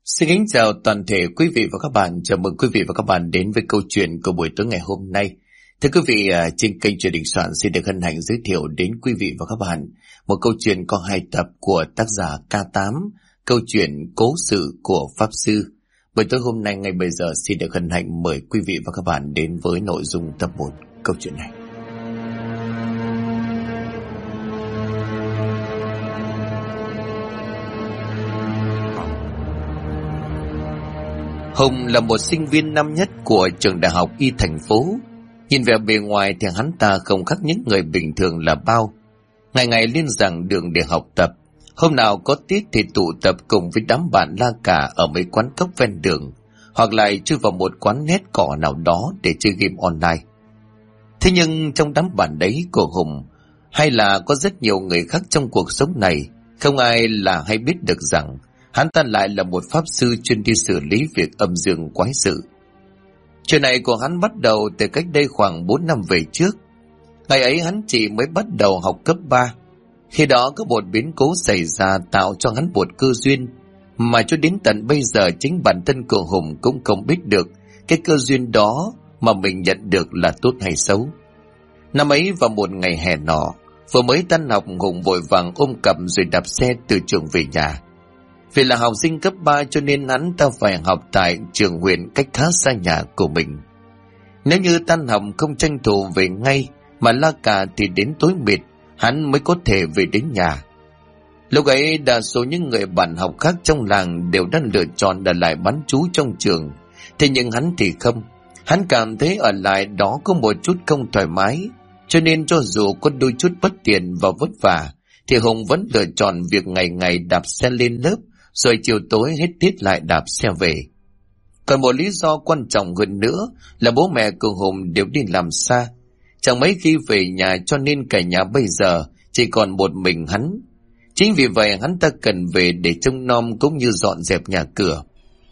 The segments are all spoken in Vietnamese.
Xin kính chào toàn thể quý vị và các bạn. Chào mừng quý vị và các bạn đến với câu chuyện của buổi tối ngày hôm nay. Thưa quý vị, trên kênh Truyền Đình Soạn xin được hân hạnh giới thiệu đến quý vị và các bạn một câu chuyện có 2 tập của tác giả K8, câu chuyện Cố sự của Pháp Sư. Buổi tối hôm nay ngay bây giờ xin được hân hạnh mời quý vị và các bạn đến với nội dung tập 1 câu chuyện này. Hùng là một sinh viên năm nhất của trường đại học Y thành phố. Nhìn vẻ bề ngoài thì hắn ta không khác những người bình thường là bao. Ngày ngày lên giảng đường để học tập. Hôm nào có tiết thì tụ tập cùng với đám bạn la cà ở mấy quán cốc ven đường, hoặc lại chui vào một quán net cỏ nào đó để chơi game online. Thế nhưng trong đám bạn đấy của Hùng, hay là có rất nhiều người khác trong cuộc sống này, không ai là hay biết được rằng hắn ta lại là một pháp sư chuyên đi xử lý việc âm dương quái sự. Chuyện này của hắn bắt đầu từ cách đây khoảng 4 năm về trước. Ngày ấy hắn chỉ mới bắt đầu học cấp 3. Khi đó có một biến cố xảy ra tạo cho hắn một cơ duyên mà cho đến tận bây giờ chính bản thân của Hùng cũng không biết được cái cơ duyên đó mà mình nhận được là tốt hay xấu. Năm ấy vào một ngày hè nọ, vừa mới tan học, Hùng vội vàng ôm cặp rồi đạp xe từ trường về nhà. Vì là học sinh cấp 3 cho nên hắn ta phải học tại trường huyện cách khá xa nhà của mình. Nếu như tan học không tranh thủ về ngay mà la cà thì đến tối mịt hắn mới có thể về đến nhà. Lúc ấy đa số những người bạn học khác trong làng đều đã lựa chọn ở lại bán trú trong trường. Thế nhưng hắn thì không. Hắn cảm thấy ở lại đó có một chút không thoải mái, cho nên cho dù có đôi chút bất tiện và vất vả thì Hùng vẫn lựa chọn việc ngày ngày đạp xe lên lớp, rồi chiều tối hết tiết lại đạp xe về. Còn một lý do quan trọng hơn nữa là bố mẹ của Hùng đều đi làm xa, chẳng mấy khi về nhà, cho nên cả nhà bây giờ chỉ còn một mình hắn. Chính vì vậy hắn ta cần về để trông nom cũng như dọn dẹp nhà cửa.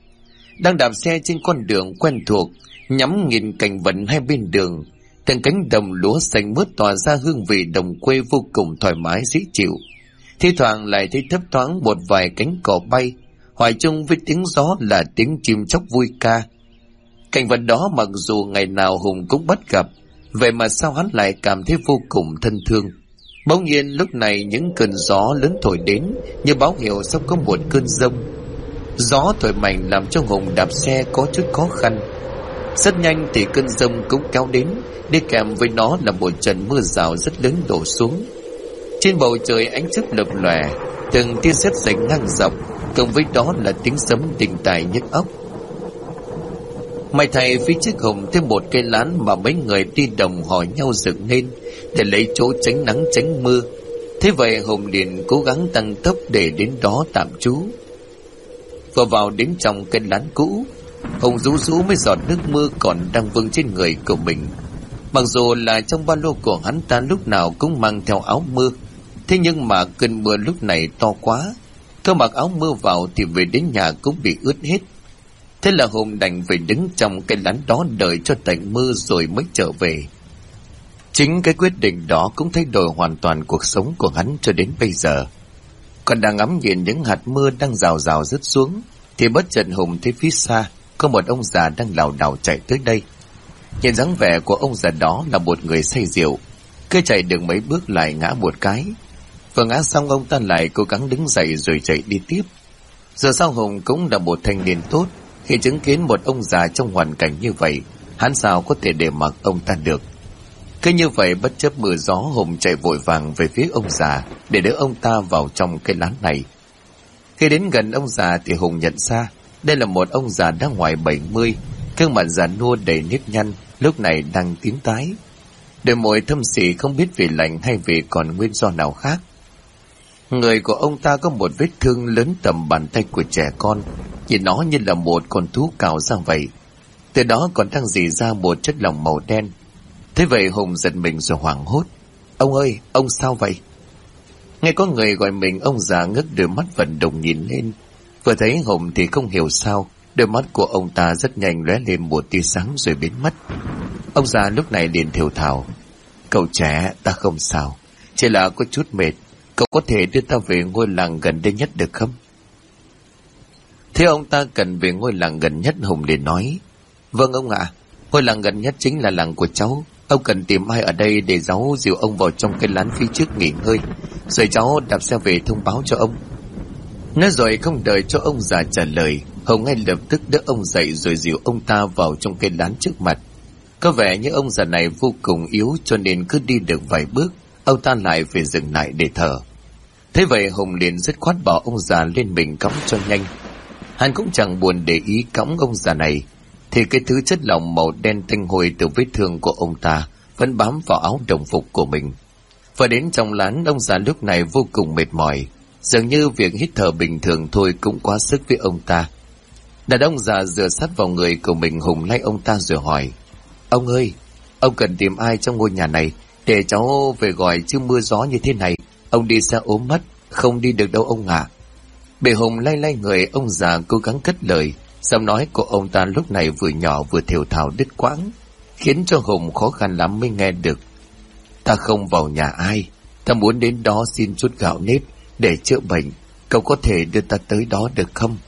Đang đạp xe trên con đường quen thuộc, nhắm nhìn cảnh vật hai bên đường, từng cánh đồng lúa xanh mướt tỏa ra hương vị đồng quê vô cùng thoải mái dễ chịu. Thi thoảng lại thấy thấp thoáng một vài cánh cỏ bay, hòa chung với tiếng gió là tiếng chim chóc vui ca. Cảnh vật đó mặc dù ngày nào Hùng cũng bắt gặp, vậy mà sao hắn lại cảm thấy vô cùng thân thương. Bỗng nhiên lúc này những cơn gió lớn thổi đến như báo hiệu sắp có một cơn giông. Gió thổi mạnh làm cho Hùng đạp xe có chút khó khăn. Rất nhanh thì cơn giông cũng kéo đến, đi kèm với nó là một trận mưa rào rất lớn đổ xuống. Trên bầu trời ánh chớp lập lòe, từng tia sét rành ngang dọc, cùng với đó là tiếng sấm đình tài nhức óc. May thay phía trước Hùng thêm một cây lán mà mấy người đi đồng hỏi nhau dựng lên để lấy chỗ tránh nắng tránh mưa. Thế vậy Hùng liền cố gắng tăng tốc để đến đó tạm trú. Vừa vào đến trong cây lán cũ, Hùng rú rú mấy giọt nước mưa còn đang vương trên người của mình. Mặc dù là trong ba lô của hắn ta lúc nào cũng mang theo áo mưa, thế nhưng mà cơn mưa lúc này to quá, cơ mặc áo mưa vào thì về đến nhà cũng bị ướt hết. Thế là Hùng đành phải đứng trong cái lán đó đợi cho tạnh mưa rồi mới trở về. Chính cái quyết định đó cũng thay đổi hoàn toàn cuộc sống của hắn cho đến bây giờ. Còn đang ngắm nhìn những hạt mưa đang rào rào rớt xuống thì bất chợt Hùng thấy phía xa có một ông già đang lảo đảo chạy tới đây. Nhìn dáng vẻ của ông già đó là một người say rượu, cứ chạy được mấy bước lại ngã một cái. Vừa ngã xong ông ta lại cố gắng đứng dậy rồi chạy đi tiếp. Giờ sao Hùng cũng là một thanh niên tốt, khi chứng kiến một ông già trong hoàn cảnh như vậy, hắn sao có thể để mặc ông ta được. Cứ như vậy bất chấp mưa gió, Hùng chạy vội vàng về phía ông già để đỡ ông ta vào trong cái lán này. Khi đến gần ông già thì Hùng nhận ra đây là một ông già đã ngoài 70, gương mặt già nua đầy nếp nhăn, lúc này đang tím tái. Đôi môi thâm xỉ không biết vì lạnh hay vì còn nguyên do nào khác. Người của ông ta có một vết thương lớn tầm bàn tay của trẻ con, nhìn nó như là một con thú cào ra vậy. Từ đó còn đang rỉ ra một chất lỏng màu đen. Thế vậy Hùng giật mình rồi hoảng hốt. Ông ơi, ông sao vậy? Nghe có người gọi mình, ông già ngước đôi mắt vận động nhìn lên. Vừa thấy Hùng thì không hiểu sao, đôi mắt của ông ta rất nhanh lóe lên một tia sáng rồi biến mất. Ông già lúc này liền thều thào. Cậu trẻ, ta không sao, chỉ là có chút mệt. Cậu có thể đưa ta về ngôi làng gần đây nhất được không? Thế ông ta cần về ngôi làng gần nhất, Hùng liền nói: Vâng ông ạ, ngôi làng gần nhất chính là làng của cháu. Ông cần tìm ai ở đây để cháu dìu ông vào trong cái lán phía trước nghỉ ngơi, rồi cháu đạp xe về thông báo cho ông. Nói rồi không đợi cho ông già trả lời, Hùng ngay lập tức đỡ ông dậy rồi dìu ông ta vào trong cái lán trước mặt. Có vẻ như ông già này vô cùng yếu, cho nên cứ đi được vài bước ông ta lại phải dừng lại để thở. Thế vậy Hùng liền dứt khoát bảo ông già lên mình cõng cho nhanh. Hắn cũng chẳng buồn để ý cõng ông già này, thì cái thứ chất lỏng màu đen tanh hôi từ vết thương của ông ta vẫn bám vào áo đồng phục của mình. Và đến trong lán, ông già lúc này vô cùng mệt mỏi, dường như việc hít thở bình thường thôi cũng quá sức với ông ta. Đàn ông già dựa sát vào người của mình. Hùng lay ông ta rồi hỏi: Ông ơi, ông cần tìm ai trong ngôi nhà này để cháu về gọi, chứ mưa gió như thế này ông đi xa ốm mất, không đi được đâu ông ạ. Bị Hùng lay người, ông già cố gắng cất lời. Giọng nói của ông ta lúc này vừa nhỏ vừa thều thào đứt quãng, khiến cho Hùng khó khăn lắm mới nghe được. Ta không vào nhà ai, ta muốn đến đó xin chút gạo nếp để chữa bệnh, cậu có thể đưa ta tới đó được không?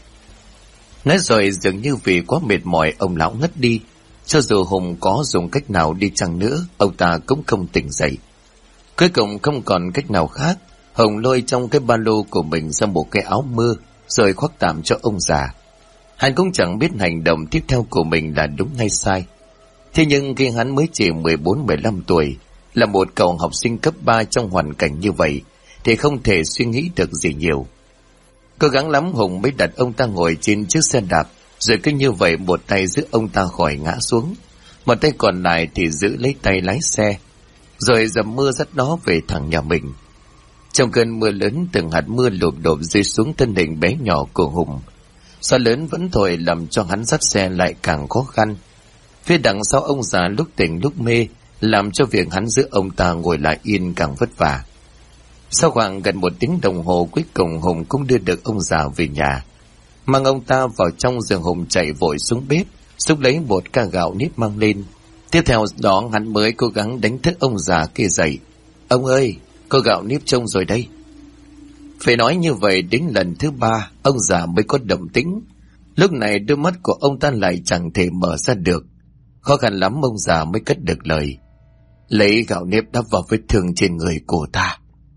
Nói rồi dường như vì quá mệt mỏi ông lão ngất đi. Cho dù Hùng có dùng cách nào đi chăng nữa, ông ta cũng không tỉnh dậy. Cuối cùng không còn cách nào khác, Hùng lôi trong cái ba lô của mình ra một cái áo mưa rồi khoác tạm cho ông già. Hắn cũng chẳng biết hành động tiếp theo của mình là đúng hay sai. Thế nhưng khi hắn mới chỉ 14-15 tuổi, là một cậu học sinh cấp 3 trong hoàn cảnh như vậy, thì không thể suy nghĩ được gì nhiều. Cố gắng lắm Hùng mới đặt ông ta ngồi trên chiếc xe đạp, rồi cứ như vậy một tay giữ ông ta khỏi ngã xuống, một tay còn lại thì giữ lấy tay lái xe, rồi dầm mưa dắt nó về thẳng nhà mình. Trong cơn mưa lớn, từng hạt mưa lụp đổ rơi xuống thân hình bé nhỏ của Hùng. Gió lớn vẫn thổi làm cho hắn dắt xe lại càng khó khăn. Phía đằng sau ông già lúc tỉnh lúc mê, làm cho việc hắn giữ ông ta ngồi lại yên càng vất vả. Sau khoảng gần 1 tiếng đồng hồ, cuối cùng Hùng cũng đưa được ông già về nhà. Mang ông ta vào trong giường, Hùng chạy vội xuống bếp xúc lấy một ca gạo nếp mang lên. Tiếp theo đó hắn mới cố gắng đánh thức ông già kia dậy. Ông ơi, có gạo nếp trông rồi đây. Phải nói như vậy đến lần thứ 3 ông già mới có động tĩnh. Lúc này đôi mắt của ông ta lại chẳng thể mở ra được. Khó khăn lắm ông già mới cất được lời: Lấy gạo nếp đắp vào vết thương trên người của ta.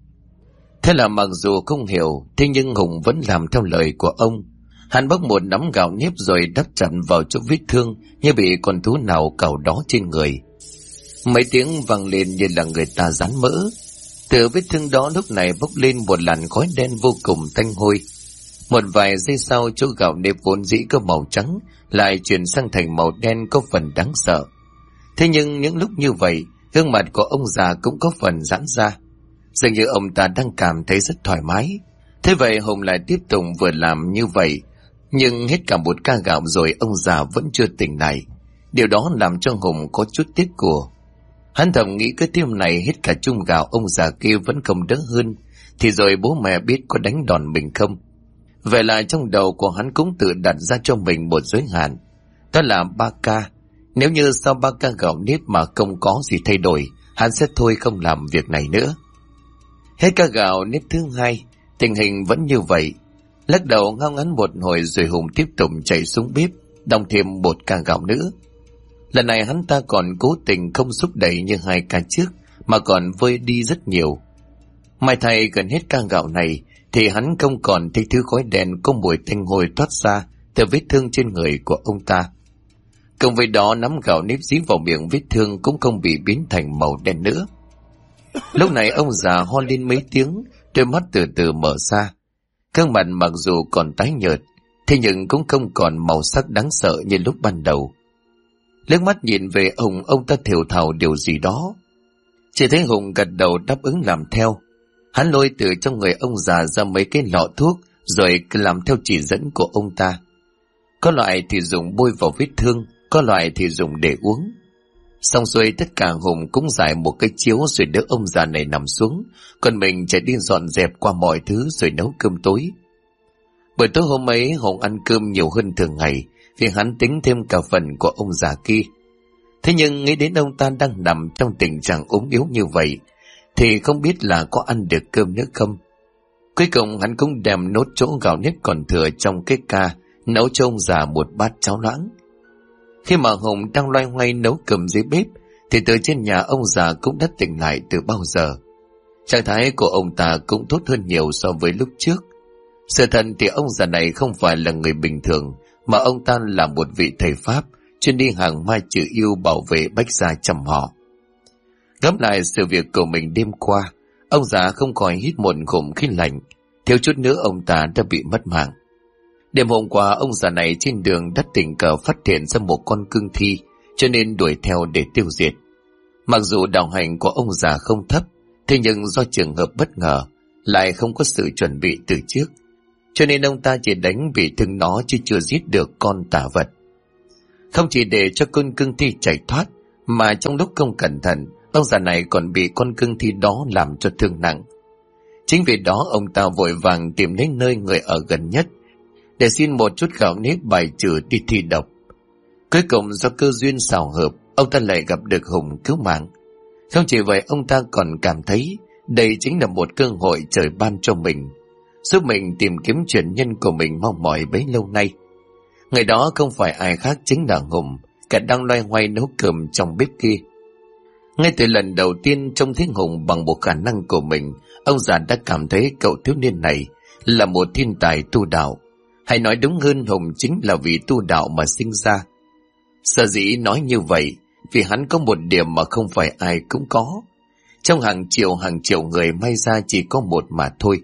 Thế là mặc dù không hiểu, thế nhưng Hùng vẫn làm theo lời của ông. Hắn bốc một nắm gạo nếp rồi đắp chặt vào chỗ vết thương như bị con thú nào cào đó trên người. Mấy tiếng vang lên như là người ta rán mỡ. Từ vết thương đó lúc này bốc lên một làn khói đen vô cùng tanh hôi. Một vài giây sau, chỗ gạo nếp vốn dĩ có màu trắng lại chuyển sang thành màu đen có phần đáng sợ. Thế nhưng những lúc như vậy, gương mặt của ông già cũng có phần giãn ra, dường như ông ta đang cảm thấy rất thoải mái. Thế vậy Hùng lại tiếp tục vừa làm như vậy, nhưng hết cả một ca gạo rồi ông già vẫn chưa tỉnh lại. Điều đó làm cho Hùng có chút tiếc của. Hắn thầm nghĩ cái tim này hết cả chung gạo ông già kia vẫn không đỡ hơn, thì rồi bố mẹ biết có đánh đòn mình không. Vậy là trong đầu của hắn cũng tự đặt ra cho mình một giới hạn, đó là 3 ca. Nếu như sau 3 ca gạo nếp mà không có gì thay đổi, hắn sẽ thôi không làm việc này nữa. Hết ca gạo nếp thứ 2, tình hình vẫn như vậy. Lắc đầu ngao ngắn một hồi rồi Hùng tiếp tục chạy xuống bếp đong thêm 1 ca gạo nữa. Lần này hắn ta còn cố tình không xúc đẩy như 2 ca trước, mà còn vơi đi rất nhiều. May thay gần hết ca gạo này thì hắn không còn thấy thứ khói đen có mùi tanh hôi thoát ra từ vết thương trên người của ông ta. Cùng với đó, nắm gạo nếp dí vào miệng vết thương cũng không bị biến thành màu đen nữa. Lúc này ông già ho lên mấy tiếng, đôi mắt từ từ mở ra. Gương mặt mặc dù còn tái nhợt, thế nhưng cũng không còn màu sắc đáng sợ như lúc ban đầu. Liếc mắt nhìn về ông ta thều thào điều gì đó. Chỉ thấy Hùng gật đầu đáp ứng làm theo. Hắn lôi từ trong người ông già ra mấy cái lọ thuốc rồi làm theo chỉ dẫn của ông ta. Có loại thì dùng bôi vào vết thương, có loại thì dùng để uống. Xong xuôi tất cả, Hùng cũng giải một cái chiếu rồi đỡ ông già này nằm xuống, còn mình chạy đi dọn dẹp qua mọi thứ rồi nấu cơm tối. Buổi tối hôm ấy Hùng ăn cơm nhiều hơn thường ngày vì hắn tính thêm cả phần của ông già kia. Thế nhưng nghĩ đến ông ta đang nằm trong tình trạng ốm yếu như vậy thì không biết là có ăn được cơm nữa không. Cuối cùng hắn cũng đem nốt chỗ gạo nếp còn thừa trong cái ca nấu cho ông già một bát cháo loãng. Khi mà Hùng đang loay hoay nấu cơm dưới bếp, thì từ trên nhà ông già cũng đã tỉnh lại từ bao giờ. Trạng thái của ông ta cũng tốt hơn nhiều so với lúc trước. Sự thật thì ông già này không phải là người bình thường, mà ông ta là một vị thầy Pháp, chuyên đi hàng mai trừ yêu bảo vệ bách gia chăm họ. Ngẫm lại sự việc của mình đêm qua, ông già không khỏi hít một ngụm khí lạnh, thiếu chút nữa ông ta đã bị mất mạng. Đêm hôm qua, ông già này trên đường đã tình cờ phát hiện ra một con cương thi, cho nên đuổi theo để tiêu diệt. Mặc dù đạo hạnh của ông già không thấp, thế nhưng do trường hợp bất ngờ, lại không có sự chuẩn bị từ trước, cho nên ông ta chỉ đánh bị thương nó chứ chưa giết được con tà vật. Không chỉ để cho con cương thi chạy thoát, mà trong lúc không cẩn thận, ông già này còn bị con cương thi đó làm cho thương nặng. Chính vì đó ông ta vội vàng tìm đến nơi người ở gần nhất để xin một chút gạo nếp bài trừ đi thi độc. Cuối cùng do cơ duyên xảo hợp, ông ta lại gặp được Hùng cứu mạng. Không chỉ vậy, ông ta còn cảm thấy đây chính là một cơ hội trời ban cho mình, giúp mình tìm kiếm truyền nhân của mình mong mỏi bấy lâu nay. Người đó không phải ai khác chính là Hùng, kẻ đang loay hoay nấu cơm trong bếp kia. Ngay từ lần đầu tiên trông thấy Hùng bằng một khả năng của mình, ông già đã cảm thấy cậu thiếu niên này là một thiên tài tu đạo. Hay nói đúng hơn, Hùng chính là vì tu đạo mà sinh ra. Sở dĩ nói như vậy, vì hắn có một điểm mà không phải ai cũng có. Trong hàng triệu người may ra chỉ có một mà thôi.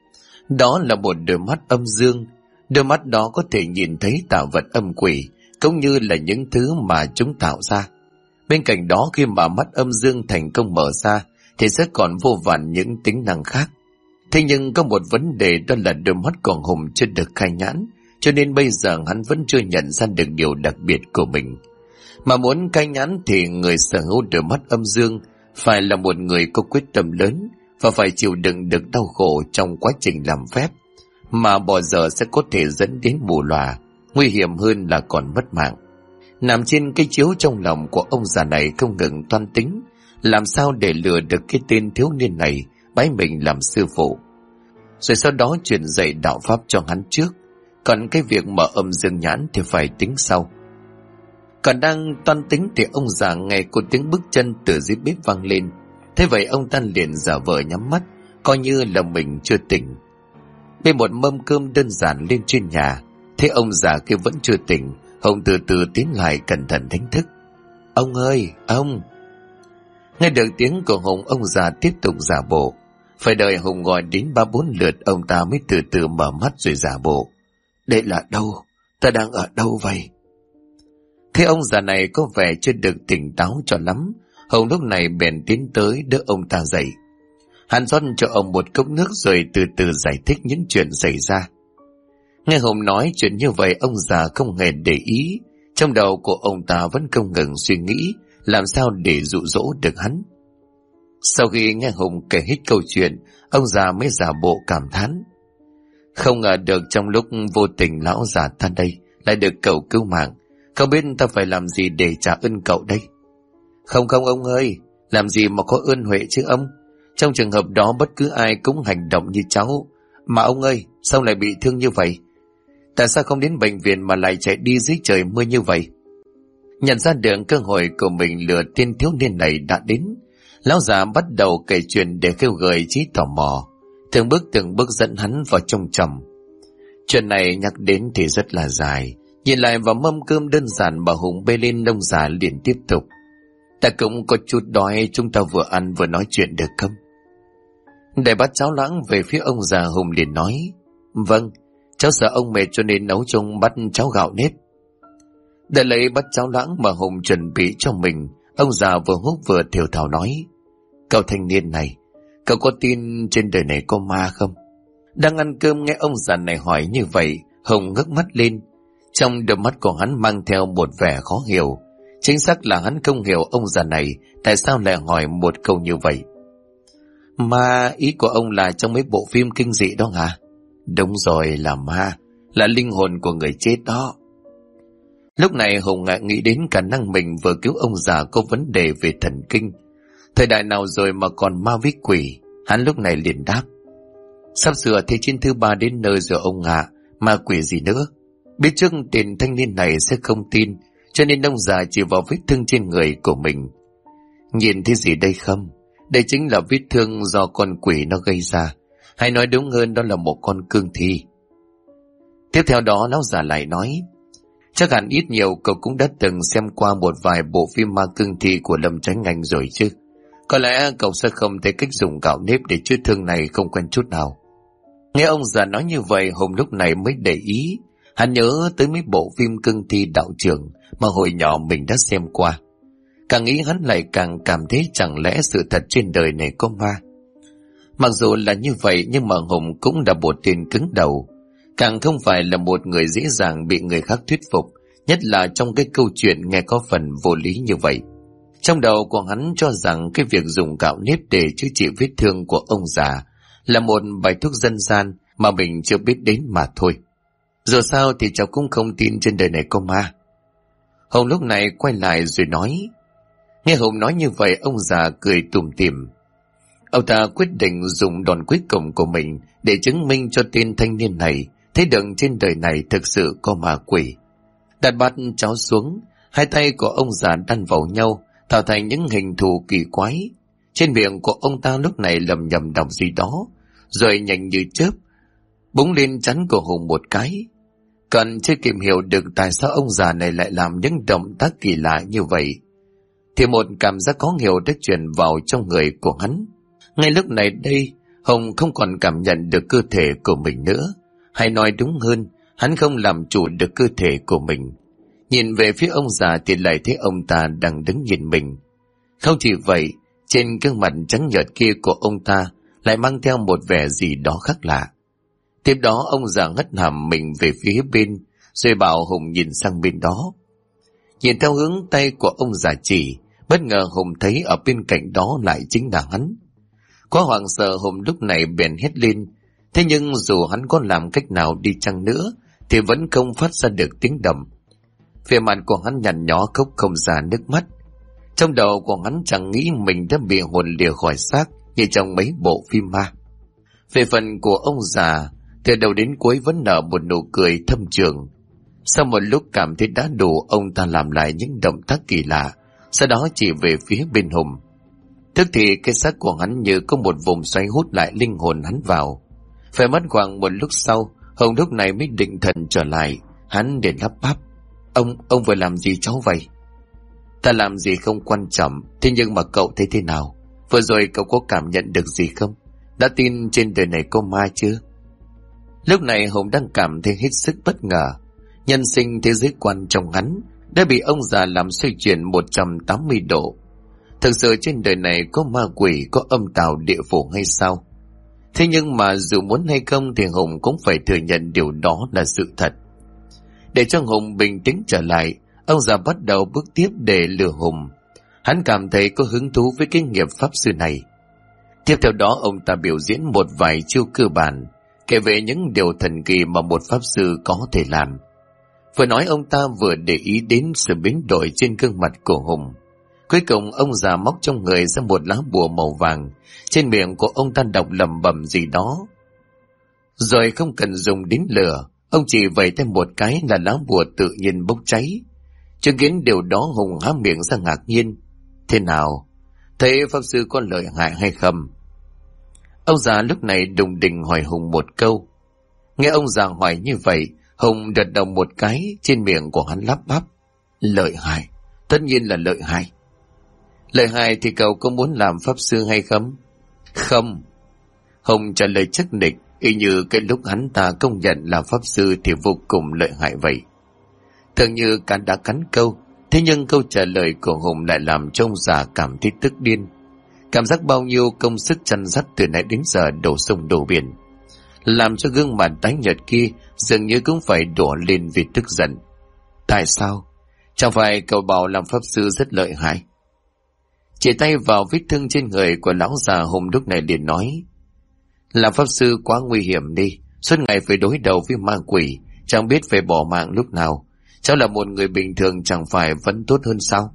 Đó là một đôi mắt âm dương. Đôi mắt đó có thể nhìn thấy tà vật âm quỷ, cũng như là những thứ mà chúng tạo ra. Bên cạnh đó, khi mà mắt âm dương thành công mở ra, thì sẽ còn vô vàn những tính năng khác. Thế nhưng có một vấn đề, đó là đôi mắt của Hùng chưa được khai nhãn, cho nên bây giờ hắn vẫn chưa nhận ra được điều đặc biệt của mình. Mà muốn khai nhãn thì người sở hữu đôi mắt âm dương phải là một người có quyết tâm lớn và phải chịu đựng được đau khổ trong quá trình làm phép, mà bỏ dở sẽ có thể dẫn đến mù lòa, nguy hiểm hơn là còn mất mạng. Nằm trên cái chiếu trong lòng của ông già này không ngừng toan tính làm sao để lừa được cái tên thiếu niên này bái mình làm sư phụ, rồi sau đó truyền dạy đạo pháp cho hắn trước, còn cái việc mở âm dương nhãn thì phải tính sau. Còn đang toan tính thì ông già nghe có tiếng bước chân từ dưới bếp vang lên. Thế vậy ông ta liền giả vờ nhắm mắt, coi như là mình chưa tỉnh. Bê một mâm cơm đơn giản lên trên nhà, thế ông già kia vẫn chưa tỉnh. Hùng từ từ tiến lại cẩn thận đánh thức. Ông ơi, ông! Nghe được tiếng của Hùng, ông già tiếp tục giả bộ. Phải đợi Hùng gọi đến 3-4 lượt, ông ta mới từ từ mở mắt rồi giả bộ. Đây là đâu? Ta đang ở đâu vậy? Thế ông già này có vẻ chưa được tỉnh táo cho lắm. Hùng lúc này bèn tiến tới đỡ ông ta dậy. Hắn rót cho ông một cốc nước rồi từ từ giải thích những chuyện xảy ra. Nghe Hùng nói chuyện như vậy, ông già không hề để ý. Trong đầu của ông ta vẫn không ngừng suy nghĩ làm sao để dụ dỗ được hắn. Sau khi nghe Hùng kể hết câu chuyện, ông già mới giả bộ cảm thán. Không ngờ được trong lúc vô tình lão già ta đây lại được cậu cứu mạng. Không biết ta phải làm gì để trả ơn cậu đây? Không ông ơi, làm gì mà có ơn huệ chứ ông. Trong trường hợp đó bất cứ ai cũng hành động như cháu. Mà ông ơi, sao lại bị thương như vậy? Tại sao không đến bệnh viện mà lại chạy đi dưới trời mưa như vậy? Nhận ra được cơ hội của mình lừa tên thiếu niên này đã đến, lão già bắt đầu kể chuyện để kêu gợi trí tò mò, từng bước dẫn hắn vào trong trầm. Chuyện này nhắc đến thì rất là dài. Nhìn lại vào mâm cơm đơn giản mà Hùng bê lên, ông già liền tiếp tục. Ta cũng có chút đói, chúng ta vừa ăn vừa nói chuyện được không? Để bắt cháo loãng về phía ông già, Hùng liền nói. Vâng, cháu sợ ông mệt cho nên nấu chung bát cháo gạo nếp. Để lấy bát cháo loãng mà Hùng chuẩn bị cho mình, ông già vừa hút vừa thều thào nói. Cậu thanh niên này, cậu có tin trên đời này có ma không? Đang ăn cơm nghe ông già này hỏi như vậy, Hùng ngước mắt lên. Trong đôi mắt của hắn mang theo một vẻ khó hiểu. Chính xác là hắn không hiểu ông già này tại sao lại hỏi một câu như vậy. Ma, ý của ông là trong mấy bộ phim kinh dị đó hả? Đúng rồi, là ma, là linh hồn của người chết đó. Lúc này Hùng ngại nghĩ đến khả năng mình vừa cứu ông già có vấn đề về thần kinh. Thời đại nào rồi mà còn ma với quỷ? Hắn lúc này liền đáp. Sắp sửa thế chiến thứ 3 đến nơi rồi ông ạ, ma quỷ gì nữa? Biết trước tên thanh niên này sẽ không tin, cho nên ông già chỉ vào vết thương trên người của mình. Nhìn thấy gì đây không? Đây chính là vết thương do con quỷ nó gây ra, hay nói đúng hơn đó là một con cương thi. Tiếp theo đó lão già lại nói, chắc hẳn ít nhiều cậu cũng đã từng xem qua một vài bộ phim ma cương thi của Lâm Chánh Anh rồi chứ. Có lẽ cậu sẽ không thấy cách dùng gạo nếp để chữa thương này không quen chút nào. Nghe ông già nói như vậy, Hùng lúc này mới để ý. Hắn nhớ tới mấy bộ phim cương thi đạo trưởng mà hồi nhỏ mình đã xem qua. Càng nghĩ hắn lại càng cảm thấy chẳng lẽ sự thật trên đời này có ma. Mặc dù là như vậy nhưng mà Hùng cũng là một tên cứng đầu, càng không phải là một người dễ dàng bị người khác thuyết phục, nhất là trong cái câu chuyện nghe có phần vô lý như vậy. Trong đầu của hắn cho rằng cái việc dùng gạo nếp để chữa trị vết thương của ông già là một bài thuốc dân gian mà mình chưa biết đến mà thôi. Dù sao thì cháu cũng không tin trên đời này có ma. Hùng lúc này quay lại rồi nói. Nghe Hùng nói như vậy, ông già cười tủm tỉm. Ông ta quyết định dùng đòn cuối cùng của mình để chứng minh cho tên thanh niên này thấy được trên đời này thực sự có ma quỷ. Đặt bát cháo xuống, hai tay của ông già đan vào nhau tạo thành những hình thù kỳ quái. Trên miệng của ông ta lúc này lầm nhầm đọc gì đó, rồi nhanh như chớp búng lên trán của Hùng một cái. Cần chưa kịp hiểu được tại sao ông già này lại làm những động tác kỳ lạ như vậy, thì một cảm giác khó hiểu đã truyền vào trong người của hắn. Ngay lúc này đây, Hùng không còn cảm nhận được cơ thể của mình nữa, hay nói đúng hơn, hắn không làm chủ được cơ thể của mình. Nhìn về phía ông già thì lại thấy ông ta đang đứng nhìn mình. Không chỉ vậy, trên gương mặt trắng nhợt kia của ông ta lại mang theo một vẻ gì đó khác lạ. Tiếp đó ông già ngất hàm mình về phía bên, rồi bảo Hùng nhìn sang bên đó. Nhìn theo hướng tay của ông già chỉ, bất ngờ Hùng thấy ở bên cạnh đó lại chính là hắn. Quá hoảng sợ, Hùng lúc này bèn hét lên. Thế nhưng dù hắn có làm cách nào đi chăng nữa thì vẫn không phát ra được tiếng động. Về mặt của hắn nhăn nhó khóc không ra nước mắt. Trong đầu của hắn chẳng nghĩ mình đã bị hồn lìa khỏi xác như trong mấy bộ phim ma. Về phần của ông già, từ đầu đến cuối vẫn nở một nụ cười thâm trường. Sau một lúc cảm thấy đã đủ, ông ta làm lại những động tác kỳ lạ, sau đó chỉ về phía bên Hùng. Tức thì cái xác của hắn như có một vùng xoáy hút lại linh hồn hắn vào. Phải mất khoảng một lúc sau, Hùng lúc này mới định thần trở lại. Hắn để lắp bắp. Ông vừa làm gì cháu vậy? Ta làm gì không quan trọng, thế nhưng mà cậu thấy thế nào? Vừa rồi cậu có cảm nhận được gì không? Đã tin trên đời này có ma chưa? Lúc này Hùng đang cảm thấy hết sức bất ngờ. Nhân sinh thế giới quan trong hắn đã bị ông già làm xoay chuyển 180 độ. Thực sự trên đời này có ma quỷ, có âm tào địa phủ hay sao? Thế nhưng mà dù muốn hay không thì Hùng cũng phải thừa nhận điều đó là sự thật. Để cho Hùng bình tĩnh trở lại, ông già bắt đầu bước tiếp để lừa Hùng. Hắn cảm thấy có hứng thú với cái nghiệp pháp sư này. Tiếp theo đó ông ta biểu diễn một vài chiêu cơ bản, kể về những điều thần kỳ mà một pháp sư có thể làm. Vừa nói ông ta vừa để ý đến sự biến đổi trên gương mặt của Hùng. Cuối cùng ông già móc trong người ra một lá bùa màu vàng, trên miệng của ông ta đọc lẩm bẩm gì đó. Rồi không cần dùng đến lửa, ông chỉ vẩy thêm một cái là lá bùa tự nhiên bốc cháy. Chứng kiến điều đó Hùng há miệng ra ngạc nhiên. Thế nào? Thấy pháp sư có lợi hại hay không? Ông già lúc này đùng đỉnh hỏi Hùng một câu. Nghe ông già hỏi như vậy, Hùng gật đầu một cái, trên miệng của hắn lắp bắp. Lợi hại, tất nhiên là lợi hại. Lợi hại thì cậu có muốn làm pháp sư hay không? Không. Hùng trả lời chắc nịch, y như cái lúc hắn ta công nhận là pháp sư thì vô cùng lợi hại vậy. Thường như cán đã cắn câu, thế nhưng câu trả lời của Hùng lại làm cho ông già cảm thấy tức điên. Cảm giác bao nhiêu công sức chăn dắt từ nãy đến giờ đổ sông đổ biển, làm cho gương mặt tái nhợt kia dường như cũng phải đổ lên vì tức giận. Tại sao? Chẳng phải cậu bảo làm pháp sư rất lợi hại? Chỉ tay vào vết thương trên người của lão già, Hùng lúc này liền nói. Làm pháp sư quá nguy hiểm đi, suốt ngày phải đối đầu với ma quỷ, chẳng biết phải bỏ mạng lúc nào. Cháu là một người bình thường chẳng phải vẫn tốt hơn sao?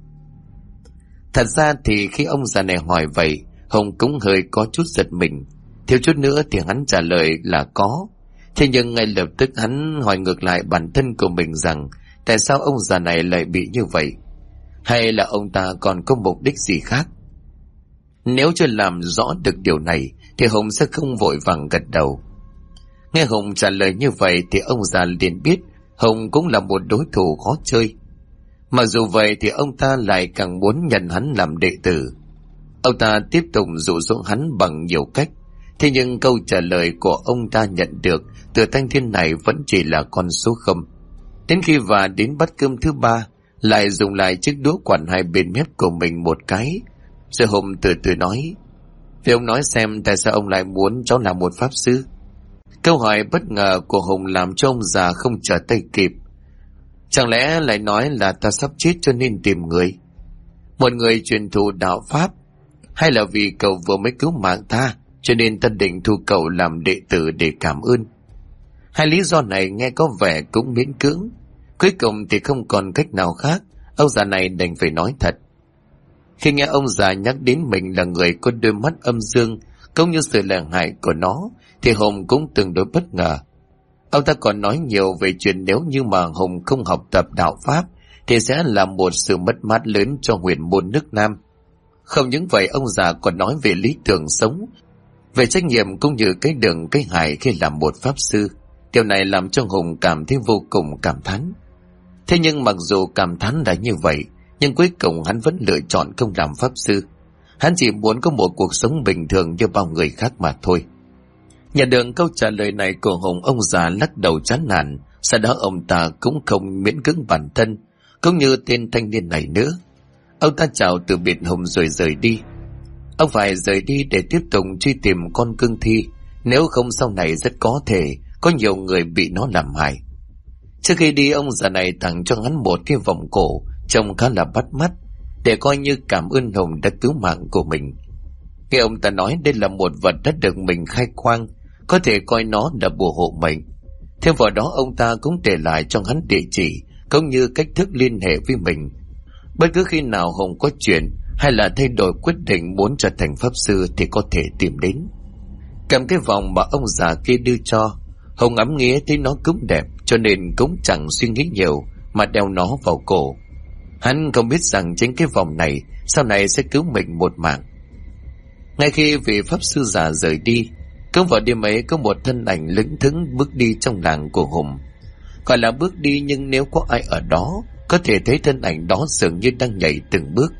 Thật ra thì khi ông già này hỏi vậy, Hùng cũng hơi có chút giật mình. Thiếu chút nữa thì hắn trả lời là có. Thế nhưng ngay lập tức hắn hỏi ngược lại bản thân của mình rằng tại sao ông già này lại bị như vậy? Hay là ông ta còn có mục đích gì khác? Nếu chưa làm rõ được điều này thì Hùng sẽ không vội vàng gật đầu. Nghe Hùng trả lời như vậy thì ông già liền biết Hùng cũng là một đối thủ khó chơi. Mặc dù vậy thì ông ta lại càng muốn nhận hắn làm đệ tử. Ông ta tiếp tục dụ dỗ hắn bằng nhiều cách. Thế nhưng câu trả lời của ông ta nhận được từ thanh niên này vẫn chỉ là con số 0. Đến khi và đến bát cơm thứ 3, lại dùng lại chiếc đũa quặn hai bên mép của mình một cái. Rồi Hùng từ từ nói: "Vì ông nói xem tại sao ông lại muốn cháu làm một pháp sư?" Câu hỏi bất ngờ của Hùng làm cho ông già không trở tay kịp. Chẳng lẽ lại nói là ta sắp chết cho nên tìm người, một người truyền thụ đạo pháp, hay là vì cậu vừa mới cứu mạng ta cho nên ta định thu cậu làm đệ tử để cảm ơn? Hai lý do này nghe có vẻ cũng miễn cưỡng. Cuối cùng thì không còn cách nào khác, ông già này đành phải nói thật. Khi nghe ông già nhắc đến mình là người có đôi mắt âm dương cũng như sự lợi hại của nó thì Hùng cũng tương đối bất ngờ. Ông ta còn nói nhiều về chuyện nếu như mà Hùng không học tập đạo pháp thì sẽ là một sự mất mát lớn cho huyền môn nước Nam. Không những vậy, ông già còn nói về lý tưởng sống, về trách nhiệm cũng như cái đường cái hại khi làm một pháp sư. Điều này làm cho Hùng cảm thấy vô cùng cảm thán. Thế nhưng mặc dù cảm thán là như vậy, nhưng cuối cùng hắn vẫn lựa chọn không làm pháp sư. Hắn chỉ muốn có một cuộc sống bình thường như bao người khác mà thôi. Nhận được câu trả lời này của Hùng, ông già lắc đầu chán nản. Sau đó ông ta cũng không miễn cưỡng bản thân cũng như tên thanh niên này nữa. Ông ta chào từ biệt Hùng rồi rời đi. Ông phải rời đi để tiếp tục truy tìm con cương thi, nếu không sau này rất có thể có nhiều người bị nó làm hại. Trước khi đi, ông già này tặng cho hắn một cái vòng cổ trông khá là bắt mắt, để coi như cảm ơn Hùng đã cứu mạng của mình. Nghe ông ta nói đây là một vật đã được mình khai quang, có thể coi nó là bùa hộ mệnh. Thêm vào đó, ông ta cũng để lại cho hắn địa chỉ cũng như cách thức liên hệ với mình. Bất cứ khi nào Hùng có chuyện hay là thay đổi quyết định muốn trở thành pháp sư thì có thể tìm đến. Cầm cái vòng mà ông già kia đưa cho, Hùng ngắm nghía thấy nó cũng đẹp, cho nên cũng chẳng suy nghĩ nhiều mà đeo nó vào cổ. Hắn không biết rằng chính cái vòng này sau này sẽ cứu mình một mạng. Ngay khi vị pháp sư già rời đi, cũng vào đêm ấy có một thân ảnh lững thững bước đi trong làng của Hùng. Gọi là bước đi, nhưng nếu có ai ở đó có thể thấy thân ảnh đó dường như đang nhảy từng bước.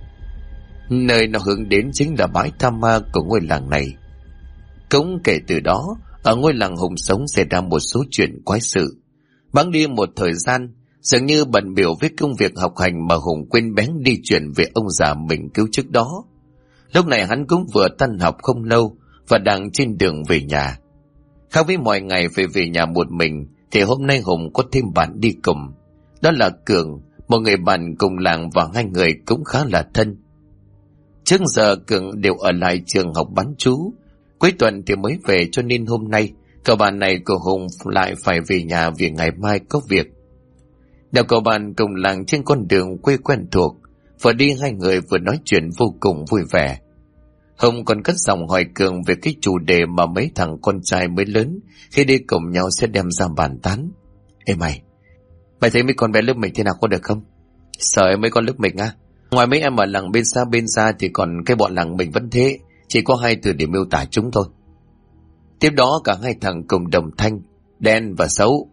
Nơi nó hướng đến chính là bãi tha ma của ngôi làng này. Cũng kể từ đó, ở ngôi làng Hùng sống xảy ra một số chuyện quái sự. Bẵng đi một thời gian, dường như bận biểu với công việc học hành mà Hùng quên bén đi chuyện về ông già mình cứu trước đó. Lúc này hắn cũng vừa tan học không lâu và đang trên đường về nhà. Khác với mọi ngày phải về nhà một mình thì hôm nay Hùng có thêm bạn đi cùng. Đó là Cường, một người bạn cùng làng, và hai người cũng khá là thân. Trước giờ Cường đều ở lại trường học bán trú, cuối tuần thì mới về, cho nên hôm nay cậu bạn này của Hùng lại phải về nhà vì ngày mai có việc. Đeo cậu bạn cùng làng trên con đường quê quen thuộc, vừa đi hai người vừa nói chuyện vô cùng vui vẻ. Hùng còn cất giọng hỏi Cường về cái chủ đề mà mấy thằng con trai mới lớn khi đi cùng nhau sẽ đem ra bàn tán. Ê mày thấy mấy con bé lớp mình thế nào, có được không? Sợ mấy con lớp mình á, ngoài mấy em ở làng bên xa thì còn cái bọn làng mình vẫn thế, chỉ có hai từ để miêu tả chúng thôi. Tiếp đó cả hai thằng cùng đồng thanh: đen và xấu.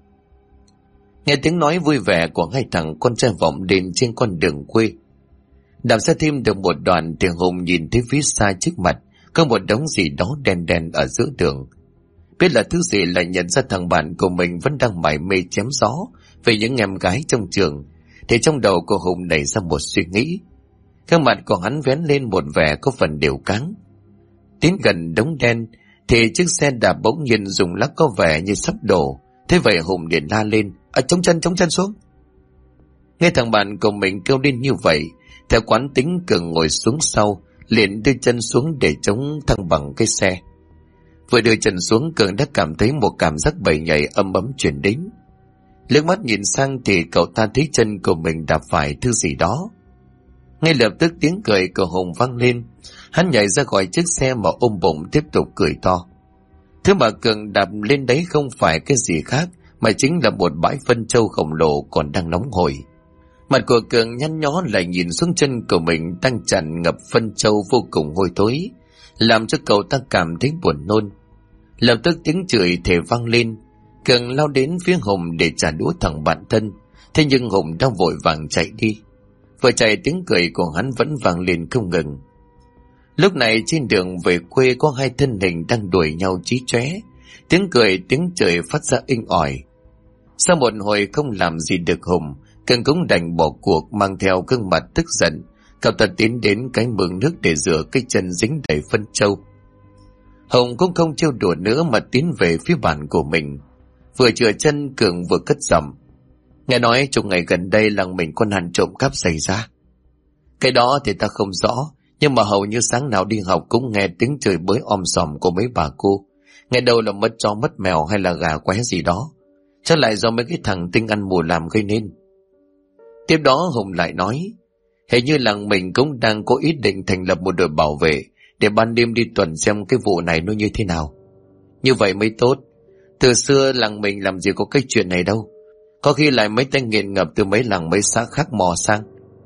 Nghe tiếng nói vui vẻ của hai thằng con trai vọng đến trên con đường quê. Đạp xe thêm được một đoạn thì Hùng nhìn thấy phía xa trước mặt có một đống gì đó đen đen ở giữa đường. Biết là thứ gì, lại nhận ra thằng bạn của mình vẫn đang mải mê chém gió về những em gái trong trường, thì trong đầu của Hùng nảy ra một suy nghĩ. Gương mặt của hắn vén lên một vẻ có phần đều cáng. Tiến gần đống đen thì chiếc xe đạp bỗng nhiên rung lắc có vẻ như sắp đổ. Thế vậy Hùng liền la lên: chống chân xuống. Nghe thằng bạn của mình kêu lên như vậy, theo quán tính Cường ngồi xuống sau, liền đưa chân xuống để chống thăng bằng cái xe. Vừa đưa chân xuống, Cường đã cảm thấy một cảm giác bầy nhảy ấm ấm chuyển đến. Liếc mắt nhìn sang thì cậu ta thấy chân của mình đạp phải thứ gì đó. Ngay lập tức tiếng cười của Hùng vang lên. Hắn nhảy ra khỏi chiếc xe mà ôm bụng tiếp tục cười to. Thứ mà Cường đạp lên đấy không phải cái gì khác mà chính là một bãi phân trâu khổng lồ còn đang nóng hổi. Mặt của Cường nhăn nhó lại nhìn xuống chân của mình đang tràn ngập phân trâu vô cùng hôi thối, làm cho cậu ta cảm thấy buồn nôn. Lập tức tiếng chửi thề vang lên. Cường lao đến phía Hùng để trả đũa thằng bạn thân, thế nhưng Hùng đã vội vàng chạy đi. Vừa chạy tiếng cười của hắn vẫn vang lên không ngừng. Lúc này trên đường về quê có hai thân hình đang đuổi nhau chí chóe, tiếng cười tiếng chửi phát ra inh ỏi. Sau một hồi không làm gì được Hùng, Cường cũng đành bỏ cuộc, mang theo gương mặt tức giận, cậu ta tiến đến cái mương nước để rửa cái chân dính đầy phân trâu. Hùng cũng không trêu đùa nữa mà tiến về phía bàn của mình. Vừa chừa chân, Cường vừa cất giọng: nghe nói trong ngày gần đây làng mình có nạn trộm cắp xảy ra. Cái đó thì ta không rõ, nhưng mà hầu như sáng nào đi học cũng nghe tiếng chửi bới om sòm của mấy bà cô. Nghe đâu là mất chó mất mèo hay là gà qué gì đó, chắc lại do mấy cái thằng tinh ăn mù làm gây nên. Tiếp đó Hùng lại nói: hình như làng mình cũng đang có ý định thành lập một đội bảo vệ để ban đêm đi tuần xem cái vụ này nó như thế nào. Như vậy mới tốt. Từ xưa làng mình làm gì có cái chuyện này đâu, có khi lại mấy tên nghiện ngập từ mấy làng mấy xã khác mò sang.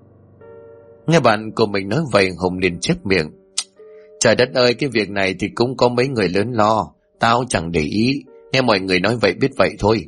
Nghe bạn của mình nói vậy, Hùng liền chép miệng: trời đất ơi, cái việc này thì cũng có mấy người lớn lo, tao chẳng để ý, nghe mọi người nói vậy biết vậy thôi.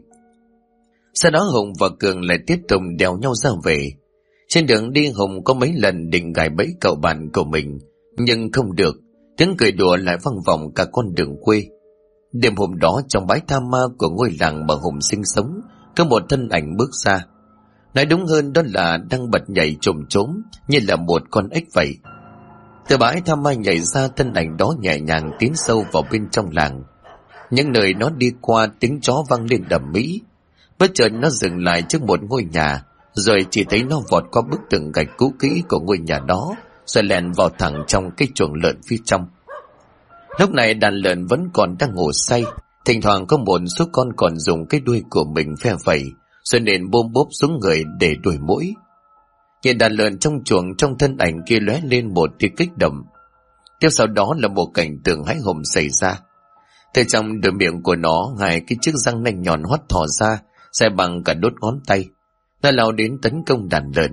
Sau đó Hùng và Cường lại tiếp tục đèo nhau ra về. Trên đường đi Hùng có mấy lần định gài bẫy cậu bạn của mình, nhưng không được, tiếng cười đùa lại vang vọng cả con đường quê. Đêm hôm đó trong bãi tha ma của ngôi làng mà Hùng sinh sống, có một thân ảnh bước ra. Nói đúng hơn đó là đang bật nhảy chồm chốm như là một con ếch vậy. Từ bãi tha ma nhảy ra, thân ảnh đó nhẹ nhàng tiến sâu vào bên trong làng. Những nơi nó đi qua tiếng chó vang lên đầm mỹ. Bất chợt nó dừng lại trước một ngôi nhà, rồi chỉ thấy nó vọt qua bức tường gạch cũ kỹ của ngôi nhà đó, rồi lèn vào thẳng trong cái chuồng lợn phía trong. Lúc này đàn lợn vẫn còn đang ngủ say, thỉnh thoảng có một số con còn dùng cái đuôi của mình phe phẩy, rồi nện bôm bốp xuống người để đuổi muỗi. Nhìn đàn lợn trong chuồng, trong thân ảnh kia lóe lên một tia kích động. Tiếp sau đó là một cảnh tượng hãi hùng xảy ra. Từ trong đôi miệng của nó, hai cái chiếc răng nanh nhọn hoắt thò ra, dài bằng cả đốt ngón tay. Nó lao đến tấn công đàn lợn.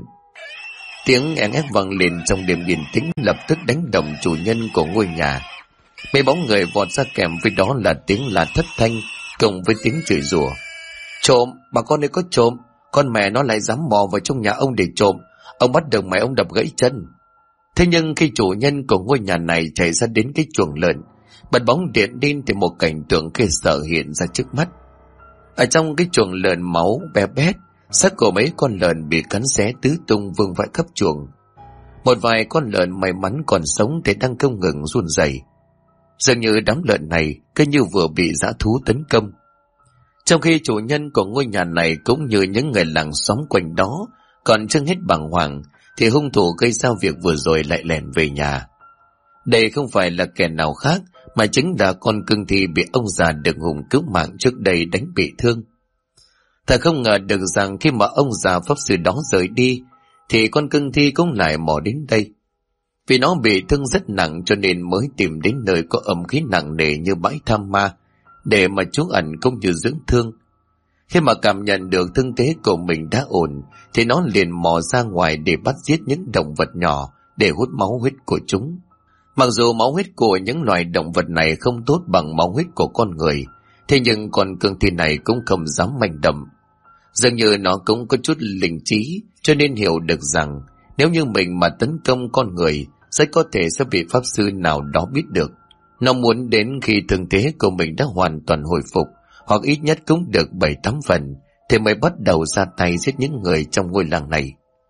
Tiếng én ép vang lên trong đêm yên tĩnh, lập tức đánh động chủ nhân của ngôi nhà. Mấy bóng người vọt ra, kèm với đó là tiếng la thất thanh cùng với tiếng chửi rủa. Trộm, bà con ấy có trộm, con mẹ nó lại dám mò vào trong nhà ông để trộm, ông bắt được mày ông đập gãy chân. Thế nhưng khi chủ nhân của ngôi nhà này chạy ra đến cái chuồng lợn, bật bóng điện lên thì một cảnh tượng ghê sợ hiện ra trước mắt. Ở trong cái chuồng lợn máu bé bét, xác của mấy con lợn bị cắn xé tứ tung vương vãi khắp chuồng. Một vài con lợn may mắn còn sống thì đang không ngừng run rẩy. Dường như đám lợn này cứ như vừa bị dã thú tấn công. Trong khi chủ nhân của ngôi nhà này cũng như những người làng xóm quanh đó còn chưa hết bàng hoàng, thì hung thủ gây ra việc vừa rồi lại lẻn về nhà. Đây không phải là kẻ nào khác mà chính là con cưng thi bị ông già Đường Hùng cứu mạng trước đây đánh bị thương. Thật không ngờ được rằng khi mà ông già pháp sư đó rời đi, thì con cưng thi cũng lại mò đến đây. Vì nó bị thương rất nặng cho nên mới tìm đến nơi có âm khí nặng nề như bãi tham ma để mà trú ẩn cũng như dưỡng thương. Khi mà cảm nhận được thương thế của mình đã ổn, thì nó liền mò ra ngoài để bắt giết những động vật nhỏ để hút máu huyết của chúng. Mặc dù máu huyết của những loài động vật này không tốt bằng máu huyết của con người, thế nhưng con cương thi này cũng không dám manh động. Dường như nó cũng có chút linh trí, cho nên hiểu được rằng nếu như mình mà tấn công con người, rất có thể sẽ bị pháp sư nào đó biết được. Nó muốn đến khi thương thế của mình đã hoàn toàn hồi phục, hoặc ít nhất cũng được 7-8 phần, thì mới bắt đầu ra tay giết những người trong ngôi làng này.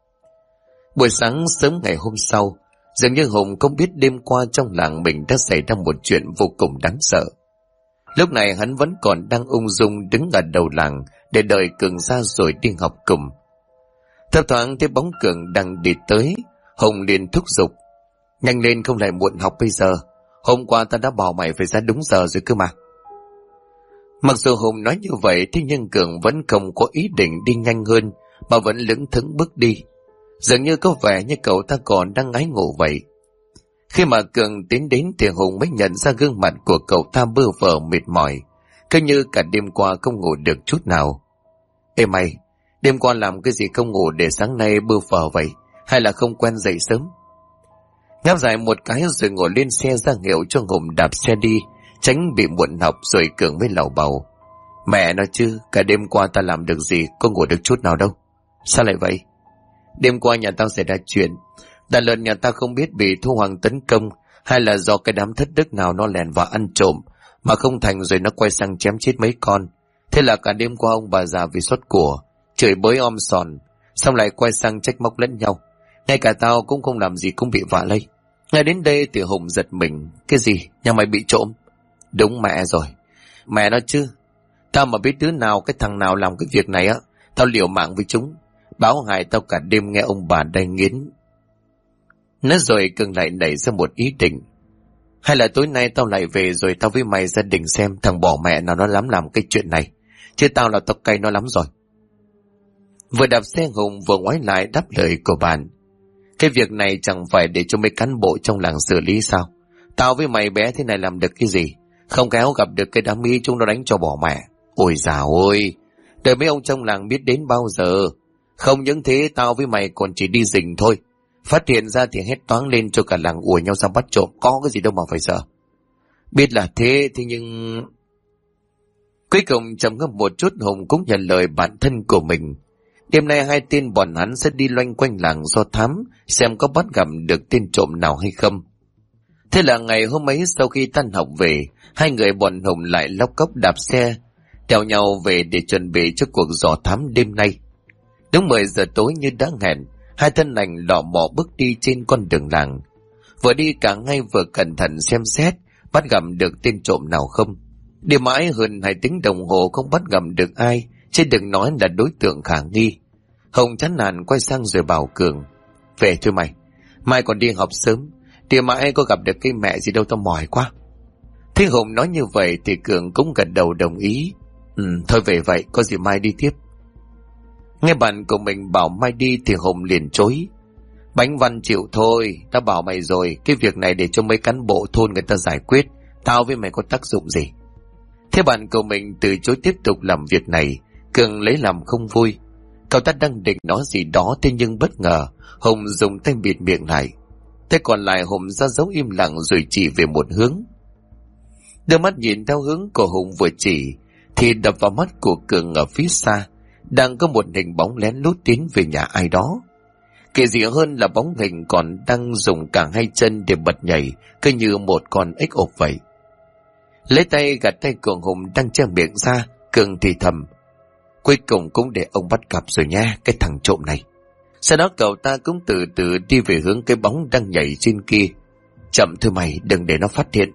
Buổi sáng sớm ngày hôm sau, dường như Hùng không biết đêm qua trong làng mình đã xảy ra một chuyện vô cùng đáng sợ. Lúc này hắn vẫn còn đang ung dung đứng ở đầu làng để đợi Cường ra rồi đi học cùng. Thấp thoáng thấy bóng Cường đang đi tới, Hùng liền thúc giục: nhanh lên, không lại muộn học bây giờ. Hôm qua ta đã bảo mày phải ra đúng giờ rồi cơ mà. Mặc dù Hùng nói như vậy, thế nhưng Cường vẫn không có ý định đi nhanh hơn, mà vẫn lững thững bước đi. Dường như có vẻ như cậu ta còn đang ngái ngủ vậy. Khi mà Cường tiến đến thì Hùng mới nhận ra gương mặt của cậu ta bơ phờ mệt mỏi, cứ như cả đêm qua không ngủ được chút nào. Ê mày, đêm qua làm cái gì không ngủ để sáng nay bơ phờ vậy? Hay là không quen dậy sớm? Ngáp dài một cái rồi ngồi lên xe ra hiệu cho Hùng đạp xe đi, tránh bị muộn học. Rồi Cường mới lầu bầu: Mẹ nói chứ, cả đêm qua ta làm được gì, có ngủ được chút nào đâu. Sao lại vậy? Đêm qua nhà tao xảy ra chuyện. Đàn lợn nhà ta không biết bị thú hoang tấn công, hay là do cái đám thất đức nào nó lèn vào ăn trộm, mà không thành rồi nó quay sang chém chết mấy con. Thế là cả đêm qua ông bà già vì xót của, chửi bới om sòm, xong lại quay sang trách móc lẫn nhau. Ngay cả tao cũng không làm gì cũng bị vạ lây. Nghe đến đây thì Hùng giật mình: Cái gì? Nhà mày bị trộm? Đúng mẹ rồi. Mẹ nói chứ, tao mà biết đứa nào, cái thằng nào làm cái việc này á, tao liều mạng với chúng. Báo hại tao cả đêm nghe ông bà đay nghiến. Nói rồi Cường lại nảy ra một ý định: Hay là tối nay tao lại về rồi tao với mày gia đình xem thằng bỏ mẹ nào nó dám làm cái chuyện này. Chứ tao là tao cay nó lắm rồi. Vừa đạp xe Hùng vừa ngoái lại đáp lời của bạn: Cái việc này chẳng phải để cho mấy cán bộ trong làng xử lý sao? Tao với mày bé thế này làm được cái gì? Không khéo gặp được cái đám mi chúng nó đánh cho bỏ mẹ. Ôi dào ôi, đời mấy ông trong làng biết đến bao giờ. Không những thế, tao với mày còn chỉ đi rình thôi. Phát hiện ra thì hét toáng lên cho cả làng ùa nhau ra bắt trộm, có cái gì đâu mà phải sợ. Biết là thế nhưng... Cuối cùng trầm ngâm một chút, Hùng cũng nhận lời bản thân của mình. Đêm nay hai tên bọn hắn sẽ đi loanh quanh làng do thám, xem có bắt gặp được tên trộm nào hay không. Thế là ngày hôm ấy sau khi tan học về, hai người bọn Hùng lại lóc cóc đạp xe, đèo nhau về để chuẩn bị cho cuộc dò thám đêm nay. Đúng 10 giờ tối như đã hẹn, hai thân ảnh lọ mọ bước đi trên con đường làng. Vừa đi cả ngay vừa cẩn thận xem xét, bắt gặp được tên trộm nào không. Đi mãi hơn 2 tiếng đồng hồ không bắt gặp được ai, chứ đừng nói là đối tượng khả nghi. Hồng chán nản quay sang rồi bảo Cường: Về thôi mày, mai còn đi học sớm, đi mãi có gặp được cái mẹ gì đâu, tao mỏi quá. Thế Hùng nói như vậy thì Cường cũng gật đầu đồng ý. Thôi về vậy, có gì mai đi tiếp. Nghe bạn của mình bảo mai đi thì Hùng liền chối: Bánh Văn chịu thôi, tao bảo mày rồi, cái việc này để cho mấy cán bộ thôn người ta giải quyết, tao với mày có tác dụng gì. Thế bạn của mình từ chối tiếp tục làm việc này. Cường lấy làm không vui. Cậu ta đang định nói gì đó, thế nhưng bất ngờ Hùng dùng tay bịt miệng lại. Thế còn lại Hùng ra dấu im lặng rồi chỉ về một hướng. Đưa mắt nhìn theo hướng của Hùng vừa chỉ thì đập vào mắt của Cường ở phía xa đang có một hình bóng lén lút tiến về nhà ai đó. Kỳ dị hơn là bóng hình còn đang dùng cả hai chân để bật nhảy, cứ như một con ếch ộp vậy. Lấy tay gạt tay của Hùng đang che miệng ra, Cường thì thầm: Cuối cùng cũng để ông bắt gặp rồi nha, cái thằng trộm này. Sau đó cậu ta cũng từ từ đi về hướng cái bóng đang nhảy trên kia. Chậm thôi mày, đừng để nó phát hiện.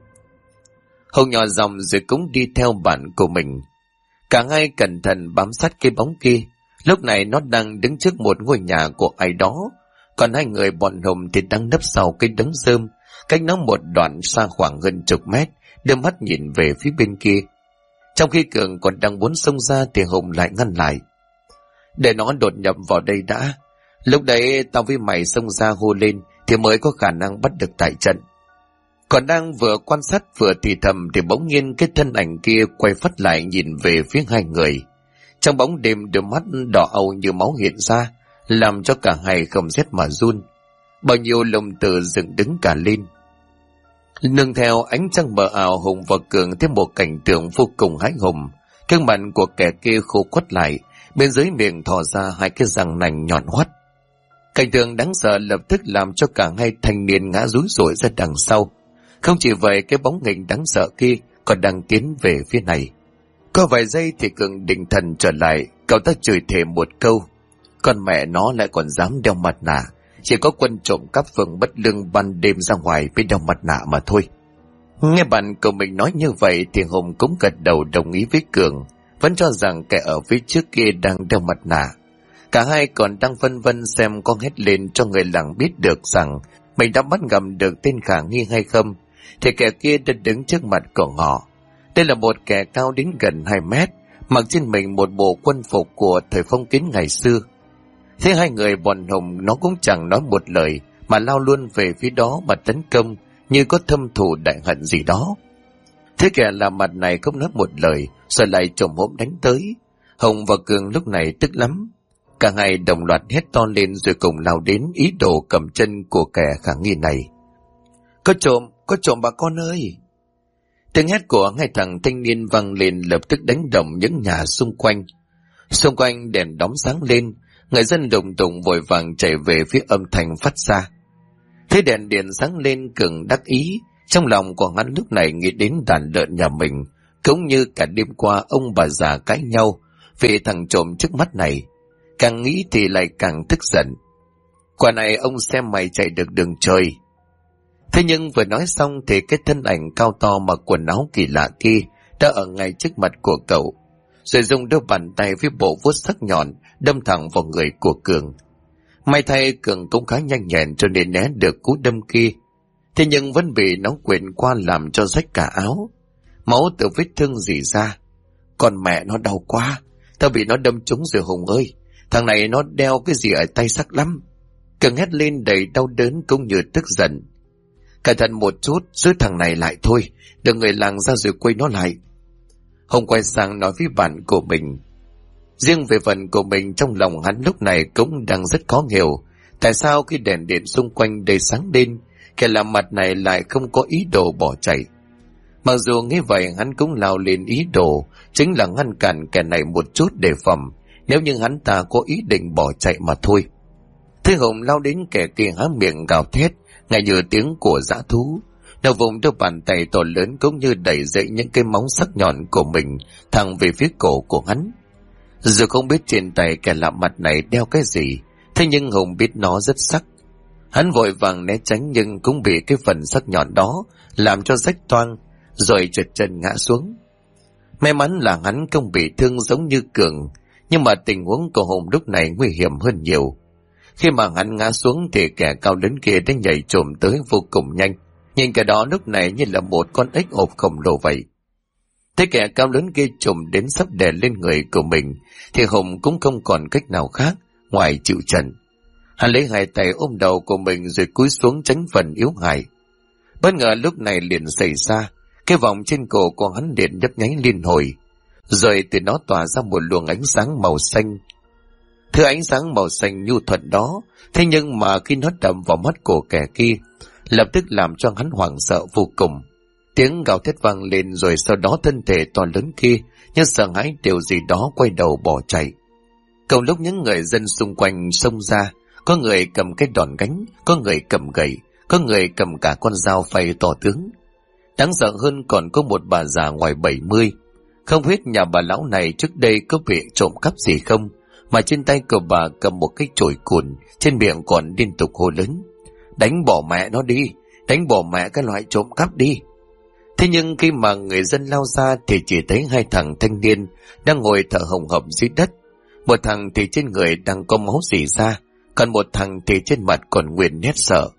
Hùng nhỏ giọng rồi cũng đi theo bạn của mình. Cả hai cẩn thận bám sát cái bóng kia. Lúc này nó đang đứng trước một ngôi nhà của ai đó, còn hai người bọn Hùng thì đang nấp sau cái đống rơm, cách nó một đoạn xa khoảng hơn chục mét, đưa mắt nhìn về phía bên kia. Trong khi Cường còn đang muốn xông ra thì Hùng lại ngăn lại: Để nó đột nhập vào đây đã, lúc đấy tao với mày xông ra hô lên thì mới có khả năng bắt được tại trận. Còn đang vừa quan sát vừa thì thầm thì bỗng nhiên cái thân ảnh kia quay phắt lại nhìn về phía hai người. Trong bóng đêm đôi mắt đỏ âu như máu hiện ra, làm cho cả hai không rét mà run. Bao nhiêu lồng tử dựng đứng cả lên. Nương theo ánh trăng mờ ảo, Hùng và Cường thấy một cảnh tượng vô cùng hãi hùng. Gương mặt của kẻ kia khô quắt lại, bên dưới miệng thò ra hai cái răng nành nhọn hoắt. Cảnh tượng đáng sợ lập tức làm cho cả hai thanh niên ngã rúi rủi ra đằng sau. Không chỉ vậy, cái bóng hình đáng sợ kia còn đang tiến về phía này. Có vài giây thì Cường định thần trở lại, cậu ta chửi thề một câu: Con mẹ nó lại còn dám đeo mặt nạ, chỉ có quân trộm cắp phường bất lương ban đêm ra ngoài mới đeo mặt nạ mà thôi. Nghe bạn của mình nói như vậy thì Hùng cũng gật đầu đồng ý với Cường, vẫn cho rằng kẻ ở phía trước kia đang đeo mặt nạ. Cả hai còn đang phân vân xem có hét lên cho người làng biết được rằng mình đã bắt gặp được tên khả nghi hay không, thì kẻ kia đã đứng trước mặt của họ. Đây là một kẻ cao đến gần 2 mét, mặc trên mình một bộ quân phục của thời phong kiến ngày xưa. Thế hai người bọn Hùng nó cũng chẳng nói một lời mà lao luôn về phía đó mà tấn công, như có thâm thù đại hận gì đó. Thế kẻ lạ mặt này không nói một lời, rồi lại chồm hổm đánh tới. Hồng và Cường lúc này tức lắm. Cả hai đồng loạt hét to lên rồi cùng lao đến ý đồ cầm chân của kẻ khả nghi này. Có trộm bà con ơi! Tiếng hét của hai thằng thanh niên vang lên lập tức đánh động những nhà xung quanh. Xung quanh đèn đóm sáng lên, người dân đùng đùng vội vàng chạy về phía âm thanh phát ra. Thấy đèn điện sáng lên, Cường đắc ý, trong lòng của hắn lúc này nghĩ đến đàn lợn nhà mình, cũng như cả đêm qua ông bà già cãi nhau vì thằng trộm trước mắt này. Càng nghĩ thì lại càng tức giận. Quả này ông xem mày chạy được đường trời. Thế nhưng vừa nói xong thì cái thân ảnh cao to mặc quần áo kỳ lạ kia đã ở ngay trước mặt của cậu, rồi dùng đôi bàn tay với bộ vuốt sắc nhọn đâm thẳng vào người của Cường. May thay Cường cũng khá nhanh nhẹn cho nên né được cú đâm kia. Thế nhưng vẫn bị nó quện qua làm cho rách cả áo. Máu từ vết thương rỉ ra. Còn mẹ nó đau quá, tao bị nó đâm trúng rồi Hùng ơi. Thằng này nó đeo cái gì ở tay sắc lắm. Cường hét lên đầy đau đớn cũng như tức giận. Cẩn thận một chút, giữ thằng này lại thôi, đừng người làng ra rồi quay nó lại. Hùng quay sang nói với bạn của mình. Riêng về phần của mình, trong lòng hắn lúc này cũng đang rất khó hiểu. Tại sao khi đèn điện xung quanh đầy sáng lên, kẻ làm mặt này lại không có ý đồ bỏ chạy. Mặc dù nghĩ vậy, hắn cũng lao lên ý đồ, chính là ngăn cản kẻ này một chút đề phòng, nếu như hắn ta có ý định bỏ chạy mà thôi. Thế Hùng lao đến kẻ kia há miệng gào thét, ngay như tiếng của dã thú. Nó vùng đôi bàn tay to lớn cũng như đẩy dậy những cái móng sắc nhọn của mình thẳng về phía cổ của hắn. Dù không biết trên tay kẻ lạ mặt này đeo cái gì, thế nhưng Hùng biết nó rất sắc. Hắn vội vàng né tránh nhưng cũng bị cái phần sắc nhọn đó làm cho rách toang, rồi trượt chân ngã xuống. May mắn là hắn không bị thương giống như Cường, nhưng mà tình huống của Hùng lúc này nguy hiểm hơn nhiều. Khi mà hắn ngã xuống thì kẻ cao lớn kia đã nhảy trồm tới vô cùng nhanh, nhìn cái đó lúc này như là một con ếch ộp khổng lồ vậy. Thế kẻ cao lớn kia trồm đến sắp đè lên người của mình thì Hùng cũng không còn cách nào khác ngoài chịu trận. Hắn lấy hai tay ôm đầu của mình rồi cúi xuống tránh phần yếu hại. Bất ngờ lúc này liền xảy ra, cái vòng trên cổ của hắn liền nhấp nháy liên hồi, rồi từ nó tỏa ra một luồng ánh sáng màu xanh. Thứ ánh sáng màu xanh nhu thuận đó, thế nhưng mà khi nó đập vào mắt của kẻ kia, lập tức làm cho hắn hoảng sợ vô cùng. Tiếng gào thét vang lên, rồi sau đó thân thể to lớn kia như sợ hãi điều gì đó quay đầu bỏ chạy. Cùng lúc những người dân xung quanh xông ra, có người cầm cái đòn gánh, có người cầm gậy, có người cầm cả con dao phay to tướng. Đáng sợ hơn còn có một bà già ngoài 70. Không biết nhà bà lão này trước đây có bị trộm cắp gì không, mà trên tay của bà cầm một cái chổi cùn, trên miệng còn liên tục hô lớn: đánh bỏ mẹ nó đi, đánh bỏ mẹ cái loại trộm cắp đi. Thế nhưng khi mà người dân lao ra thì chỉ thấy hai thằng thanh niên đang ngồi thở hồng hộc dưới đất. Một thằng thì trên người đang có máu rỉ ra, còn một thằng thì trên mặt còn nguyên nét sợ.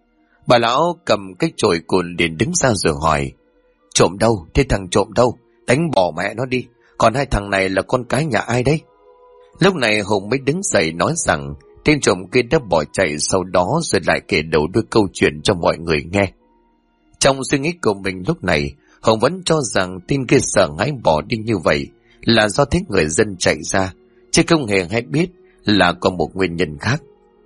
Bà lão cầm cái chổi cùn liền đứng ra rồi hỏi: trộm đâu? Thế thằng trộm đâu? Đánh bỏ mẹ nó đi, còn hai thằng này là con cái nhà ai đấy? Lúc này Hùng mới đứng dậy nói rằng tên trộm kia đã bỏ chạy, sau đó rồi lại kể đầu đuôi câu chuyện cho mọi người nghe. Trong suy nghĩ của mình lúc này, Hùng vẫn cho rằng tên kia sợ hãi bỏ đi như vậy là do thấy người dân chạy ra, chứ không hề hay biết là còn một nguyên nhân khác.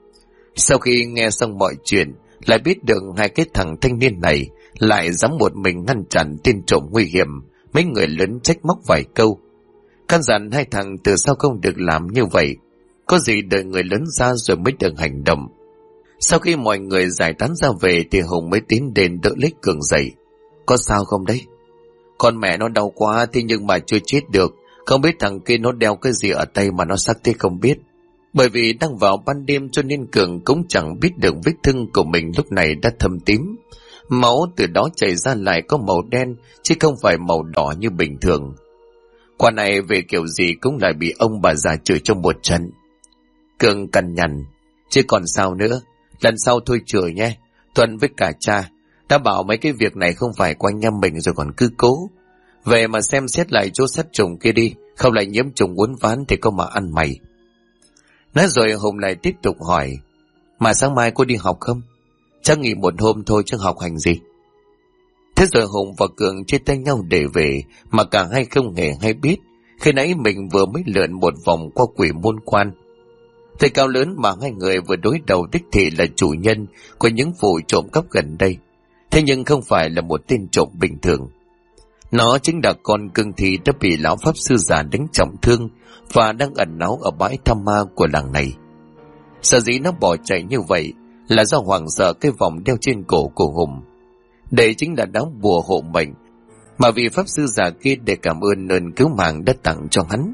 Sau khi nghe xong mọi chuyện, lại biết được hai cái thằng thanh niên này lại dám một mình ngăn chặn tên trộm nguy hiểm, mấy người lớn trách móc vài câu, căn dặn hai thằng từ sau không được làm như vậy, có gì đợi người lớn ra rồi mới được hành động. Sau khi mọi người giải tán ra về thì Hùng mới tiến đến đỡ lấy Cường dậy. Có sao không đấy? Con mẹ nó đau quá, thế nhưng mà chưa chết được, không biết thằng kia nó đeo cái gì ở tay mà nó sắc thế không biết. Bởi vì đang vào ban đêm cho nên Cường cũng chẳng biết được vết thương của mình lúc này đã thâm tím. Máu từ đó chảy ra lại có màu đen chứ không phải màu đỏ như bình thường. Quả này về kiểu gì cũng lại bị ông bà già chửi trong một trận. Cường cằn nhằn: chứ còn sao nữa, lần sau thôi chửi nhé. Tuần với cả cha đã bảo mấy cái việc này không phải của anh em mình rồi còn cứ cố. Về mà xem xét lại chỗ sát trùng kia đi, không lại nhiễm trùng uốn ván thì có mà ăn mày. Nói rồi Hùng lại tiếp tục hỏi: mà sáng mai cô đi học không? Chắc nghỉ một hôm thôi chứ học hành gì. Thế rồi Hùng và Cường chia tay nhau để về, mà cả hai không hề hay biết khi nãy mình vừa mới lượn một vòng qua quỷ môn quan. Thầy cao lớn mà hai người vừa đối đầu đích thị là chủ nhân của những vụ trộm cắp gần đây, thế nhưng không phải là một tên trộm bình thường. Nó chính là con cương thi đã bị lão pháp sư già đánh trọng thương và đang ẩn náu ở bãi thăm ma của làng này. Sở dĩ nó bỏ chạy như vậy là do hoảng sợ cái vòng đeo trên cổ của Hùng. Đây chính là đáo bùa hộ mệnh mà vị pháp sư già kia để cảm ơn ơn cứu mạng đã tặng cho hắn.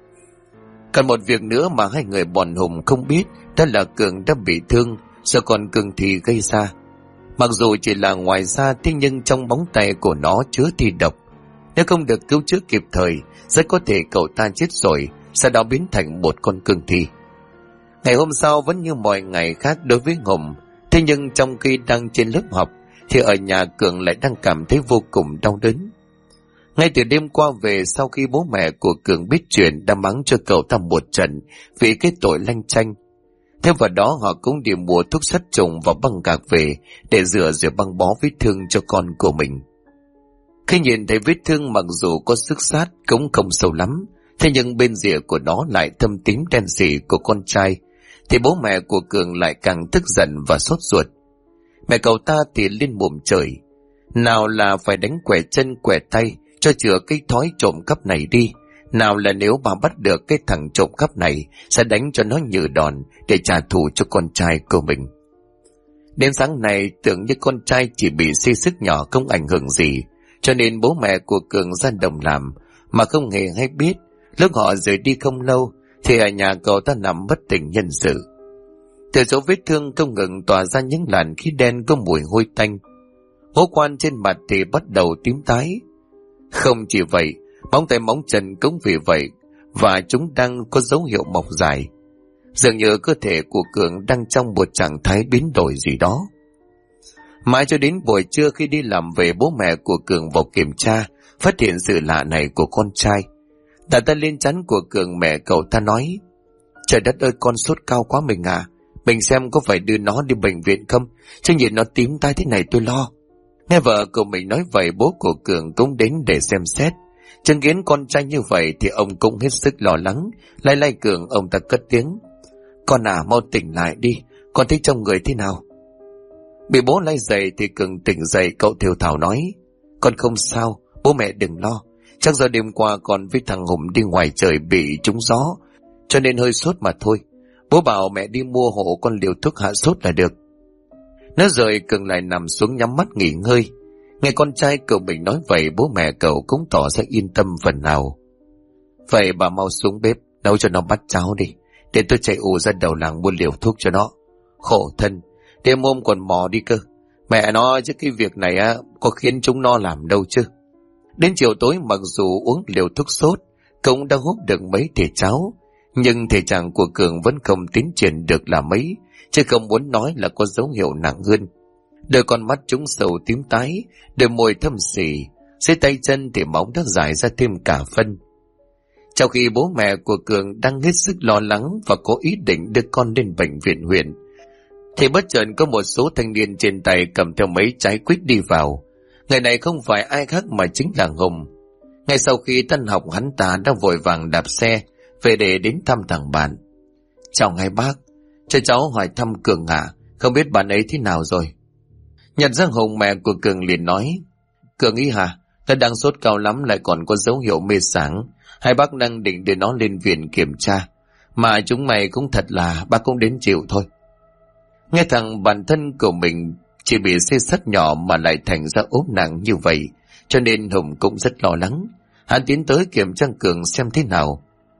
Còn một việc nữa mà hai người bọn Hùng không biết, đó là Cường đã bị thương do con cương thi gây ra. Mặc dù chỉ là ngoài da, thế nhưng trong móng tay của nó chứa thi độc. Nếu không được cứu chữa kịp thời, rất có thể cậu ta chết rồi, sau đó biến thành một con cương thi. Ngày hôm sau vẫn như mọi ngày khác đối với Hùng, thế nhưng trong khi đang trên lớp học, thì ở nhà Cường lại đang cảm thấy vô cùng đau đớn. Ngay từ đêm qua về, sau khi bố mẹ của Cường biết chuyện, đã mắng cho cậu ta một trận vì cái tội lanh chanh. Thêm vào đó họ cũng đi mua thuốc sát trùng và băng gạc về để rửa rồi băng bó vết thương cho con của mình. Khi nhìn thấy vết thương mặc dù có xước sát cũng không sâu lắm, thế nhưng bên rìa của nó lại thâm tím đen sì của con trai, thì bố mẹ của Cường lại càng tức giận và sốt ruột. Mẹ cậu ta thì lên mồm trời, nào là phải đánh quẻ chân quẻ tay cho chữa cái thói trộm cắp này đi, nào là nếu bà bắt được cái thằng trộm cắp này sẽ đánh cho nó nhừ đòn để trả thù cho con trai của mình. Đến sáng nay tưởng như con trai chỉ bị xây sức nhỏ không ảnh hưởng gì, cho nên bố mẹ của Cường ra đồng làm mà không hề hay biết. Lúc họ rời đi không lâu thì ở nhà cậu ta nằm bất tỉnh nhân sự. Từ dấu vết thương không ngừng tỏa ra những làn khí đen có mùi hôi tanh. Ngũ quan trên mặt thì bắt đầu tím tái. Không chỉ vậy, móng tay móng chân cũng vì vậy, và chúng đang có dấu hiệu mọc dài. Dường như cơ thể của Cường đang trong một trạng thái biến đổi gì đó. Mãi cho đến buổi trưa khi đi làm về, bố mẹ của Cường vào kiểm tra, phát hiện sự lạ này của con trai. Đặt tay lên trán của Cường, mẹ cậu ta nói: "Trời đất ơi, con sốt cao quá mình à. Mình xem có phải đưa nó đi bệnh viện không, chứ nhìn nó tím tái thế này tôi lo." Nghe vợ của mình nói vậy, bố của Cường cũng đến để xem xét. Chứng kiến con trai như vậy thì ông cũng hết sức lo lắng. Lay Cường, ông ta cất tiếng: "Con à, mau tỉnh lại đi, con thấy trong người thế nào?" Bị bố lay dậy thì Cường tỉnh dậy, cậu thều thào nói: "Con không sao, bố mẹ đừng lo. Chắc do đêm qua con với thằng Hùng đi ngoài trời bị trúng gió, cho nên hơi sốt mà thôi. Bố bảo mẹ đi mua hộ con liều thuốc hạ sốt là được." Nói rồi Cường lại nằm xuống nhắm mắt nghỉ ngơi. Nghe con trai cậu mình nói vậy, bố mẹ cậu cũng tỏ ra yên tâm phần nào. "Vậy bà mau xuống bếp nấu cho nó bát cháo đi, để tôi chạy ù ra đầu làng mua liều thuốc cho nó. Khổ thân, đêm hôm còn mò đi cơ. Mẹ nó chứ cái việc này có khiến chúng nó làm đâu chứ." Đến chiều tối, mặc dù uống liều thuốc sốt, cũng đã húp được mấy thìa cháo, nhưng thể trạng của Cường vẫn không tiến triển được là mấy, chứ không muốn nói là có dấu hiệu nặng hơn. Đôi con mắt chúng sầu tím tái, đôi môi thâm xỉ, dưới tay chân thì máu đã rải ra thêm cả phân. Trong khi bố mẹ của Cường đang hết sức lo lắng và có ý định đưa con lên bệnh viện huyện, thì bất chợt có một số thanh niên trên tay cầm theo mấy trái quýt đi vào. Người này không phải ai khác mà chính là Hùng. Ngay sau khi tan học, hắn ta đã vội vàng đạp xe về để đến thăm thằng bạn. "Chào ngài bác, cho cháu hỏi thăm Cường ạ, không biết bạn ấy thế nào rồi?" Nhận ra Hùng, mẹ của Cường liền nói: "Cường ý hả? Nó đang sốt cao lắm, lại còn có dấu hiệu mê sảng. Hai bác đang định đưa nó lên viện kiểm tra, mà chúng mày cũng thật là bác cũng đến chịu thôi." Nghe thằng bản thân của mình chỉ bị xê sắt nhỏ mà lại thành ra ốm nặng như vậy, cho nên Hùng cũng rất lo lắng. Hắn tiến tới kiểm tra Cường xem thế nào.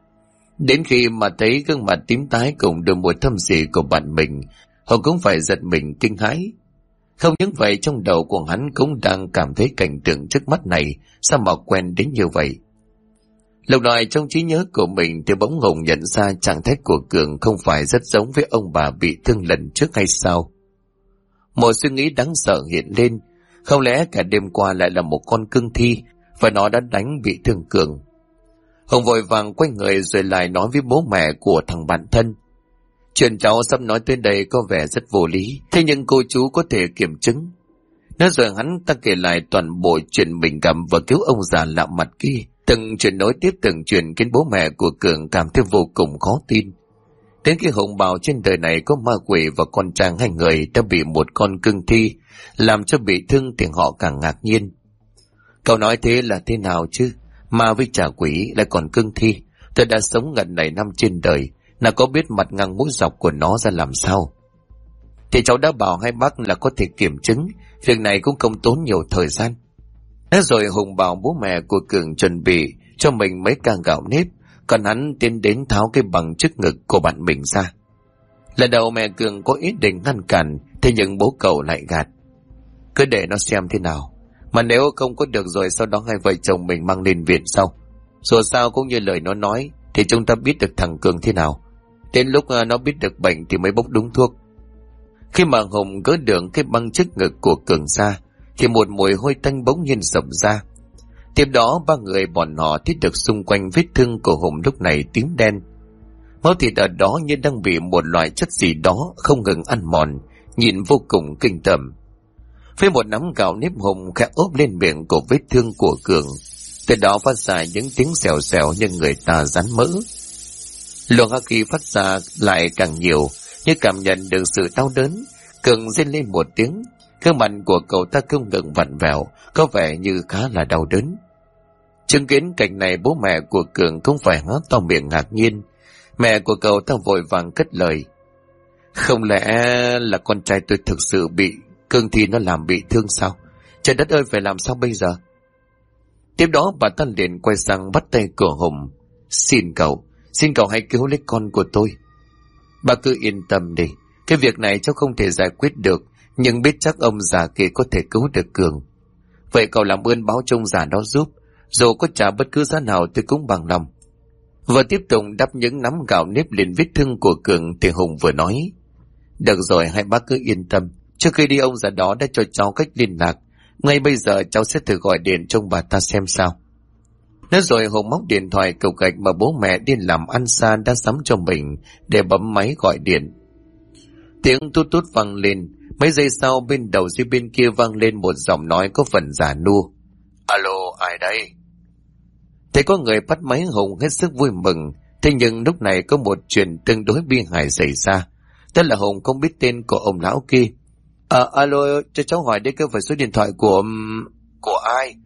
Đến khi mà thấy gương mặt tím tái cùng đôi môi thâm xỉ của bạn mình, Hùng cũng phải giật mình kinh hãi. Không những vậy, trong đầu của hắn cũng đang cảm thấy cảnh tượng trước mắt này sao mà quen đến như vậy. Lúc này trong trí nhớ của mình thì bỗng Hùng nhận ra trạng thái của Cường không phải rất giống với ông bà bị thương lần trước hay sao. Một suy nghĩ đáng sợ hiện lên, không lẽ cả đêm qua lại là một con cương thi và nó đã đánh bị thương Cường. Hùng vội vàng quay người rồi lại nói với bố mẹ của thằng bạn thân: "Chuyện cháu sắp nói tới đây có vẻ rất vô lý, thế nhưng cô chú có thể kiểm chứng. Nói rồi hắn ta kể lại toàn bộ chuyện mình gặp và cứu ông già lạ mặt kia. Từng chuyện nối tiếp từng chuyện khiến bố mẹ của Cường cảm thấy vô cùng khó tin. Đến khi Hùng bảo trên đời này có ma quỷ và con trai hai người đã bị một con cương thi làm cho bị thương thì họ càng ngạc nhiên. Cậu nói thế là thế nào chứ? Ma với trả quỷ lại còn cương thi. Tôi đã sống ngần này năm trên đời, nào có biết mặt ngang mũi dọc của nó ra làm sao. Thì cháu đã bảo hai bác là có thể kiểm chứng, việc này cũng không tốn nhiều thời gian. Thế rồi Hùng bảo bố mẹ của Cường chuẩn bị cho mình mấy ca gạo nếp, còn hắn tiến đến tháo cái bằng trước ngực của bạn mình ra. Lần đầu mẹ Cường có ý định ngăn cản, thế nhưng bố cậu lại gạt. Cứ để nó xem thế nào, mà nếu không có được rồi sau đó hai vợ chồng mình mang lên viện sau. Dù sao cũng như lời nó nói thì chúng ta biết được thằng Cường thế nào. Đến lúc nó biết được bệnh thì mới bốc đúng thuốc. Khi mà Hùng gỡ được cái băng trước ngực của Cường ra thì một mùi hôi tanh bỗng nhiên xộc ra. Tiếp đó ba người bọn họ thấy được xung quanh vết thương của Hùng lúc này tím đen. Máu thịt ở đó như đang bị một loại chất gì đó không ngừng ăn mòn, nhìn vô cùng kinh tởm. Với một nắm gạo nếp Hùng khẽ ốp lên miệng của vết thương của Cường, từ đó phát ra những tiếng xèo xèo như người ta rắn mỡ. Luồng hắc khí phát ra lại càng nhiều, như cảm nhận được sự đau đớn. Cường rên lên một tiếng, gương mặt của cậu ta không ngừng vặn vẹo, có vẻ như khá là đau đớn. Chứng kiến cảnh này, bố mẹ của Cường cũng phải há to miệng ngạc nhiên. Mẹ của cậu ta vội vàng cất lời: không lẽ là con trai tôi thực sự bị cương thi nó làm bị thương sao? Trời đất ơi, phải làm sao bây giờ? Tiếp đó bà ta liền quay sang bắt tay của Hùng: xin cậu hãy cứu lấy con của tôi. Bà cứ yên tâm đi, cái việc này cháu không thể giải quyết được, nhưng biết chắc ông già kia có thể cứu được Cường. Vậy cậu làm ơn báo cho ông già đó giúp, dù có trả bất cứ giá nào tôi cũng bằng lòng. Vừa tiếp tục đắp những nắm gạo nếp lên vết thương của Cường thì Hùng vừa nói: được rồi, hai bác cứ yên tâm, trước khi đi ông già đó đã cho cháu cách liên lạc, ngay bây giờ cháu sẽ thử gọi điện cho bà ta xem sao. Nói rồi Hùng móc điện thoại cậu gạch mà bố mẹ đi làm ăn xa đã sắm cho mình để bấm máy gọi điện. Tiếng tút tút vang lên, mấy giây sau bên đầu dây bên kia vang lên một giọng nói có phần già nua: alo, ai đây? Thấy có người bắt máy, Hùng hết sức vui mừng. Thế nhưng lúc này có một chuyện tương đối bi hài xảy ra. Tức là Hùng không biết tên của ông lão kia. Alo, cho cháu hỏi đây có phải số điện thoại của ai?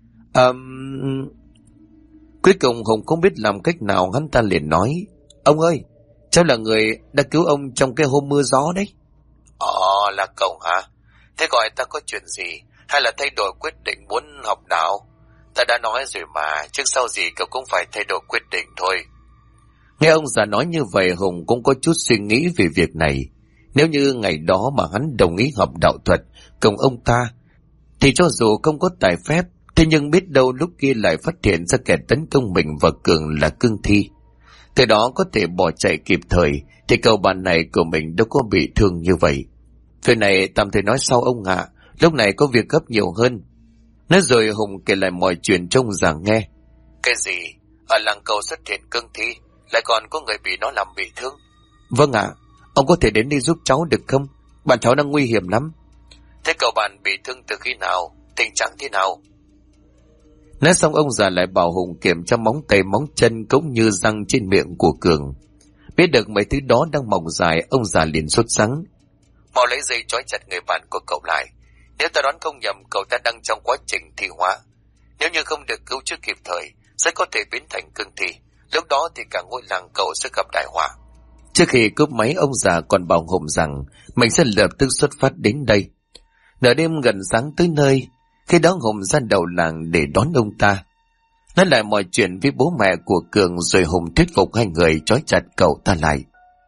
Cuối cùng Hùng không biết làm cách nào, hắn ta liền nói: ông ơi, cháu là người đã cứu ông trong cái hôm mưa gió đấy. Là cậu hả? Thế gọi ta có chuyện gì? Hay là thay đổi quyết định muốn học đạo? Ta đã nói rồi mà, trước sau gì cậu cũng phải thay đổi quyết định thôi. Nghe ông già nói như vậy, Hùng cũng có chút suy nghĩ về việc này. Nếu như ngày đó mà hắn đồng ý học đạo thuật cùng ông ta, thì cho dù không có tài phép, thế nhưng biết đâu lúc kia lại phát hiện ra kẻ tấn công mình và Cường là cương thi. Từ đó có thể bỏ chạy kịp thời, thì cậu bạn này của mình đâu có bị thương như vậy. Việc này tạm thời nói sau ông ạ, lúc này có việc gấp nhiều hơn. Nói rồi Hùng kể lại mọi chuyện trông giảng nghe. Cái gì? Ở làng cầu xuất hiện cương thi, lại còn có người bị nó làm bị thương? Vâng ạ, ông có thể đến đây giúp cháu được không? Bạn cháu đang nguy hiểm lắm. Thế cậu bạn bị thương từ khi nào? Tình trạng thế nào? Nói xong ông già lại bảo Hùng kiểm tra móng tay móng chân cũng như răng trên miệng của Cường. Biết được mấy thứ đó đang mọc dài, ông già liền sốt sắng: mau lấy dây trói chặt người bạn của cậu lại. Nếu ta đoán không nhầm, cậu ta đang trong quá trình thi hóa. Nếu như không được cứu trước kịp thời, sẽ có thể biến thành cương thi. Lúc đó thì cả ngôi làng cậu sẽ gặp đại họa. Trước khi cúp máy, ông già còn bảo Hùng rằng mình sẽ lập tức xuất phát đến đây. Nửa đêm gần sáng tới nơi, khi đó Hùng ra đầu làng để đón ông ta. Nói lại mọi chuyện với bố mẹ của Cường, rồi Hùng thuyết phục hai người trói chặt cậu ta lại.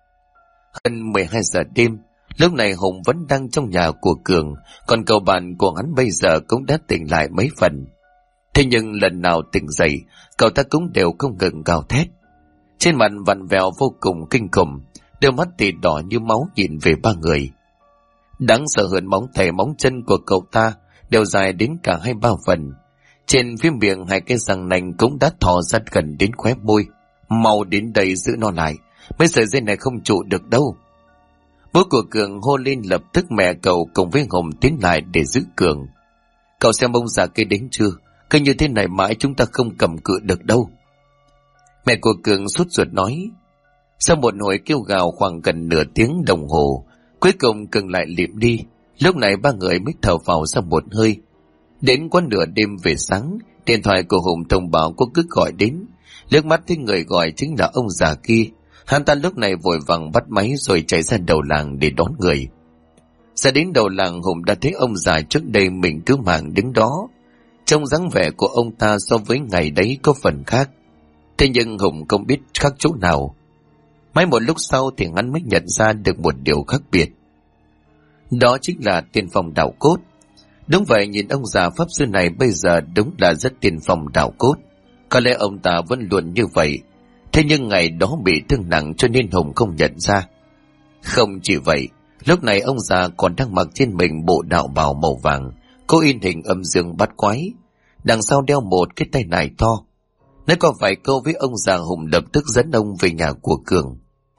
Hơn 12 giờ đêm, lúc này Hùng vẫn đang trong nhà của Cường, còn cậu bạn của hắn bây giờ cũng đã tỉnh lại mấy phần. Thế nhưng lần nào tỉnh dậy, cậu ta cũng đều không ngừng gào thét. Trên mặt vặn vẹo vô cùng kinh khủng, đôi mắt thì đỏ như máu nhìn về ba người. Đáng sợ hơn, móng tay móng chân của cậu ta đều dài đến cả 2-3 phần. Trên phía miệng hai cái răng nanh cũng đã thò ra gần đến khóe môi. Mau đến đây giữ nó lại, mấy sợi dây này không trụ được đâu. Bố của Cường hô lên, lập tức mẹ cậu cùng với Hùng tiến lại để giữ Cường. Cậu xem ông già kia đến chưa? Cứ như thế này mãi chúng ta không cầm cự được đâu. Mẹ của Cường sốt ruột nói. Sau một hồi kêu gào khoảng gần nửa tiếng đồng hồ, cuối cùng Cường lại lịm đi. Lúc này ba người mới thở phào ra một hơi. Đến quá nửa đêm về sáng, điện thoại của Hùng thông báo có cứ gọi đến. Liếc mắt thấy người gọi chính là ông già kia. Hắn ta lúc này vội vàng bắt máy rồi chạy ra đầu làng để đón người. Ra đến đầu làng, Hùng đã thấy ông già trước đây mình cứu mạng đứng đó. Trông dáng vẻ của ông ta so với ngày đấy có phần khác. Thế nhưng Hùng không biết khác chỗ nào. Mãi một lúc sau thì hắn mới nhận ra được một điều khác biệt. Đó chính là tiên phong đạo cốt. Đúng vậy, nhìn ông già pháp sư này bây giờ đúng là rất tiên phong đạo cốt. Có lẽ ông ta vẫn luôn như vậy. Thế nhưng ngày đó bị thương nặng cho nên Hùng không nhận ra. Không chỉ vậy, lúc này ông già còn đang mặc trên mình bộ đạo bào màu vàng, có in hình âm dương bát quái. Đằng sau đeo một cái tay nải to. Nếu có vài câu với ông già, Hùng lập tức dẫn ông về nhà của Cường.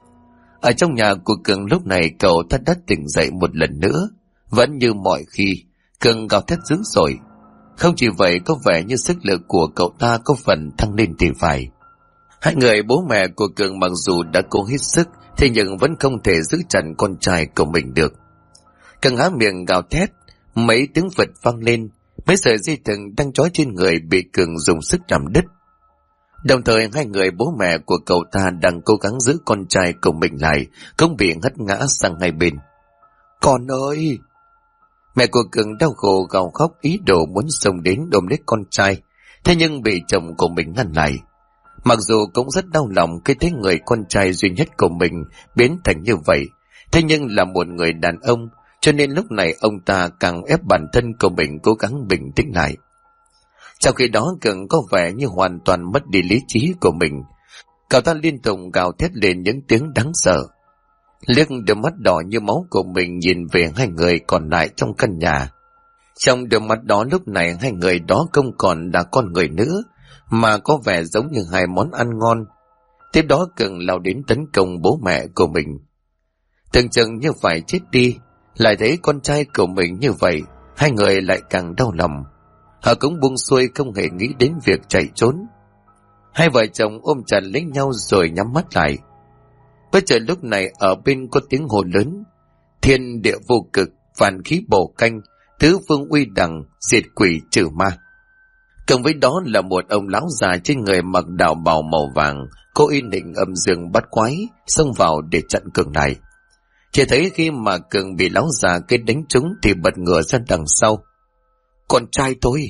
Ở trong nhà của Cường lúc này cậu ta đã tỉnh dậy một lần nữa. Vẫn như mọi khi, Cường gào thét dữ dội. Không chỉ vậy, có vẻ như sức lực của cậu ta có phần thăng lên thì phải. Hai người bố mẹ của Cường mặc dù đã cố hết sức, thế nhưng vẫn không thể giữ chặt con trai của mình được. Cường há miệng gào thét, mấy tiếng vật vang lên, mấy sợi dây thừng đang trói trên người bị Cường dùng sức làm đứt. Đồng thời hai người bố mẹ của cậu ta đang cố gắng giữ con trai của mình lại, cũng bị hất ngã sang hai bên. Con ơi! Mẹ của Cường đau khổ gào khóc, ý đồ muốn xông đến ôm lấy con trai, thế nhưng bị chồng của mình ngăn lại. Mặc dù cũng rất đau lòng khi thấy người con trai duy nhất của mình biến thành như vậy, thế nhưng là một người đàn ông, cho nên lúc này ông ta càng ép bản thân của mình cố gắng bình tĩnh lại. Trong khi đó Cường có vẻ như hoàn toàn mất đi lý trí của mình. Cậu ta liên tục gào thét lên những tiếng đáng sợ. Liếc đôi mắt đỏ như máu của mình nhìn về hai người còn lại trong căn nhà. Trong đôi mắt đó lúc này hai người đó không còn là con người nữa, mà có vẻ giống như hai món ăn ngon. Tiếp đó Cường lao đến tấn công bố mẹ của mình. Tưởng chừng như phải chết đi, lại thấy con trai của mình như vậy, hai người lại càng đau lòng. Họ cũng buông xuôi không hề nghĩ đến việc chạy trốn. Hai vợ chồng ôm chặt lấy nhau rồi nhắm mắt lại. Bất chợt lúc này ở bên có tiếng hô lớn: Thiên địa vô cực, phản khí bổ canh, tứ phương uy đằng, diệt quỷ trừ ma. Cộng với đó là một ông lão già trên người mặc đạo bào màu vàng, có in hình âm dương bát quái, xông vào để chặn Cường lại. Chỉ thấy khi mà Cường bị lão già kia đánh trúng thì bật ngửa ra đằng sau. Con trai tôi!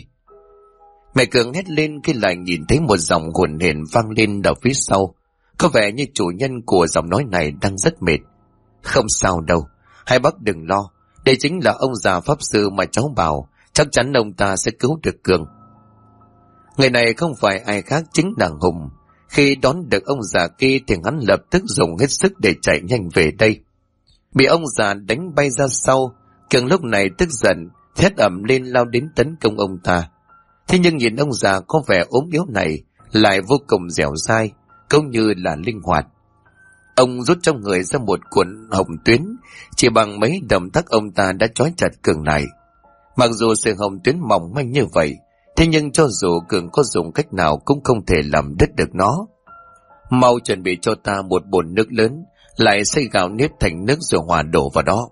Mẹ Cường hét lên khi lại nhìn thấy một dòng hồn hển vang lên ở phía sau. Có vẻ như chủ nhân của giọng nói này đang rất mệt. Không sao đâu, hai bác đừng lo. Đây chính là ông già pháp sư mà cháu bảo, chắc chắn ông ta sẽ cứu được Cường. Người này không phải ai khác chính là Hùng. Khi đón được ông già kia thì hắn lập tức dùng hết sức để chạy nhanh về đây. Bị ông già đánh bay ra sau, Cường lúc này tức giận, thét ầm lên lao đến tấn công ông ta. Thế nhưng nhìn ông già có vẻ ốm yếu này lại vô cùng dẻo dai, cũng như là linh hoạt. Ông rút trong người ra một cuộn hồng tuyến, chỉ bằng mấy động tác ông ta đã trói chặt Cường lại. Mặc dù sợi hồng tuyến mỏng manh như vậy, thế nhưng cho dù Cường có dùng cách nào cũng không thể làm đứt được nó. Mau chuẩn bị cho ta một bồn nước lớn, lại xay gạo nếp thành nước rồi hòa đổ vào đó.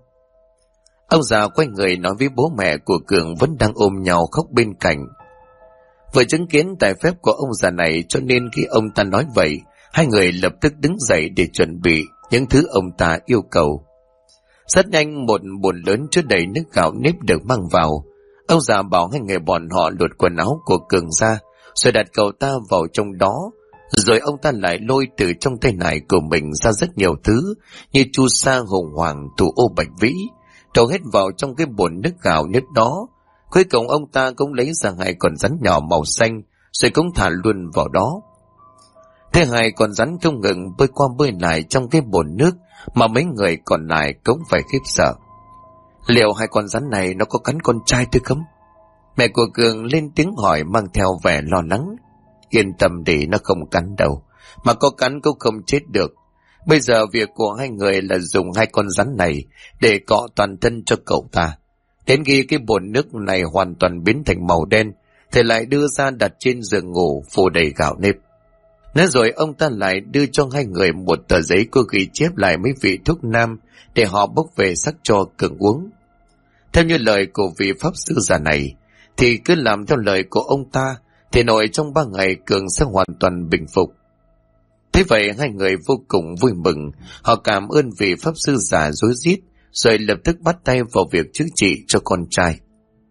Ông già quay người nói với bố mẹ của Cường vẫn đang ôm nhau khóc bên cạnh. Vừa chứng kiến tài phép của ông già này cho nên khi ông ta nói vậy, hai người lập tức đứng dậy để chuẩn bị những thứ ông ta yêu cầu. Rất nhanh một bồn lớn chứa đầy nước gạo nếp được mang vào. Ông già bảo hai người bọn họ lột quần áo của Cường ra, rồi đặt cậu ta vào trong đó. Rồi ông ta lại lôi từ trong tay nải của mình ra rất nhiều thứ như chu sa, hồng hoàng, thủ ô, bạch vĩ, đổ hết vào trong cái bồn nước gạo nếp đó. Cuối cùng ông ta cũng lấy ra hai con rắn nhỏ màu xanh, rồi cũng thả luôn vào đó. Thế hai con rắn không ngừng bơi qua bơi lại trong cái bồn nước mà mấy người còn lại cũng phải khiếp sợ. Liệu hai con rắn này nó có cắn con trai tôi không? Mẹ của Cường lên tiếng hỏi mang theo vẻ lo lắng. Yên tâm đi, nó không cắn đâu, mà có cắn cũng không chết được. Bây giờ việc của hai người là dùng hai con rắn này để cọ toàn thân cho cậu ta. Đến khi cái bồn nước này hoàn toàn biến thành màu đen, thầy lại đưa ra đặt trên giường ngủ phủ đầy gạo nếp. Nói rồi ông ta lại đưa cho hai người một tờ giấy có ghi chép lại mấy vị thuốc nam để họ bốc về sắc cho Cường uống. Theo như lời của vị pháp sư già này, thì cứ làm theo lời của ông ta, thì nội trong 3 ngày Cường sẽ hoàn toàn bình phục. Thế vậy hai người vô cùng vui mừng, họ cảm ơn vị pháp sư già rối rít, rồi lập tức bắt tay vào việc chữa trị cho con trai.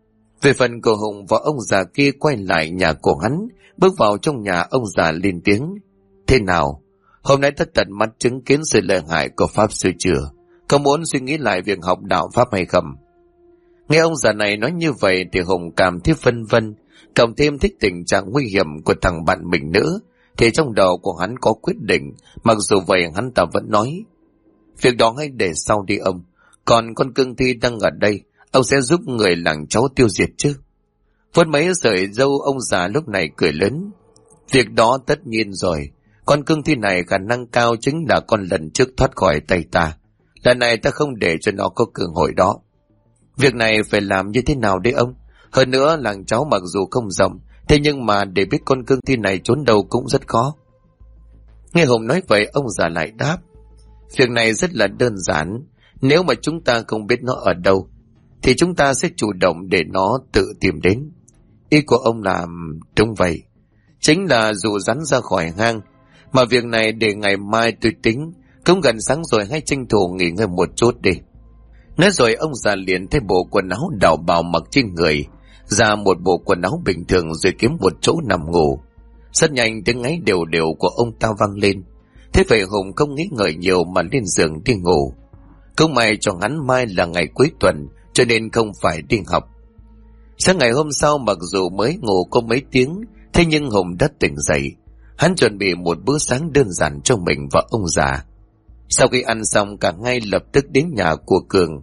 Về phần của Hùng và ông già kia quay lại nhà của hắn, bước vào trong nhà ông già lên tiếng. Thế nào? Hôm nay ta tận mắt chứng kiến sự lợi hại của pháp sư chưa? Có muốn suy nghĩ lại việc học đạo pháp hay không? Nghe ông già này nói như vậy thì Hùng cảm thấy phân vân, cộng thêm thích tình trạng nguy hiểm của thằng bạn mình nữa, thì trong đầu của hắn có quyết định. Mặc dù vậy hắn ta vẫn nói, việc đó hãy để sau đi ông, còn con cương thi đang ở đây, ông sẽ giúp người làng cháu tiêu diệt chứ? Vuốt mấy sợi râu ông già lúc này cười lớn. Việc đó tất nhiên rồi, con cương thi này khả năng cao chính là con lần trước thoát khỏi tay ta. Lần này ta không để cho nó có cơ hội đó. Việc này phải làm như thế nào đấy ông? Hơn nữa làng cháu mặc dù không rộng, thế nhưng mà để biết con cương thi này trốn đâu cũng rất khó. Nghe Hùng nói vậy ông già lại đáp. Việc này rất là đơn giản. Nếu mà chúng ta không biết nó ở đâu, thì chúng ta sẽ chủ động để nó tự tìm đến. Ý của ông là đúng vậy, chính là dụ rắn ra khỏi hang. Mà việc này để ngày mai tôi tính, cũng gần sáng rồi, hãy tranh thủ nghỉ ngơi một chút đi. Nói rồi ông già liền thay bộ quần áo đào bào mặc trên người, ra một bộ quần áo bình thường rồi kiếm một chỗ nằm ngủ. Rất nhanh tiếng ngáy đều đều của ông ta vang lên. Thế vậy Hùng không nghĩ ngợi nhiều mà lên giường đi ngủ. Cũng may cho hắn mai là ngày cuối tuần, cho nên không phải đi học. Sáng ngày hôm sau mặc dù mới ngủ có mấy tiếng, thế nhưng Hùng đã tỉnh dậy. Hắn chuẩn bị một bữa sáng đơn giản cho mình và ông già. Sau khi ăn xong cả ngay lập tức đến nhà của Cường.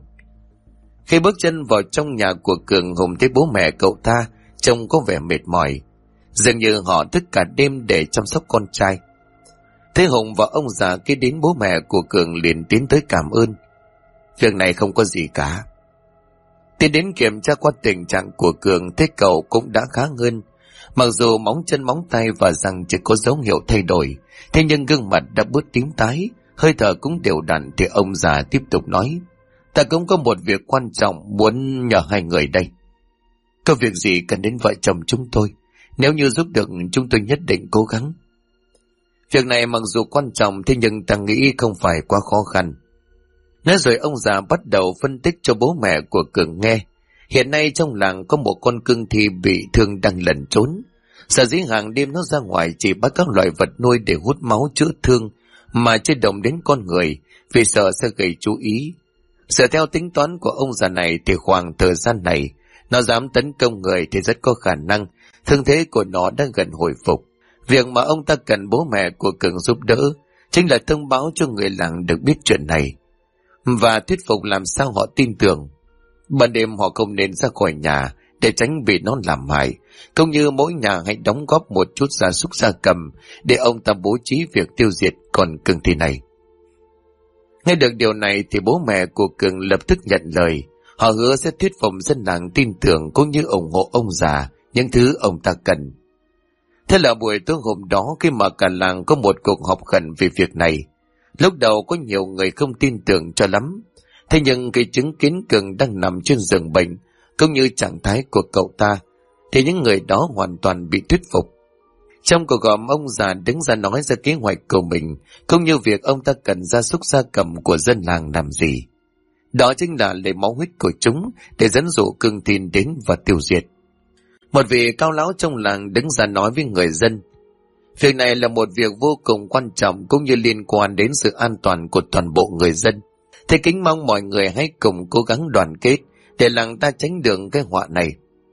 Khi bước chân vào trong nhà của Cường, Hùng thấy bố mẹ cậu ta trông có vẻ mệt mỏi, dường như họ thức cả đêm để chăm sóc con trai. Thế Hùng và ông già kia đến bố mẹ của Cường liền tiến tới cảm ơn. Việc này không có gì cả. Tiến đến kiểm tra qua tình trạng của Cường, thế cậu cũng đã khá hơn. Mặc dù móng chân móng tay và răng chỉ có dấu hiệu thay đổi, thế nhưng gương mặt đã bớt tím tái, hơi thở cũng đều đặn. Thì ông già tiếp tục nói, ta cũng có một việc quan trọng muốn nhờ hai người đây. Có việc gì cần đến vợ chồng chúng tôi? Nếu như giúp được chúng tôi nhất định cố gắng. Việc này mặc dù quan trọng, thế nhưng ta nghĩ không phải quá khó khăn. Nói rồi ông già bắt đầu phân tích cho bố mẹ của Cường nghe. Hiện nay trong làng có một con cương thi bị thương đang lẩn trốn. Sở dĩ hàng đêm nó ra ngoài chỉ bắt các loại vật nuôi để hút máu chữa thương, mà chưa động đến con người, vì sợ sẽ gây chú ý. Dựa theo tính toán của ông già này thì khoảng thời gian này nó dám tấn công người thì rất có khả năng thương thế của nó đang gần hồi phục. Việc mà ông ta cần bố mẹ của Cường giúp đỡ chính là thông báo cho người làng được biết chuyện này và thuyết phục làm sao họ tin tưởng. Ban đêm họ không nên ra khỏi nhà để tránh bị nó làm hại, cũng như mỗi nhà hãy đóng góp một chút gia súc gia cầm để ông ta bố trí việc tiêu diệt con cương thi này. Nghe được điều này thì bố mẹ của Cường lập tức nhận lời. Họ hứa sẽ thuyết phục dân làng tin tưởng cũng như ủng hộ ông già những thứ ông ta cần. Thế là buổi tối hôm đó, khi mà cả làng có một cuộc họp khẩn về việc này, lúc đầu có nhiều người không tin tưởng cho lắm. Thế nhưng khi chứng kiến Cường đang nằm trên giường bệnh cũng như trạng thái của cậu ta, thì những người đó hoàn toàn bị thuyết phục. Trong cuộc họp, ông già đứng ra nói ra kế hoạch của mình, cũng như việc ông ta cần gia súc gia cầm của dân làng làm gì. Đó chính là lấy máu huyết của chúng để dẫn dụ cương thi đến và tiêu diệt. Một vị cao lão trong làng đứng ra nói với người dân, việc này là một việc vô cùng quan trọng cũng như liên quan đến sự an toàn của toàn bộ người dân. Thế kính mong mọi người hãy cùng cố gắng đoàn kết để làng ta tránh được cái họa này.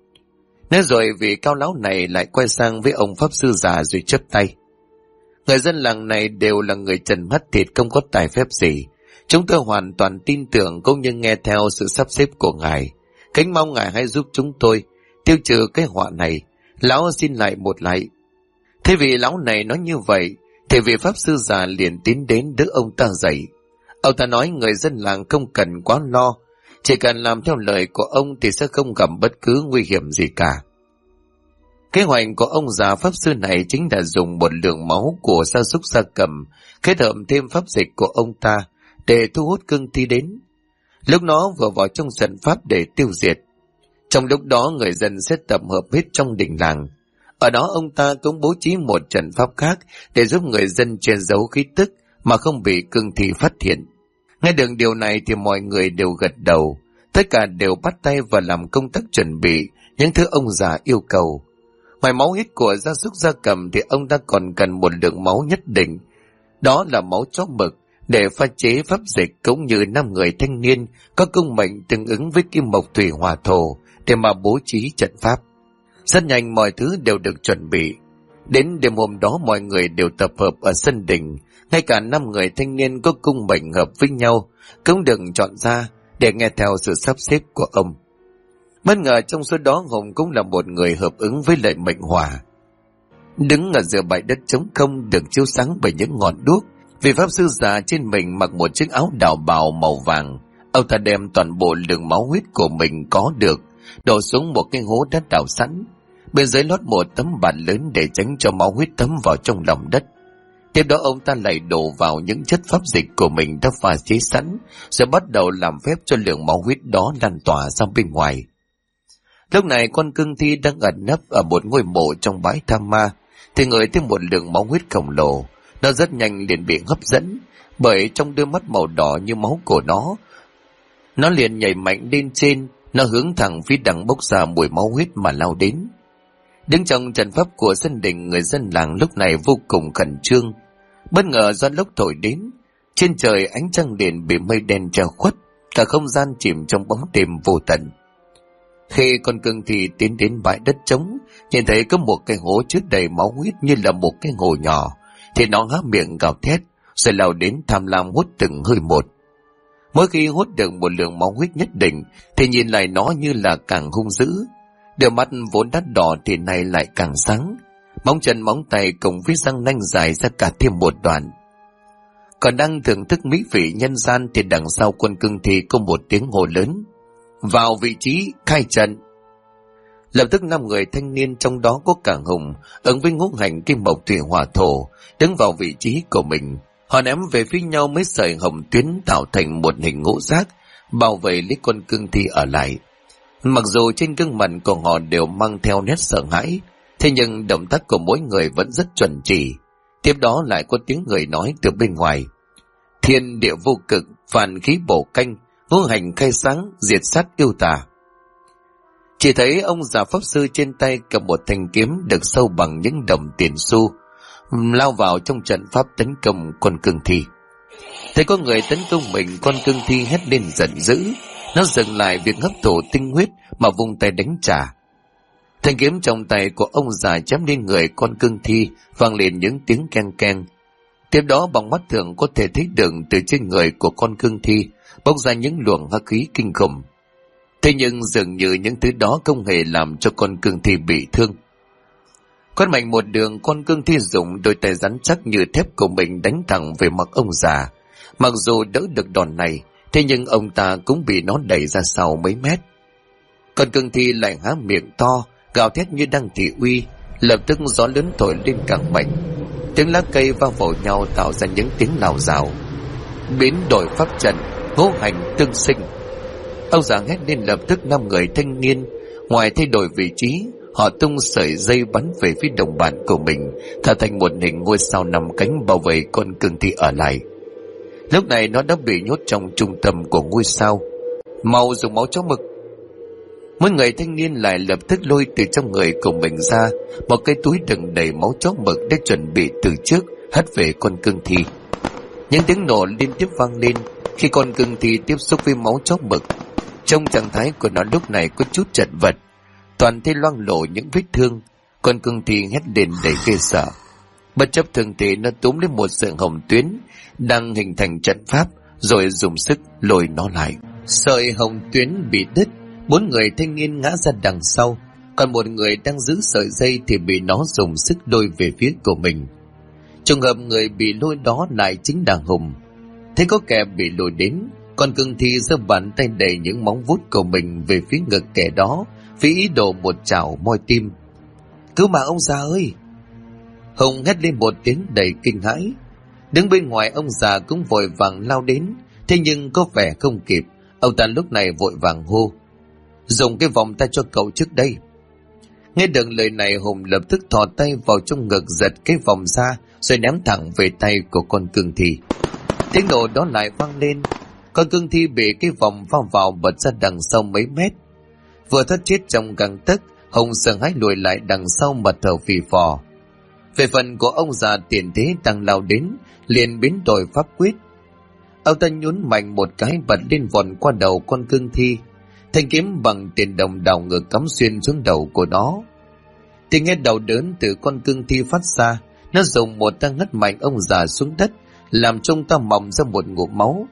Nói rồi vị cao lão này lại quay sang với ông pháp sư già rồi chắp tay. Người dân làng này đều là người trần mắt thịt, không có tài phép gì. Chúng tôi hoàn toàn tin tưởng cũng như nghe theo sự sắp xếp của ngài. Kính mong ngài hãy giúp chúng tôi tiêu trừ cái họa này. Lão xin lại một lạy. Thế vì lão này nói như vậy thì vị pháp sư già liền tiến đến đỡ ông ta dậy. Ông ta nói người dân làng không cần quá lo, Chỉ cần làm theo lời của ông thì sẽ không gặp bất cứ nguy hiểm gì cả. Kế hoạch của ông già pháp sư này chính là dùng một lượng máu của gia súc gia cầm kết hợp thêm pháp dịch của ông ta để thu hút cương thi đến. Lúc nó vừa vào trong trận pháp để tiêu diệt. Trong lúc đó người dân sẽ tập hợp hết trong đình làng. Ở đó ông ta cũng bố trí một trận pháp khác để giúp người dân che giấu khí tức mà không bị cương thi phát hiện. Nghe được điều này thì mọi người đều gật đầu. Tất cả đều bắt tay và làm công tác chuẩn bị những thứ ông già yêu cầu. Ngoài máu huyết của gia súc gia cầm thì ông ta còn cần một lượng máu nhất định. Đó là máu chó mực để pha chế pháp dịch, cũng như 5 người thanh niên có cung mệnh tương ứng với kim mộc thủy hỏa thổ để mà bố trí trận pháp. Rất nhanh mọi thứ đều được chuẩn bị. Đến đêm hôm đó mọi người đều tập hợp ở sân đình. Ngay cả 5 người thanh niên có cung mệnh hợp với nhau cũng được chọn ra để nghe theo sự sắp xếp của ông. Bất ngờ trong số đó Hùng cũng là một người hợp ứng với lại mệnh hỏa. Đứng ở giữa bãi đất trống không được chiếu sáng bởi những ngọn đuốc. Vị pháp sư già trên mình mặc một chiếc áo đào bào màu vàng. Ông ta đem toàn bộ lượng máu huyết của mình có được đổ xuống một cái hố đã đào sẵn. Bên dưới lót một tấm bàn lớn để tránh cho máu huyết thấm vào trong lòng đất. Tiếp đó ông ta lại đổ vào những chất pháp dịch của mình đã pha chế sẵn, rồi bắt đầu làm phép cho lượng máu huyết đó lan tỏa ra bên ngoài. Lúc này con cương thi đang ẩn nấp ở một ngôi mộ trong bãi tham ma, thì ngửi thấy một lượng máu huyết khổng lồ. Nó rất nhanh liền bị hấp dẫn, bởi trong đôi mắt màu đỏ như máu của nó liền nhảy mạnh lên trên, nó hướng thẳng phía đằng bốc ra mùi máu huyết mà lao đến. Đứng trong trận pháp của sân đình, người dân làng lúc này vô cùng khẩn trương. Bất ngờ gió lốc thổi đến, trên trời ánh trăng liền bị mây đen che khuất, cả không gian chìm trong bóng đêm vô tận. Khi con cương thi tiến đến bãi đất trống, nhìn thấy có một cái hố chứa đầy máu huyết như là một cái hồ nhỏ, thì nó há miệng gào thét, rồi lao đến tham lam hút từng hơi một. Mỗi khi hút được một lượng máu huyết nhất định, thì nhìn lại nó như là càng hung dữ. Đôi mắt vốn đắt đỏ thì này lại càng sáng. Móng chân móng tay cùng với răng nanh dài ra cả thêm một đoạn. Còn đang thưởng thức mỹ vị nhân gian thì đằng sau quân cương thi có một tiếng hô lớn: vào vị trí, khai trận. Lập tức 5 người thanh niên, trong đó có cả Hùng, ứng với ngũ hành kim mộc thủy hỏa thổ, đứng vào vị trí của mình. Họ ném về phía nhau mấy sợi hồng tuyến tạo thành một hình ngũ giác, bảo vệ lấy con cương thi ở lại. Mặc dù trên gương mặt của họ đều mang theo nét sợ hãi, thế nhưng động tác của mỗi người vẫn rất chuẩn chỉ. Tiếp đó lại có tiếng người nói từ bên ngoài: thiên địa vô cực, phản khí bổ canh, ngũ hành khai sáng, diệt sát yêu tà. Chỉ thấy ông già pháp sư trên tay cầm một thanh kiếm được sâu bằng những đồng tiền xu, lao vào trong trận pháp tấn công con cương thi. Thấy có người tấn công mình, con cương thi hét lên giận dữ. Nó dừng lại việc hấp thụ tinh huyết mà vung tay đánh trả. Thanh kiếm trong tay của ông già chém lên người con cương thi, vang lên những tiếng keng keng. Tiếp đó bằng mắt thường có thể thấy được từ trên người của con cương thi bốc ra những luồng hắc khí kinh khủng. Thế nhưng dường như những thứ đó không hề làm cho con cương thi bị thương. Quét mạnh một đường, con cương thi dùng đôi tay rắn chắc như thép của mình đánh thẳng về mặt ông già. Mặc dù đỡ được đòn này, thế nhưng ông ta cũng bị nó đẩy ra sau mấy mét. Con cương thi lại há miệng to, gào thét như đang thị uy. Lập tức gió lớn thổi lên càng mạnh, tiếng lá cây va vào nhau tạo ra những tiếng lào rào. Biến đổi pháp trận, ngũ hành tương sinh. Ông già hét lên, lập tức 5 người thanh niên ngoài thay đổi vị trí, họ tung sợi dây bắn về phía đồng bạn của mình, tạo thành một hình ngôi sao 5 cánh bảo vệ con cương thi ở lại. Lúc này nó đã bị nhốt trong trung tâm của ngôi sao. Mau dùng máu chó mực. Mỗi người thanh niên lại lập tức lôi từ trong người của mình ra một cái túi đựng đầy máu chó mực để chuẩn bị từ trước hất về con cương thi. Những tiếng nổ liên tiếp vang lên khi con cương thi tiếp xúc với máu chó mực. Trong trạng thái của nó lúc này có chút chật vật, toàn thân loang lổ những vết thương. Con cương thi hét lên đầy ghê sợ. Bất chấp thường thì nó túm lên một sợi hồng tuyến đang hình thành trận pháp, rồi dùng sức lôi nó lại. Sợi hồng tuyến bị đứt, 4 người thanh niên ngã ra đằng sau, còn một người đang giữ sợi dây thì bị nó dùng sức lôi về phía của mình. Trường hợp người bị lôi đó lại chính là Hùng. Thấy có kẻ bị lôi đến, Con cương thi giơ bàn tay đẩy những móng vuốt của mình về phía ngực kẻ đó, với ý đồ một chảo moi tim. Cứu mạng ông già ơi! Hùng hét lên một tiếng đầy kinh hãi. Đứng bên ngoài ông già cũng vội vàng lao đến, thế nhưng có vẻ không kịp. Ông ta lúc này vội vàng hô: dùng cái vòng tay cho cậu trước đây. Nghe được lời này, Hùng lập tức thò tay vào trong ngực giật cái vòng ra, rồi ném thẳng về tay của con cương thi. Tiếng nổ đó lại vang lên. Con cương thi bị cái vòng vào bật ra đằng sau mấy mét. Vừa thoát chết trong gang tấc, Hùng sợ hãi lùi lại đằng sau mà thở phì phò. Về phần của ông già tiền thế đang lao đến, liền biến đổi pháp quyết. Ông ta nhún mạnh một cái bật lên vòn qua đầu con cương thi. Thanh kiếm bằng tiền đồng đào ngược cắm xuyên xuống đầu của nó. Tiếng nghe đau đớn từ con cương thi phát ra, nó dùng một tay ngất mạnh ông già xuống đất, làm trông ta mỏng ra một ngụm máu.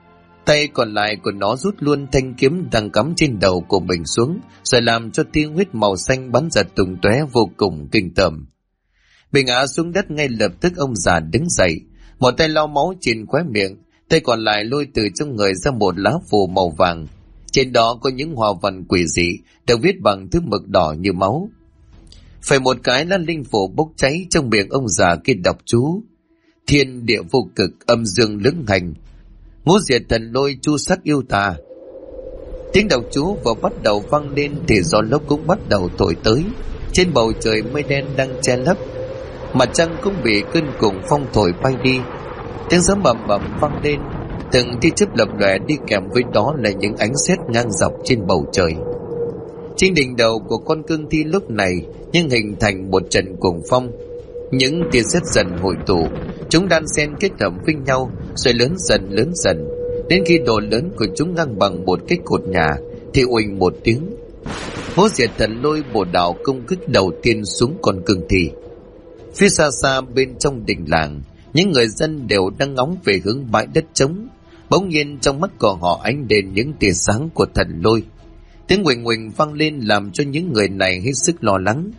Tay còn lại của nó rút luôn thanh kiếm đang cắm trên đầu của mình xuống, rồi làm cho tia huyết màu xanh bắn ra tung tóe vô cùng kinh tởm. Bị ngã xuống đất ngay lập tức, ông già đứng dậy, một tay lau máu trên khóe miệng, tay còn lại lôi từ trong người ra một lá phù màu vàng. Trên đó có những hoa văn quỷ dị được viết bằng thứ mực đỏ như máu. Phải một cái lá linh phù bốc cháy, trong miệng ông già kia đọc chú: thiên địa vô cực, âm dương lưỡng hành, ngũ diệt thần lôi, chu sắc yêu tà. Tiếng đọc chú vừa bắt đầu vang lên thì gió lốc cũng bắt đầu thổi tới. Trên bầu trời mây đen đang che lấp, mặt trăng cũng bị cơn cuồng phong thổi bay đi. Tiếng gió bầm bầm vang lên, từng tia chớp lập lòe, đi kèm với đó là những ánh sét ngang dọc trên bầu trời. Trên đỉnh đầu của con cương thi lúc này nhưng hình thành một trận cuồng phong. Những tia sét dần hội tụ, chúng đan xen kết hợp với nhau, rồi lớn dần, đến khi độ lớn của chúng ngang bằng một cái cột nhà thì uỳnh một tiếng, ngũ diệt thần lôi bổ đạo công kích đầu tiên xuống con cương thi. Phía xa xa bên trong đình làng, những người dân đều đang ngóng về hướng bãi đất trống. Bỗng nhiên trong mắt của họ ánh lên những tia sáng của thần lôi. Tiếng huỳnh huỳnh vang lên làm cho những người này hết sức lo lắng.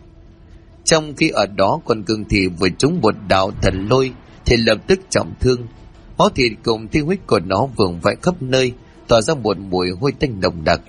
Trong khi ở đó, con cương thi vừa trúng một đạo thần lôi thì lập tức trọng thương. Máu thịt cùng thi huyết của nó vương vãi khắp nơi, tỏa ra một mùi hôi tanh nồng đặc.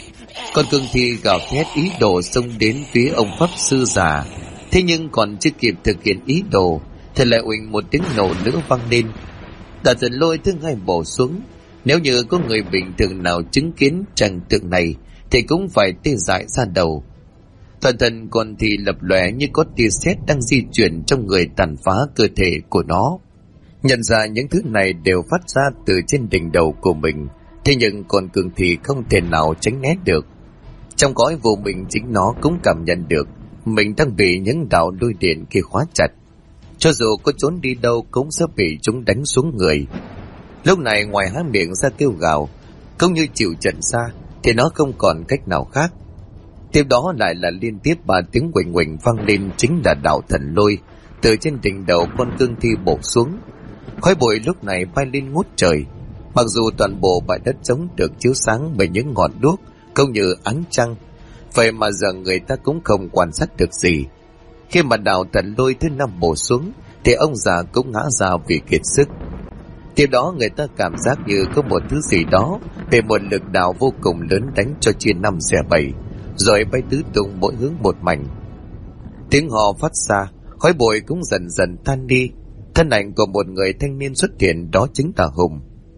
Con cương thi gào thét ý đồ xông đến phía ông pháp sư già, thế nhưng còn chưa kịp thực hiện ý đồ thì lại uỳnh một tiếng nổ nữa vang lên. Đạo thần lôi thứ hai bổ xuống. Nếu như có người bình thường nào chứng kiến cảnh tượng này thì cũng phải tê dại ra đầu. Toàn thân con thì lập lòe như có tia sét đang di chuyển trong người, tàn phá cơ thể của nó. Nhận ra những thứ này đều phát ra từ trên đỉnh đầu của mình, thế nhưng con cương thi không thể nào tránh né được. Trong cõi vô mình, chính nó cũng cảm nhận được mình đang bị những đạo lôi điện kia khóa chặt. Cho dù có trốn đi đâu cũng sẽ bị chúng đánh xuống người. Lúc này ngoài há miệng ra kêu gào cũng như chịu trận xa thì nó không còn cách nào khác. Tiếp đó lại là liên tiếp 3 tiếng huỳnh huỳnh vang lên, chính là đạo thần lôi từ trên đỉnh đầu con cương thi bổ xuống. Khói bụi lúc này bay lên ngút trời. Mặc dù toàn bộ bãi đất trống được chiếu sáng bởi những ngọn đuốc cũng như ánh trăng, vậy mà giờ người ta cũng không quan sát được gì. Khi mà đạo thần lôi thứ 5 bổ xuống thì ông già cũng ngã ra vì kiệt sức. Tiếp đó người ta cảm giác như có một thứ gì đó về một lực đạo vô cùng lớn đánh cho chia 5 xẻ 7, rồi bay tứ tung mỗi hướng một mảnh. Tiếng hò phát ra, khói bụi cũng dần dần tan đi. Thân ảnh của một người thanh niên xuất hiện, đó chính là Hùng.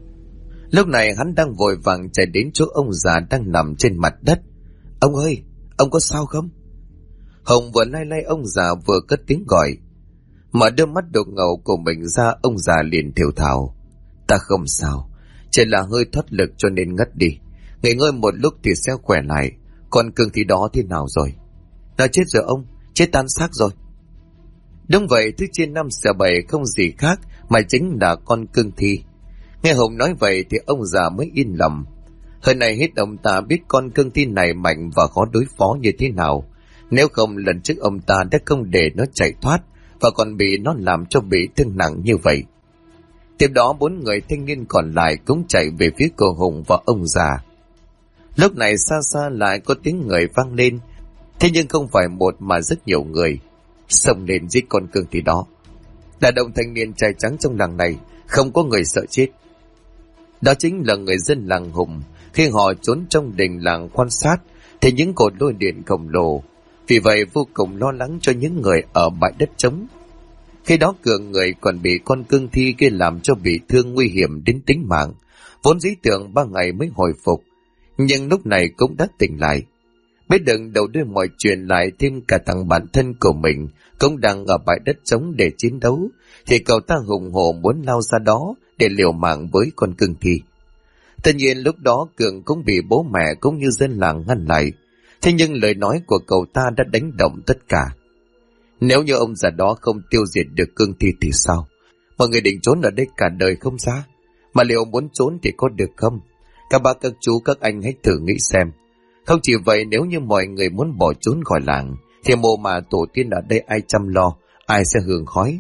Lúc này hắn đang vội vàng chạy đến chỗ ông già đang nằm trên mặt đất. Ông ơi, ông có sao không? Hùng vừa lay lay ông già vừa cất tiếng gọi. Mở đôi mắt đục ngầu của mình ra, ông già liền thều thào. Ta không sao, chỉ là hơi thoát lực cho nên ngất đi. Nghỉ ngơi một lúc thì sẽ khỏe lại. Còn cương thi đó thế nào rồi? Nó chết rồi ông, chết tan xác rồi. Đúng vậy, thứ trên 5 xẻ 7 không gì khác mà chính là con cương thi. Nghe Hùng nói vậy thì ông già mới yên lòng. Hơn này hết ông ta biết con cương thi này mạnh và khó đối phó như thế nào. Nếu không lần trước ông ta đã không để nó chạy thoát và còn bị nó làm cho bị thương nặng như vậy. Tiếp đó 4 người thanh niên còn lại cũng chạy về phía của Hùng và ông già. Lúc này xa xa lại có tiếng người vang lên, thế nhưng không phải một mà rất nhiều người xông lên giết con cương thi đó. Đàn ông thanh niên trai trắng trong làng này không có người sợ chết. Đó chính là người dân làng Hùng. Khi họ trốn trong đình làng quan sát thì những cột lôi điện khổng lồ, vì vậy vô cùng lo lắng cho những người ở bãi đất trống. Khi đó Cường người còn bị con cương thi kia làm cho bị thương nguy hiểm đến tính mạng, vốn dĩ tưởng 3 ngày mới hồi phục, nhưng lúc này cũng đã tỉnh lại. Biết được đầu đuôi mọi chuyện, lại thêm cả thằng bạn thân của mình cũng đang ở bãi đất trống để chiến đấu, thì cậu ta hùng hổ muốn lao ra đó để liều mạng với con cương thi. Tất nhiên lúc đó Cường cũng bị bố mẹ cũng như dân làng ngăn lại, thế nhưng lời nói của cậu ta đã đánh động tất cả. Nếu như ông già đó không tiêu diệt được cương thi thì sao? Mọi người định trốn ở đây cả đời không xa, mà liệu muốn trốn thì có được không? Các bác các chú các anh hãy thử nghĩ xem. Không chỉ vậy, nếu như mọi người muốn bỏ trốn khỏi làng thì mồ mà tổ tiên ở đây ai chăm lo, ai sẽ hưởng khói?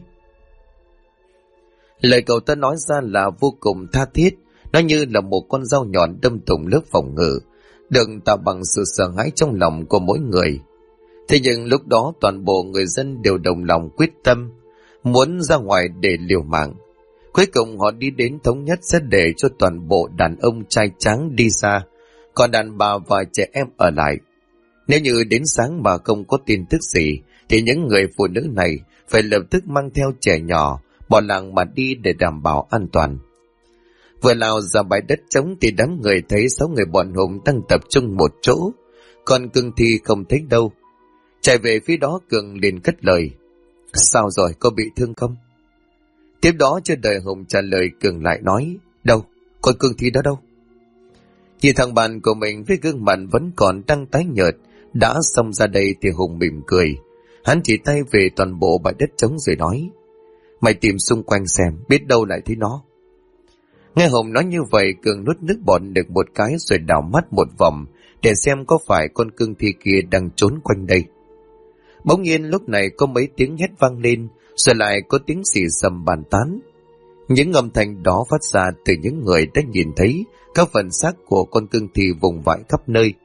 Lời cậu ta nói ra là vô cùng tha thiết, nó như là một con dao nhọn đâm thủng lớp phòng ngự, được tạo bằng sự sợ hãi trong lòng của mỗi người. Thế nhưng lúc đó toàn bộ người dân đều đồng lòng quyết tâm muốn ra ngoài để liều mạng. Cuối cùng họ đi đến thống nhất sẽ để cho toàn bộ đàn ông trai tráng đi ra, còn đàn bà và trẻ em ở lại. Nếu như đến sáng mà không có tin tức gì thì những người phụ nữ này phải lập tức mang theo trẻ nhỏ bỏ làng mà đi để đảm bảo an toàn. Vừa lao ra bãi đất trống thì đám người thấy 6 người bọn Hùng đang tập trung một chỗ, còn cương thi không thấy đâu. Chạy về phía đó, Cường liền cất lời: "Sao rồi, có bị thương không?" Tiếp đó chưa đợi Hùng trả lời, Cường lại nói: "Đâu, con cương thi đó đâu?" Nhìn thằng bạn của mình với gương mặt vẫn còn đang tái nhợt đã xông ra đây thì Hùng mỉm cười. Hắn chỉ tay về toàn bộ bãi đất trống rồi nói: "Mày tìm xung quanh xem, biết đâu lại thấy nó." Nghe Hùng nói như vậy, Cường nuốt nước bọt được một cái rồi đảo mắt một vòng để xem có phải con cương thi kia đang trốn quanh đây. Bỗng nhiên lúc này có mấy tiếng hét vang lên, rồi lại có tiếng xì xầm bàn tán. Những âm thanh đó phát ra từ những người đã nhìn thấy các phần xác của con cương thi vùng vãi khắp nơi.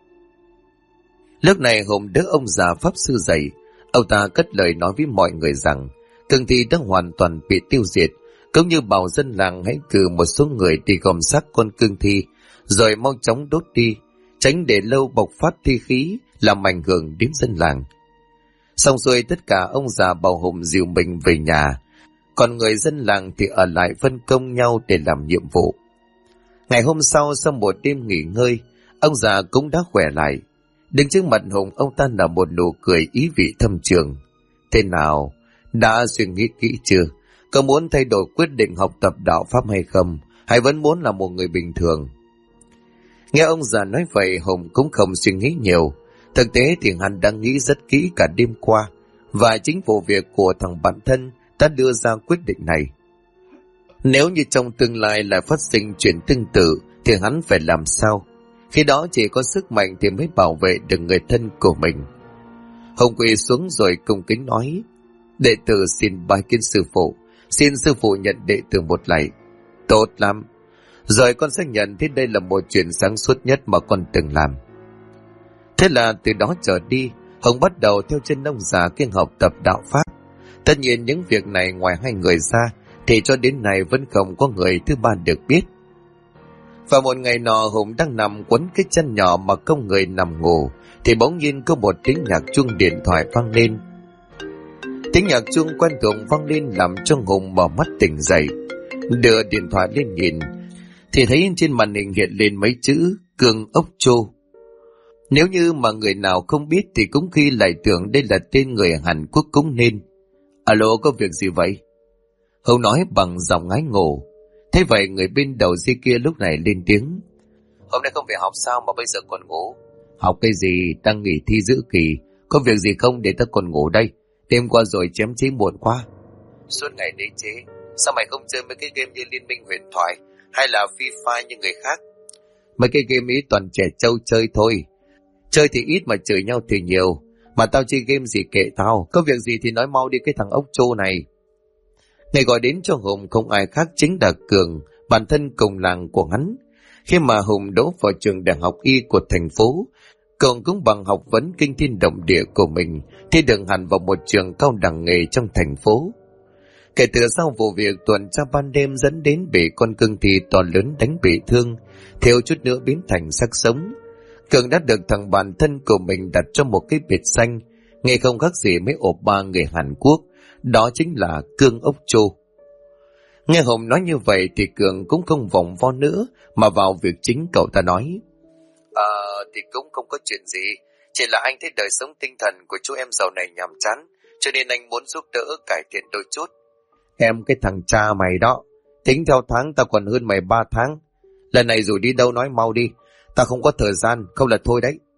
Lúc này Hùng đỡ ông già pháp sư dậy, ông ta cất lời nói với mọi người rằng cương thi đã hoàn toàn bị tiêu diệt, cũng như bảo dân làng hãy cử một số người đi gom xác con cương thi, rồi mau chóng đốt đi, tránh để lâu bộc phát thi khí làm ảnh hưởng đến dân làng. Xong xuôi tất cả, ông già bảo Hùng dìu mình về nhà, còn người dân làng thì ở lại phân công nhau để làm nhiệm vụ. Ngày hôm sau một đêm nghỉ ngơi, ông già cũng đã khỏe lại. Đứng trước mặt Hùng, ông ta nở một nụ cười ý vị thâm trường. "Thế nào, đã suy nghĩ kỹ chưa? Có muốn thay đổi quyết định học tập đạo Pháp hay không? Hay vẫn muốn là một người bình thường?" Nghe ông già nói vậy, Hùng cũng không suy nghĩ nhiều. Thực tế thì hắn đang nghĩ rất kỹ cả đêm qua, và chính vụ việc của thằng bạn thân đã đưa ra quyết định này. Nếu như trong tương lai lại phát sinh chuyện tương tự thì hắn phải làm sao? Khi đó chỉ có sức mạnh thì mới bảo vệ được người thân của mình. Hùng quỳ xuống rồi cung kính nói: "Đệ tử xin bái kiến sư phụ, xin sư phụ nhận đệ tử một lạy." "Tốt lắm, rồi con sẽ nhận thấy đây là một chuyện sáng suốt nhất mà con từng làm." Thế là từ đó trở đi, Hùng bắt đầu theo chân ông già kiêng học tập đạo Pháp. Tất nhiên những việc này ngoài hai người ra thì cho đến nay vẫn không có người thứ ba được biết. Và một ngày nọ, Hùng đang nằm quấn cái chân nhỏ mà không người nằm ngủ thì bỗng nhiên có một tiếng nhạc chuông điện thoại vang lên. Tiếng nhạc chuông quen thuộc vang lên làm cho Hùng mở mắt tỉnh dậy. Đưa điện thoại lên nhìn thì thấy trên màn hình hiện lên mấy chữ Cường Ốc Chô. Nếu như mà người nào không biết thì cũng khi lại tưởng đây là tên người Hàn Quốc cũng nên. "Alo, có việc gì vậy?" Hùng nói bằng giọng ngái ngủ. Thế vậy người bên đầu dây kia lúc này lên tiếng: "Hôm nay không về học sao mà bây giờ còn ngủ?" "Học cái gì, đang nghỉ thi giữa kỳ. Có việc gì không để ta còn ngủ đây? Đêm qua rồi chém chế muộn quá." "Suốt ngày đế chế, sao mày không chơi mấy cái game như Liên Minh Huyền Thoại hay là Free Fire như người khác?" "Mấy cái game ý toàn trẻ trâu chơi thôi. Chơi thì ít mà chửi nhau thì nhiều. Mà tao chơi game gì kệ tao, có việc gì thì nói mau đi cái thằng ốc trô này." Ngày gọi đến cho Hùng không ai khác chính là Cường, bản thân cùng làng của hắn. Khi mà Hùng đỗ vào trường đại học y của thành phố, Cường cũng bằng học vấn kinh thiên động địa của mình thi được hẳn vào một trường cao đẳng nghề trong thành phố. Kể từ sau vụ việc tuần tra ban đêm dẫn đến bị con cương thi to lớn đánh bị thương, thiếu chút nữa biến thành xác sống, Cường đã được thằng bạn thân của mình đặt cho một cái biệt danh, nghe không khác gì mấy ổ ba người Hàn Quốc, đó chính là Cương Ốc Chô. Nghe Hùng nói như vậy thì Cường cũng không vòng vo nữa, mà vào việc chính cậu ta nói. Thì cũng không có chuyện gì, chỉ là anh thấy đời sống tinh thần của chú em giàu này nhàm chán, cho nên anh muốn giúp đỡ cải thiện đôi chút. Em cái thằng cha mày đó, tính theo tháng tao còn hơn mày 3 tháng. Lần này rồi đi đâu nói mau đi, tao không có thời gian, không là thôi đấy.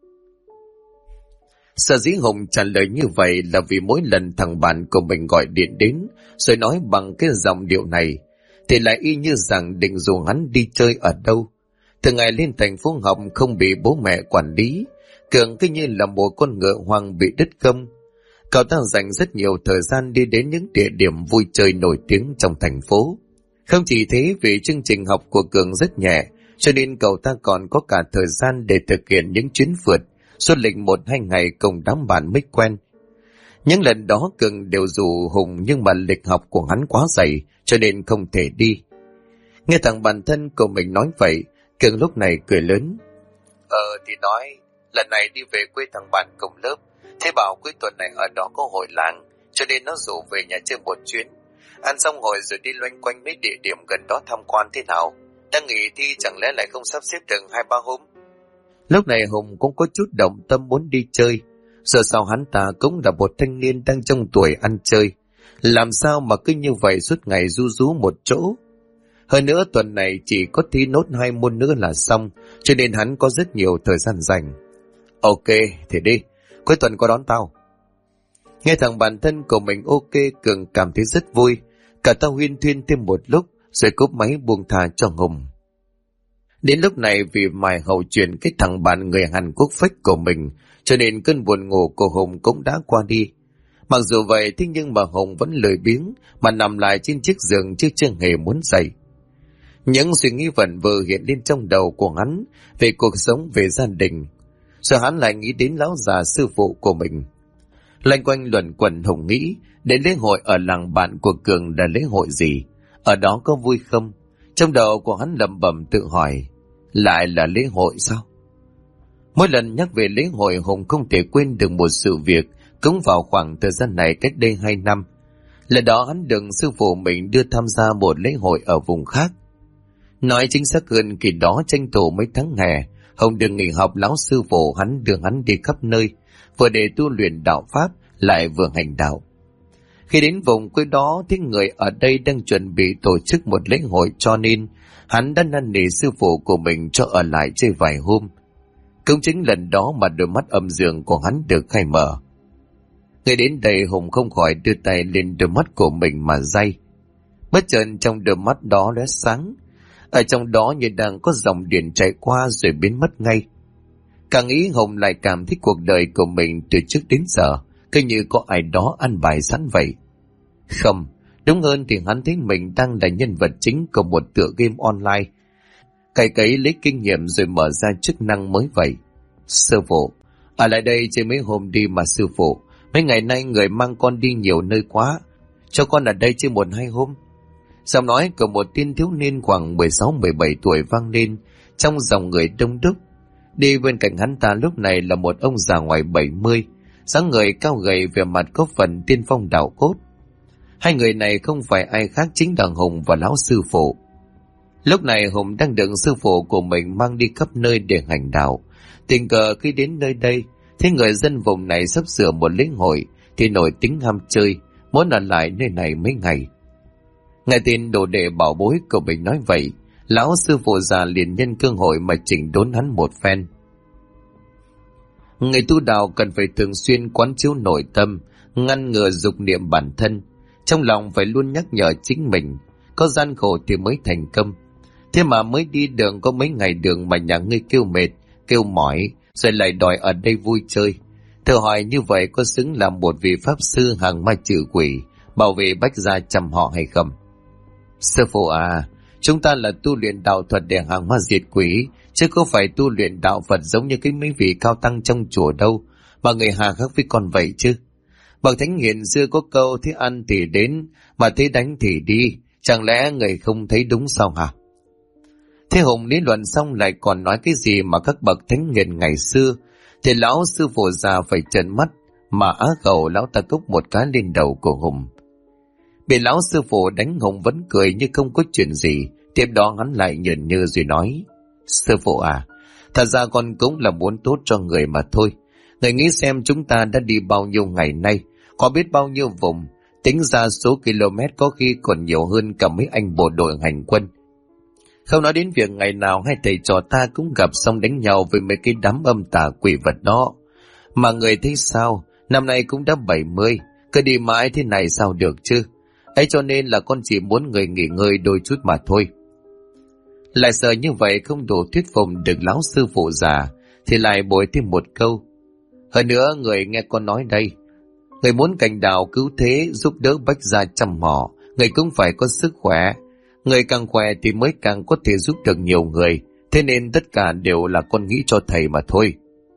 Sở dĩ Hùng trả lời như vậy là vì mỗi lần thằng bạn của mình gọi điện đến rồi nói bằng cái giọng điệu này thì lại y như rằng định rủ hắn đi chơi ở đâu. Từ ngày lên thành phố học không bị bố mẹ quản lý, Cường cứ như là một con ngựa hoang bị đứt gông. Cậu ta dành rất nhiều thời gian đi đến những địa điểm vui chơi nổi tiếng trong thành phố. Không chỉ thế, vì chương trình học của Cường rất nhẹ, cho nên cậu ta còn có cả thời gian để thực hiện những chuyến phượt suốt lịch 1-2 ngày cùng đám bạn mới quen. Những lần đó Cường đều rủ Hùng, nhưng mà lịch học của hắn quá dày cho nên không thể đi. Nghe thằng bạn thân của mình nói vậy, Cường lúc này cười lớn. Thì nói lần này đi về quê thằng bạn cùng lớp, thế bảo cuối tuần này ở đó có hội làng, cho nên nó rủ về nhà chơi một chuyến. Ăn xong hồi rồi đi loanh quanh mấy địa điểm gần đó tham quan thế nào. Đang nghỉ thi chẳng lẽ lại không sắp xếp được 2-3 hôm. Lúc này Hùng cũng có chút động tâm muốn đi chơi. Giờ sao hắn ta cũng là một thanh niên đang trong tuổi ăn chơi, làm sao mà cứ như vậy suốt ngày ru rú một chỗ. Hơn nữa tuần này chỉ có thi nốt 2 môn nữa là xong, cho nên hắn có rất nhiều thời gian dành. Ok, thì đi, cuối tuần có đón tao. Nghe thằng bạn thân của mình ok, Cường cảm thấy rất vui. Cả tao huyên thuyên thêm một lúc rồi cúp máy buông thà cho Hùng. Đến lúc này vì mải hậu chuyện cái thằng bạn người Hàn Quốc fake của mình, cho nên cơn buồn ngủ của Hùng cũng đã qua đi. Mặc dù vậy thế nhưng mà Hùng vẫn lười biếng mà nằm lại trên chiếc giường chứ chưa hề muốn dậy. Những suy nghĩ vẩn vơ hiện lên trong đầu của hắn về cuộc sống, về gia đình. Rồi hắn lại nghĩ đến lão già sư phụ của mình. Loanh quanh luẩn quẩn Hùng nghĩ đến lễ hội ở làng bạn của Cường là lễ hội gì, ở đó có vui không. Trong đầu của hắn lẩm bẩm tự hỏi, lại là lễ hội sao? Mỗi lần nhắc về lễ hội, Hùng không thể quên được một sự việc cũng vào khoảng thời gian này cách đây 2 năm. Lần đó hắn được sư phụ mình đưa tham gia một lễ hội ở vùng khác. Nói chính xác hơn, kỳ đó tranh thủ mấy tháng hè, Hùng được nghỉ học, lão sư phụ hắn đưa hắn đi khắp nơi, vừa để tu luyện đạo pháp lại vừa hành đạo. Khi đến vùng quê đó thì người ở đây đang chuẩn bị tổ chức một lễ hội, cho nên hắn đã năn nỉ sư phụ của mình cho ở lại chơi vài hôm. Cũng chính lần đó mà đôi mắt âm dương của hắn được khai mở. Ngay đến đây Hùng không khỏi đưa tay lên đôi mắt của mình mà day. Bất chợt trong đôi mắt đó lóe sáng, ở trong đó như đang có dòng điện chạy qua rồi biến mất ngay. Càng nghĩ Hùng lại cảm thấy cuộc đời của mình từ trước đến giờ cứ như có ai đó ăn bài sẵn vậy. Không, đúng hơn thì hắn thấy mình đang là nhân vật chính của một tựa game online. Cày lấy kinh nghiệm rồi mở ra chức năng mới vậy. Sư phụ, ở lại đây chơi mấy hôm đi mà sư phụ. Mấy ngày nay người mang con đi nhiều nơi quá, cho con ở đây chơi 1-2 hôm. Giọng nói của một tên thiếu niên khoảng 16-17 tuổi vang lên trong dòng người đông đúc. Đi bên cạnh hắn ta lúc này là một ông già ngoài 70, dáng người cao gầy, vẻ mặt có phần tiên phong đạo cốt. Hai người này không phải ai khác chính là Hùng và lão sư phụ. Lúc này Hùng đang được sư phụ của mình mang đi khắp nơi để hành đạo. Tình cờ khi đến nơi đây, thấy người dân vùng này sắp sửa một lễ hội thì nổi tính ham chơi, muốn ở lại nơi này mấy ngày. Nghe tin đồ đệ bảo bối của mình nói vậy, lão sư phụ già liền nhân cơ hội mà chỉnh đốn hắn một phen. Người tu đạo cần phải thường xuyên quán chiếu nội tâm, ngăn ngừa dục niệm bản thân, trong lòng phải luôn nhắc nhở chính mình, có gian khổ thì mới thành công. Thế mà mới đi đường có mấy ngày đường mà nhà ngươi kêu mệt, kêu mỏi, rồi lại đòi ở đây vui chơi. Thử hỏi như vậy có xứng làm một vị pháp sư hàng ma trừ quỷ, bảo vệ bách gia chăm họ hay không? Sư phụ à, chúng ta là tu luyện đạo thuật để hàng ma diệt quỷ, chứ không phải tu luyện đạo Phật giống như cái mấy vị cao tăng trong chùa đâu, mà người hà khắc với con vậy chứ. Bậc thánh hiền xưa có câu thế ăn thì đến, mà thế đánh thì đi, chẳng lẽ người không thấy đúng sao hả? Thế Hùng lý luận xong lại còn nói cái gì mà các bậc thánh hiền ngày xưa, thì lão sư phụ già phải trợn mắt, mà á khẩu lão ta cốc một cái lên đầu của Hùng. Bị lão sư phụ đánh, Hùng vẫn cười như không có chuyện gì. Tiếp đó hắn lại nhởn nhơ rồi nói: Sư phụ à, thật ra con cũng là muốn tốt cho người mà thôi. Người nghĩ xem chúng ta đã đi bao nhiêu ngày nay, có biết bao nhiêu vùng, tính ra số km có khi còn nhiều hơn cả mấy anh bộ đội hành quân. Không nói đến việc ngày nào hai thầy trò ta cũng gặp xong đánh nhau với mấy cái đám âm tà quỷ vật đó. Mà người thấy sao, năm nay cũng đã 70, cứ đi mãi thế này sao được chứ? Ấy cho nên là con chỉ muốn người nghỉ ngơi đôi chút mà thôi. Lại sợ như vậy không đủ thuyết phục được lão sư phụ già, thì lại bồi thêm một câu: Hơn nữa người nghe con nói đây, người muốn cành đào cứu thế giúp đỡ bách gia chăm họ, người cũng phải có sức khỏe. Người càng khỏe thì mới càng có thể giúp được nhiều người, thế nên tất cả đều là con nghĩ cho thầy mà thôi.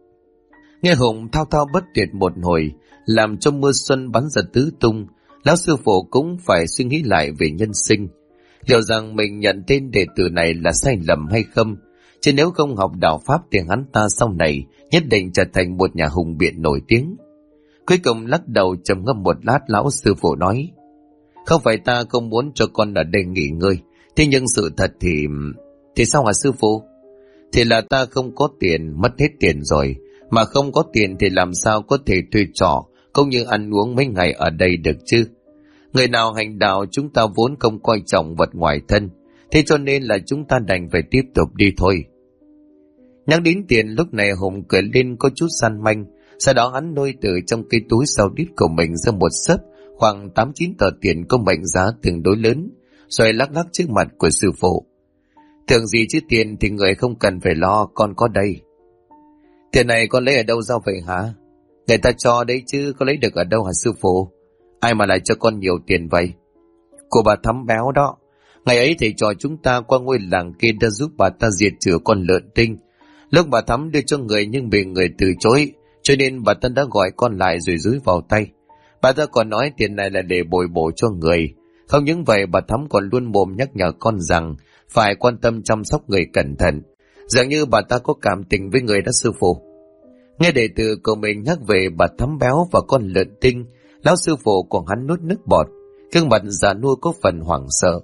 Nghe Hùng thao thao bất tuyệt một hồi, làm cho mưa xuân bắn ra tứ tung, lão sư phụ cũng phải suy nghĩ lại về nhân sinh. Liệu rằng mình nhận tên đệ tử này là sai lầm hay không? Chứ nếu không học đạo pháp thì hắn ta sau này nhất định trở thành một nhà hùng biện nổi tiếng. Cuối cùng lắc đầu trầm ngâm một lát, lão sư phụ nói: Không phải ta không muốn cho con ở đây nghỉ ngơi, thế nhưng sự thật thì sao hả sư phụ? Thì là ta không có tiền, mất hết tiền rồi, mà không có tiền thì làm sao có thể thuê trọ cũng như ăn uống mấy ngày ở đây được chứ? Người nào hành đạo chúng ta vốn không coi trọng vật ngoài thân, thế cho nên là chúng ta đành phải tiếp tục đi thôi. Nhắc đến tiền, lúc này Hùng cười lên có chút gian manh, sau đó hắn lôi từ trong cái túi sau đít của mình ra một xấp khoảng 8-9 tờ tiền có mệnh giá tương đối lớn, rồi lắc lắc trước mặt của sư phụ. Thường gì chứ tiền thì người không cần phải lo, con có đây. Tiền này con lấy ở đâu ra vậy hả? Người ta cho đấy chứ có lấy được ở đâu hả sư phụ? Ai mà lại cho con nhiều tiền vậy? Của bà Thắm Béo đó. Ngày ấy thầy trò chúng ta qua ngôi làng kia đã giúp bà ta diệt trừ con lợn tinh. Lúc bà Thắm đưa cho người nhưng bị người từ chối, cho nên bà ta đã gọi con lại rồi dúi vào tay. Bà ta còn nói tiền này là để bồi bổ cho người. Không những vậy, bà Thắm còn luôn mồm nhắc nhở con rằng phải quan tâm chăm sóc người cẩn thận. Dường như bà ta có cảm tình với người đó sư phụ. Nghe đệ tử của mình nhắc về bà Thắm Béo và con lợn tinh, lão sư phụ của hắn nuốt nước bọt, gương mặt già nua có phần hoảng sợ.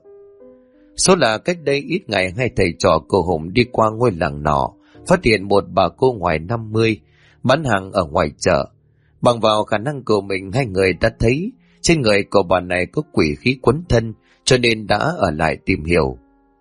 Số là cách đây ít ngày, hai thầy trò của Hùng đi qua ngôi làng nọ, phát hiện một bà cô ngoài 50 bán hàng ở ngoài chợ. Bằng vào khả năng của mình, hai người đã thấy trên người của bà này có quỷ khí quấn thân, cho nên đã ở lại tìm hiểu.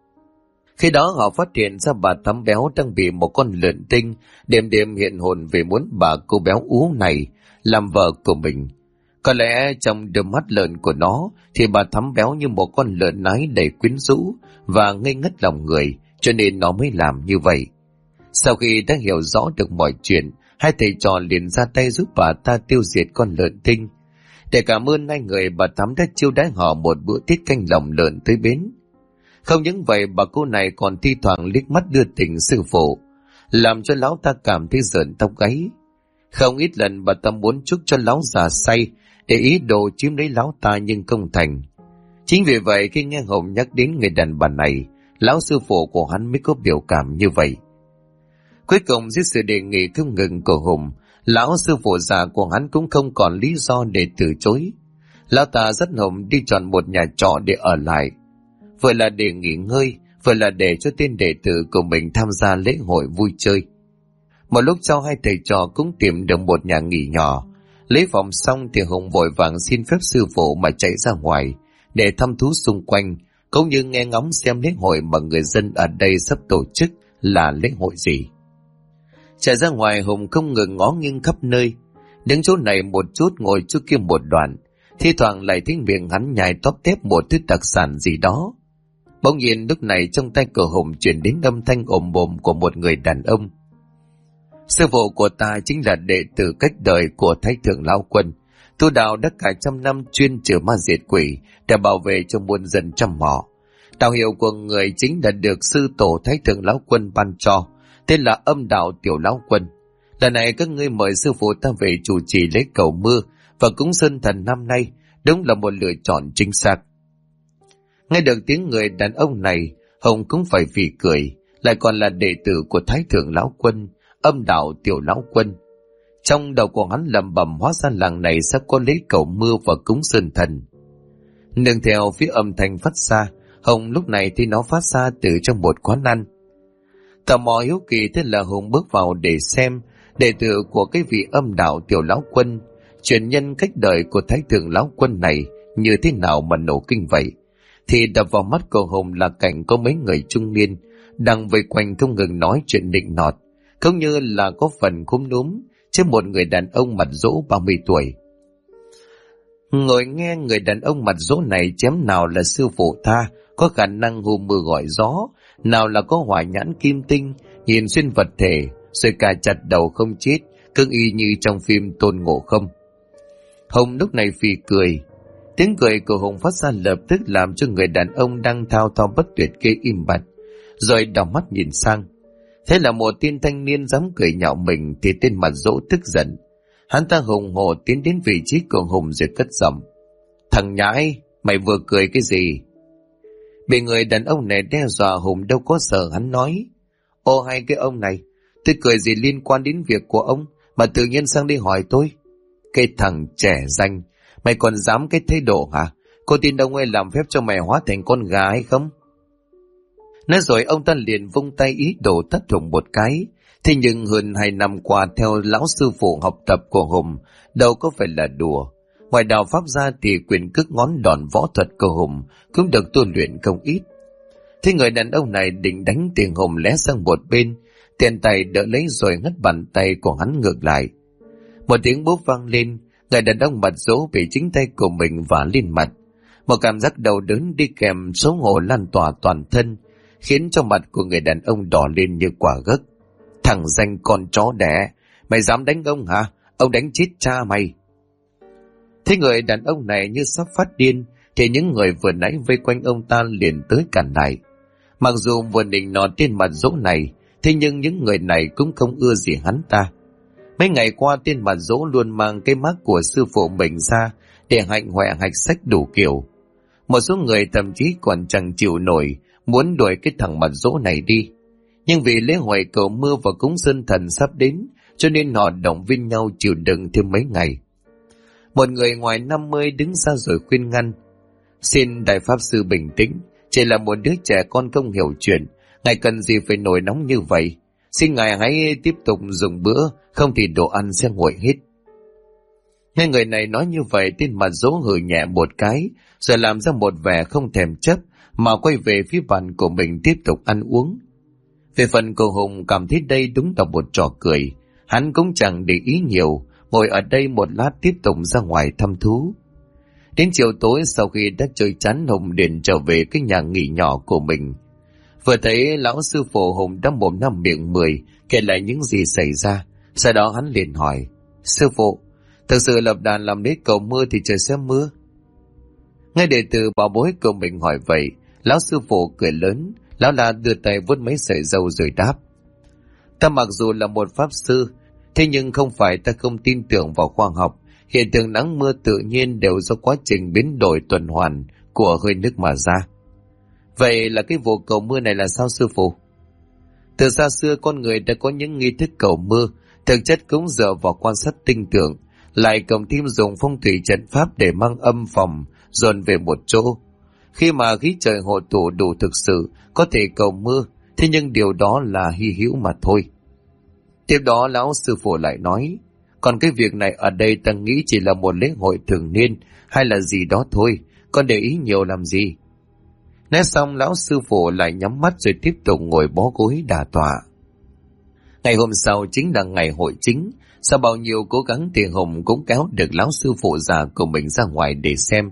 Khi đó họ phát hiện ra bà Thắm Béo đang bị một con lợn tinh đêm đêm hiện hồn về muốn bà cô béo ú này làm vợ của mình. Có lẽ trong đôi mắt lợn của nó thì bà Thắm Béo như một con lợn nái đầy quyến rũ và ngây ngất lòng người, cho nên nó mới làm như vậy. Sau khi đã hiểu rõ được mọi chuyện, hai thầy trò liền ra tay giúp bà ta tiêu diệt con lợn tinh. Để cảm ơn hai người, bà Thắm đã chiêu đãi họ một bữa tiết canh lòng lợn tới bến. Không những vậy, bà cô này còn thi thoảng liếc mắt đưa tình sư phụ, làm cho lão ta cảm thấy rợn tóc gáy. Không ít lần bà ta muốn chúc cho lão già say để ý đồ chiếm lấy lão ta nhưng không thành. Chính vì vậy khi nghe Hùng nhắc đến người đàn bà này, lão sư phụ của hắn mới có biểu cảm như vậy. Cuối cùng dưới sự đề nghị không ngừng của Hùng, lão sư phụ già của hắn cũng không còn lý do để từ chối. Lão ta dắt Hùng đi chọn một nhà trọ để ở lại, vừa là để nghỉ ngơi, vừa là để cho tên đệ tử của mình tham gia lễ hội vui chơi. Một lúc sau, hai thầy trò cũng tìm được một nhà nghỉ nhỏ. Lấy phòng xong thì Hùng vội vàng xin phép sư phụ mà chạy ra ngoài để thăm thú xung quanh, cũng như nghe ngóng xem lễ hội mà người dân ở đây sắp tổ chức là lễ hội gì. Chạy ra ngoài, Hùng không ngừng ngó nghiêng khắp nơi, đứng chỗ này một chút, ngồi chỗ kia một đoạn, thi thoảng lại thấy miệng hắn nhai tóp tép một thứ đặc sản gì đó. Bỗng nhiên lúc này trong tay của Hùng truyền đến âm thanh ồm ồm của một người đàn ông. Sư phụ của ta chính là đệ tử cách đời của Thái Thượng Lão Quân, tu đạo đã cả trăm năm chuyên trừ ma diệt quỷ để bảo vệ cho muôn dân trăm họ. Đạo hiệu của người chính là được sư tổ Thái Thượng Lão Quân ban cho, tên là Âm Đạo Tiểu Lão Quân. Lần này các ngươi mời sư phụ ta về chủ trì lễ cầu mưa và cúng sơn thần năm nay đúng là một lựa chọn chính xác. Nghe được tiếng người đàn ông này, Hồng cũng phải phì cười, lại còn là đệ tử của Thái Thượng Lão Quân, âm đạo Tiểu Lão Quân. Trong đầu của hắn lẩm bẩm hóa ra làng này sắp có lễ cầu mưa và cúng sơn thần. Nương theo phía âm thanh phát ra, Hồng lúc này thì nó phát ra từ trong một quán ăn. Tò mò hiếu kỳ thế là Hồng bước vào để xem đệ tử của cái vị âm đạo Tiểu Lão Quân, truyền nhân cách đời của Thái Thượng Lão Quân này như thế nào mà nổ kinh vậy. Thì đập vào mắt của Hồng là cảnh có mấy người trung niên đang vây quanh không ngừng nói chuyện nịnh nọt, không như là có phần cúm núm trước một người đàn ông mặt dỗ 30 tuổi. Ngồi nghe người đàn ông mặt dỗ này chém nào là sư phụ tha, có khả năng hù mưa gọi gió, nào là có hỏa nhãn kim tinh, nhìn xuyên vật thể, rồi cả chặt đầu không chết, cứ y như trong phim Tôn Ngộ Không. Hồng lúc này phì cười. Tiếng cười của Hồng phát ra lập tức làm cho người đàn ông đang thao thao bất tuyệt kia im bặt, rồi đảo mắt nhìn sang. Thế là một tên thanh niên dám cười nhạo mình thì tên mặt dỗ tức giận. Hắn ta hùng hổ tiến đến vị trí của Hùng rồi cất giọng: "Thằng nhãi, mày vừa cười cái gì?" Bị người đàn ông này đe dọa, Hùng đâu có sợ, hắn nói: "Ô hay cái ông này, tôi cười gì liên quan đến việc của ông mà tự nhiên sang đi hỏi tôi? Cái thằng trẻ danh, mày còn dám cái thái độ hả? Cô tin ông ấy làm phép cho mày hóa thành con gà hay không?" Nói rồi ông ta liền vung tay ý đồ tát Hùng một cái. Thế nhưng hơn 2 năm qua theo lão sư phụ học tập của Hùng đâu có phải là đùa. Ngoài đạo pháp ra thì quyền cước ngón đòn võ thuật của Hùng cũng được tu luyện không ít. Thế người đàn ông này định đánh tiền Hùng lé sang một bên, tiền tay đỡ lấy rồi ngắt bàn tay của hắn ngược lại. Một tiếng bốp vang lên, người đàn ông mặt dỗ bị chính tay của mình vả lên mặt. Một cảm giác đau đớn đi kèm xấu hổ lan tỏa toàn thân, khiến cho mặt của người đàn ông đỏ lên như quả gấc. "Thằng danh con chó đẻ, mày dám đánh ông hả? Ông đánh chết cha mày." Thế người đàn ông này như sắp phát điên, thì những người vừa nãy vây quanh ông ta liền tới cản lại. Mặc dù vừa định nọ tên mặt dỗ này, thế nhưng những người này cũng không ưa gì hắn ta. Mấy ngày qua tên mặt dỗ luôn mang cái mác của sư phụ mình ra để hạnh hoẹ hạch sách đủ kiểu. Một số người thậm chí còn chẳng chịu nổi, muốn đuổi cái thằng mặt dỗ này đi. Nhưng vì lễ hội cầu mưa và cúng sơn thần sắp đến, cho nên họ động viên nhau chịu đựng thêm mấy ngày. Một người ngoài 50 đứng ra rồi khuyên ngăn: "Xin đại pháp sư bình tĩnh, chỉ là một đứa trẻ con không hiểu chuyện, ngài cần gì phải nổi nóng như vậy. Xin ngài hãy tiếp tục dùng bữa, không thì đồ ăn sẽ nguội hết." Nghe người này nói như vậy, tên mặt dỗ hừ nhẹ một cái, rồi làm ra một vẻ không thèm chấp, mà quay về phía bàn của mình tiếp tục ăn uống. Về phần của Hùng cảm thấy đây đúng là một trò cười, hắn cũng chẳng để ý nhiều, ngồi ở đây một lát tiếp tục ra ngoài thăm thú. Đến chiều tối sau khi đã chơi chán, Hùng liền trở về cái nhà nghỉ nhỏ của mình. Vừa thấy lão sư phụ, Hùng đã mồm năm miệng mười kể lại những gì xảy ra. Sau đó hắn liền hỏi: "Sư phụ, thực sự lập đàn làm lễ cầu mưa thì trời sẽ mưa?" Nghe đệ tử bảo bối của mình hỏi vậy, lão sư phụ cười lớn. Lão là đưa tay vuốt mấy sợi râu rồi đáp: "Ta mặc dù là một pháp sư, thế nhưng không phải ta không tin tưởng vào khoa học. Hiện tượng nắng mưa tự nhiên đều do quá trình biến đổi tuần hoàn của hơi nước mà ra." "Vậy là cái vụ cầu mưa này là sao sư phụ?" "Từ xa xưa con người đã có những nghi thức cầu mưa, thực chất cũng dựa vào quan sát tinh tượng, lại cộng thêm dùng phong thủy trận pháp để mang âm phòng dồn về một chỗ. Khi mà khí trời hội tụ đủ thực sự có thể cầu mưa, thế nhưng điều đó là hy hữu mà thôi." Tiếp đó lão sư phụ lại nói: "Còn cái việc này ở đây ta nghĩ chỉ là một lễ hội thường niên hay là gì đó thôi, con để ý nhiều làm gì." Nói xong lão sư phụ lại nhắm mắt rồi tiếp tục ngồi bó gối đả tọa. Ngày hôm sau chính là ngày hội chính. Sau bao nhiêu cố gắng thì Hùng cũng kéo được lão sư phụ già của mình ra ngoài để xem.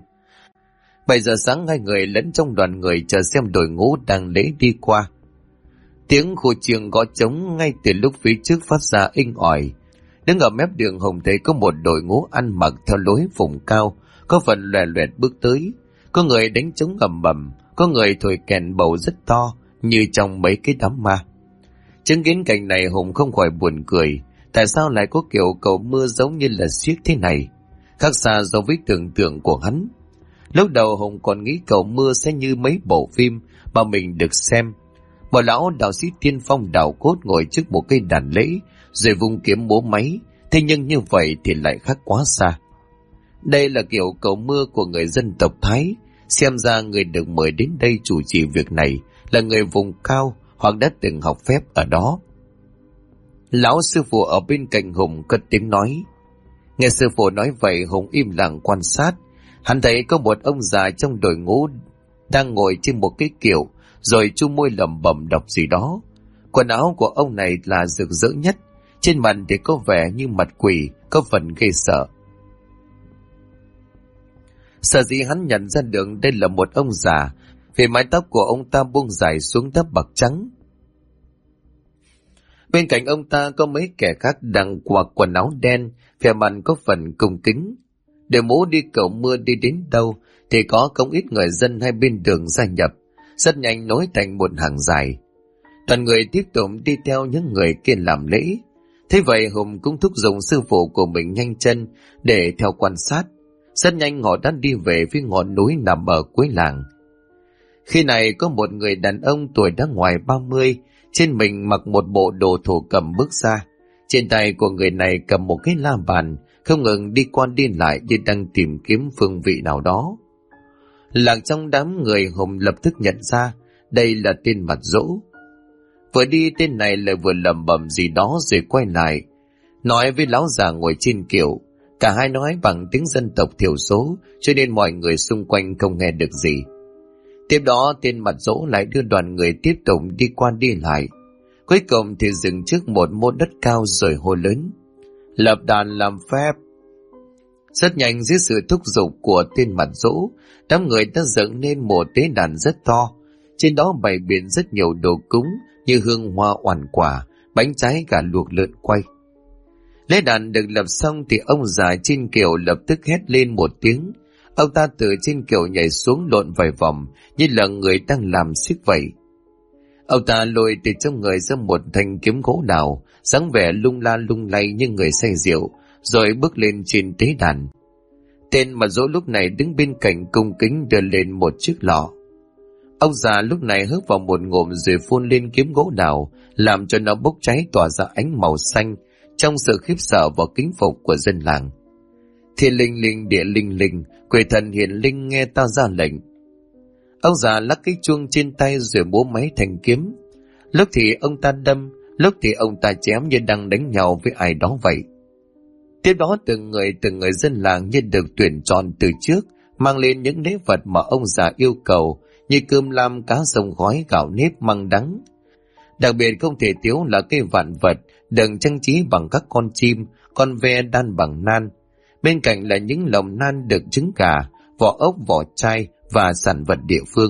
7 giờ sáng hai người lẫn trong đoàn người chờ xem đội ngũ đang lễ đi qua. Tiếng khu chiêng gõ trống ngay từ lúc phía trước phát ra inh ỏi. Đứng ở mép đường, Hùng thấy có một đội ngũ ăn mặc theo lối vùng cao, có phần loè loẹt bước tới. Có người đánh trống ầm ầm, có người thổi kèn bầu rất to như trong mấy cái đám ma. Chứng kiến cảnh này, Hùng không khỏi buồn cười. Tại sao lại có kiểu cầu mưa giống như là xiếc thế này? khác xa so với tưởng tượng của hắn. Lúc đầu Hùng còn nghĩ cầu mưa sẽ như mấy bộ phim mà mình được xem. Một lão đạo sĩ tiên phong đạo cốt ngồi trước một cây đàn lễ, rồi vung kiếm múa máy. Thế nhưng như vậy thì lại khác quá xa. Đây là kiểu cầu mưa của người dân tộc Thái. Xem ra người được mời đến đây chủ trì việc này là người vùng cao hoặc đã từng học phép ở đó. Lão sư phụ ở bên cạnh Hùng cất tiếng nói. Nghe sư phụ nói vậy, Hùng im lặng quan sát. Hắn thấy có một ông già trong đội ngũ đang ngồi trên một cái kiệu, rồi chu môi lẩm bẩm đọc gì đó. Quần áo của ông này là rực rỡ nhất, trên mặt thì có vẻ như mặt quỷ, có phần ghê sợ. Sở dĩ hắn nhận ra được đây là một ông già vì mái tóc của ông ta buông dài xuống tóc bạc trắng. Bên cạnh ông ta có mấy kẻ khác đang mặc quần áo đen, vẻ mặt có phần cung kính. Đội mũ đi cầu mưa đi đến đâu thì có không ít người dân hai bên đường gia nhập, rất nhanh nối thành một hàng dài. Toàn người tiếp tục đi theo những người kia làm lễ. Thế vậy Hùng cũng thúc giục sư phụ của mình nhanh chân để theo quan sát. Rất nhanh họ đã đi về phía ngọn núi nằm ở cuối làng. Khi này có một người đàn ông tuổi đã ngoài 30, trên mình mặc một bộ đồ thổ cẩm bước ra. Trên tay của người này cầm một cái la bàn, không ngừng đi qua đi lại như đang tìm kiếm phương vị nào đó. Lạc trong đám người, Hùng lập tức nhận ra đây là tên Mặt Dỗ. Vừa đi tên này lại vừa lẩm bẩm gì đó rồi quay lại nói với lão già ngồi trên kiệu. Cả hai nói bằng tiếng dân tộc thiểu số cho nên mọi người xung quanh không nghe được gì. Tiếp đó tên Mặt Dỗ lại đưa đoàn người tiếp tục đi qua đi lại. Cuối cùng thì dừng trước một mô đất cao rồi hô lớn: lập đàn làm phép. Rất nhanh dưới sự thúc giục của tên Mặt Dỗ, đám người đã dựng nên một tế đàn rất to. Trên đó bày biện rất nhiều đồ cúng như hương hoa oản quả, bánh trái, cả luộc lợn quay. Lễ đàn được lập xong thì ông già trên kiệu lập tức hét lên một tiếng. Ông ta từ trên kiệu nhảy xuống lộn vài vòng như là người đang làm xiếc vậy. Ông ta lôi từ trong người ra một thanh kiếm gỗ đào, dáng vẻ lung la lung lay như người say rượu, rồi bước lên trên tế đàn. Tên Mặt Dỗ lúc này đứng bên cạnh cung kính đưa lên một chiếc lọ. Ông già lúc này hớp vào một ngụm rồi phun lên kiếm gỗ đào, làm cho nó bốc cháy tỏa ra ánh màu xanh, trong sự khiếp sợ và kính phục của dân làng. Thiên linh linh địa linh linh, quỷ thần hiển linh nghe ta ra lệnh. Ông già lắc cái chuông trên tay rồi múa máy thành kiếm. Lúc thì ông ta đâm, lúc thì ông ta chém như đang đánh nhau với ai đó vậy. Tiếp đó từng người dân làng như được tuyển chọn từ trước, mang lên những lễ vật mà ông già yêu cầu, như cơm lam, cá sông khói, gạo nếp, măng đắng. Đặc biệt không thể thiếu là cây vạn vật được trang trí bằng các con chim, con ve đan bằng nan. Bên cạnh là những lồng nan được trứng gà, vỏ ốc, vỏ chai và sản vật địa phương.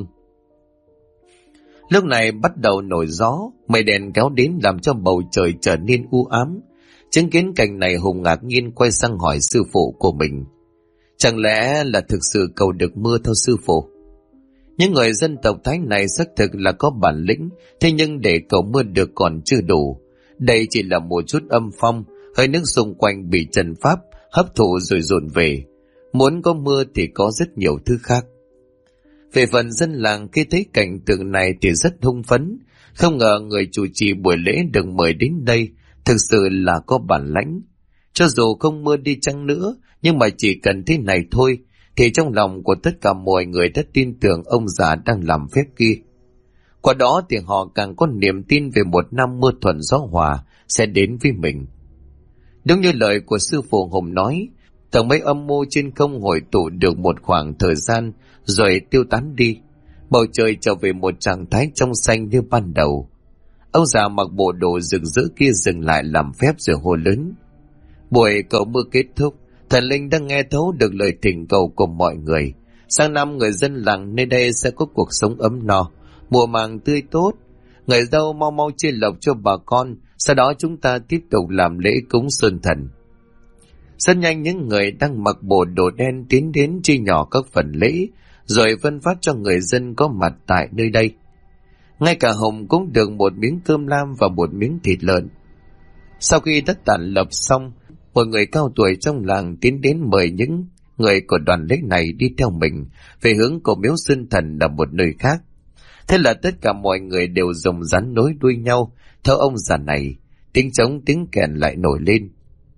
Lúc này bắt đầu nổi gió, mây đèn kéo đến làm cho bầu trời trở nên u ám. Chứng kiến cảnh này, Hùng ngạc nhiên quay sang hỏi sư phụ của mình: chẳng lẽ là thực sự cầu được mưa theo sư phụ? Những người dân tộc Thái này xác thực là có bản lĩnh, thế nhưng để cầu mưa được còn chưa đủ. Đây chỉ là một chút âm phong, hơi nước xung quanh bị trần pháp hấp thụ rồi dồn về. Muốn có mưa thì có rất nhiều thứ khác. Về phần dân làng khi thấy cảnh tượng này thì rất hưng phấn. Không ngờ người chủ trì buổi lễ được mời đến đây thực sự là có bản lãnh. Cho dù không mưa đi chăng nữa, nhưng mà chỉ cần thế này thôi thì trong lòng của tất cả mọi người đã tin tưởng ông già đang làm phép kia. Qua đó thì họ càng có niềm tin về một năm mưa thuận gió hòa sẽ đến với mình. Đúng như lời của sư phụ Hùng nói, tầng mây âm mưu trên không hội tụ được một khoảng thời gian rồi tiêu tán đi. Bầu trời trở về một trạng thái trong xanh như ban đầu. Ông già mặc bộ đồ rực rỡ kia dừng lại làm phép rồi hô lớn: buổi cầu mưa kết thúc, thần linh đang nghe thấu được lời thỉnh cầu của mọi người. Sang năm người dân làng nơi đây sẽ có cuộc sống ấm no, mùa màng tươi tốt. Người dâu mau mau chia lộc cho bà con, sau đó chúng ta tiếp tục làm lễ cúng sơn thần. Rất nhanh những người đang mặc bộ đồ đen tiến đến chia nhỏ các phần lễ, rồi phân phát cho người dân có mặt tại nơi đây. Ngay cả Hùng cũng được một miếng cơm lam và một miếng thịt lợn. Sau khi đã tản lập xong, một người cao tuổi trong làng tiến đến mời những người của đoàn lễ này đi theo mình về hướng của miếu Sơn Thần ở một nơi khác. Thế là tất cả mọi người đều rồng rắn nối đuôi nhau theo ông già này. Tiếng trống tiếng kèn lại nổi lên.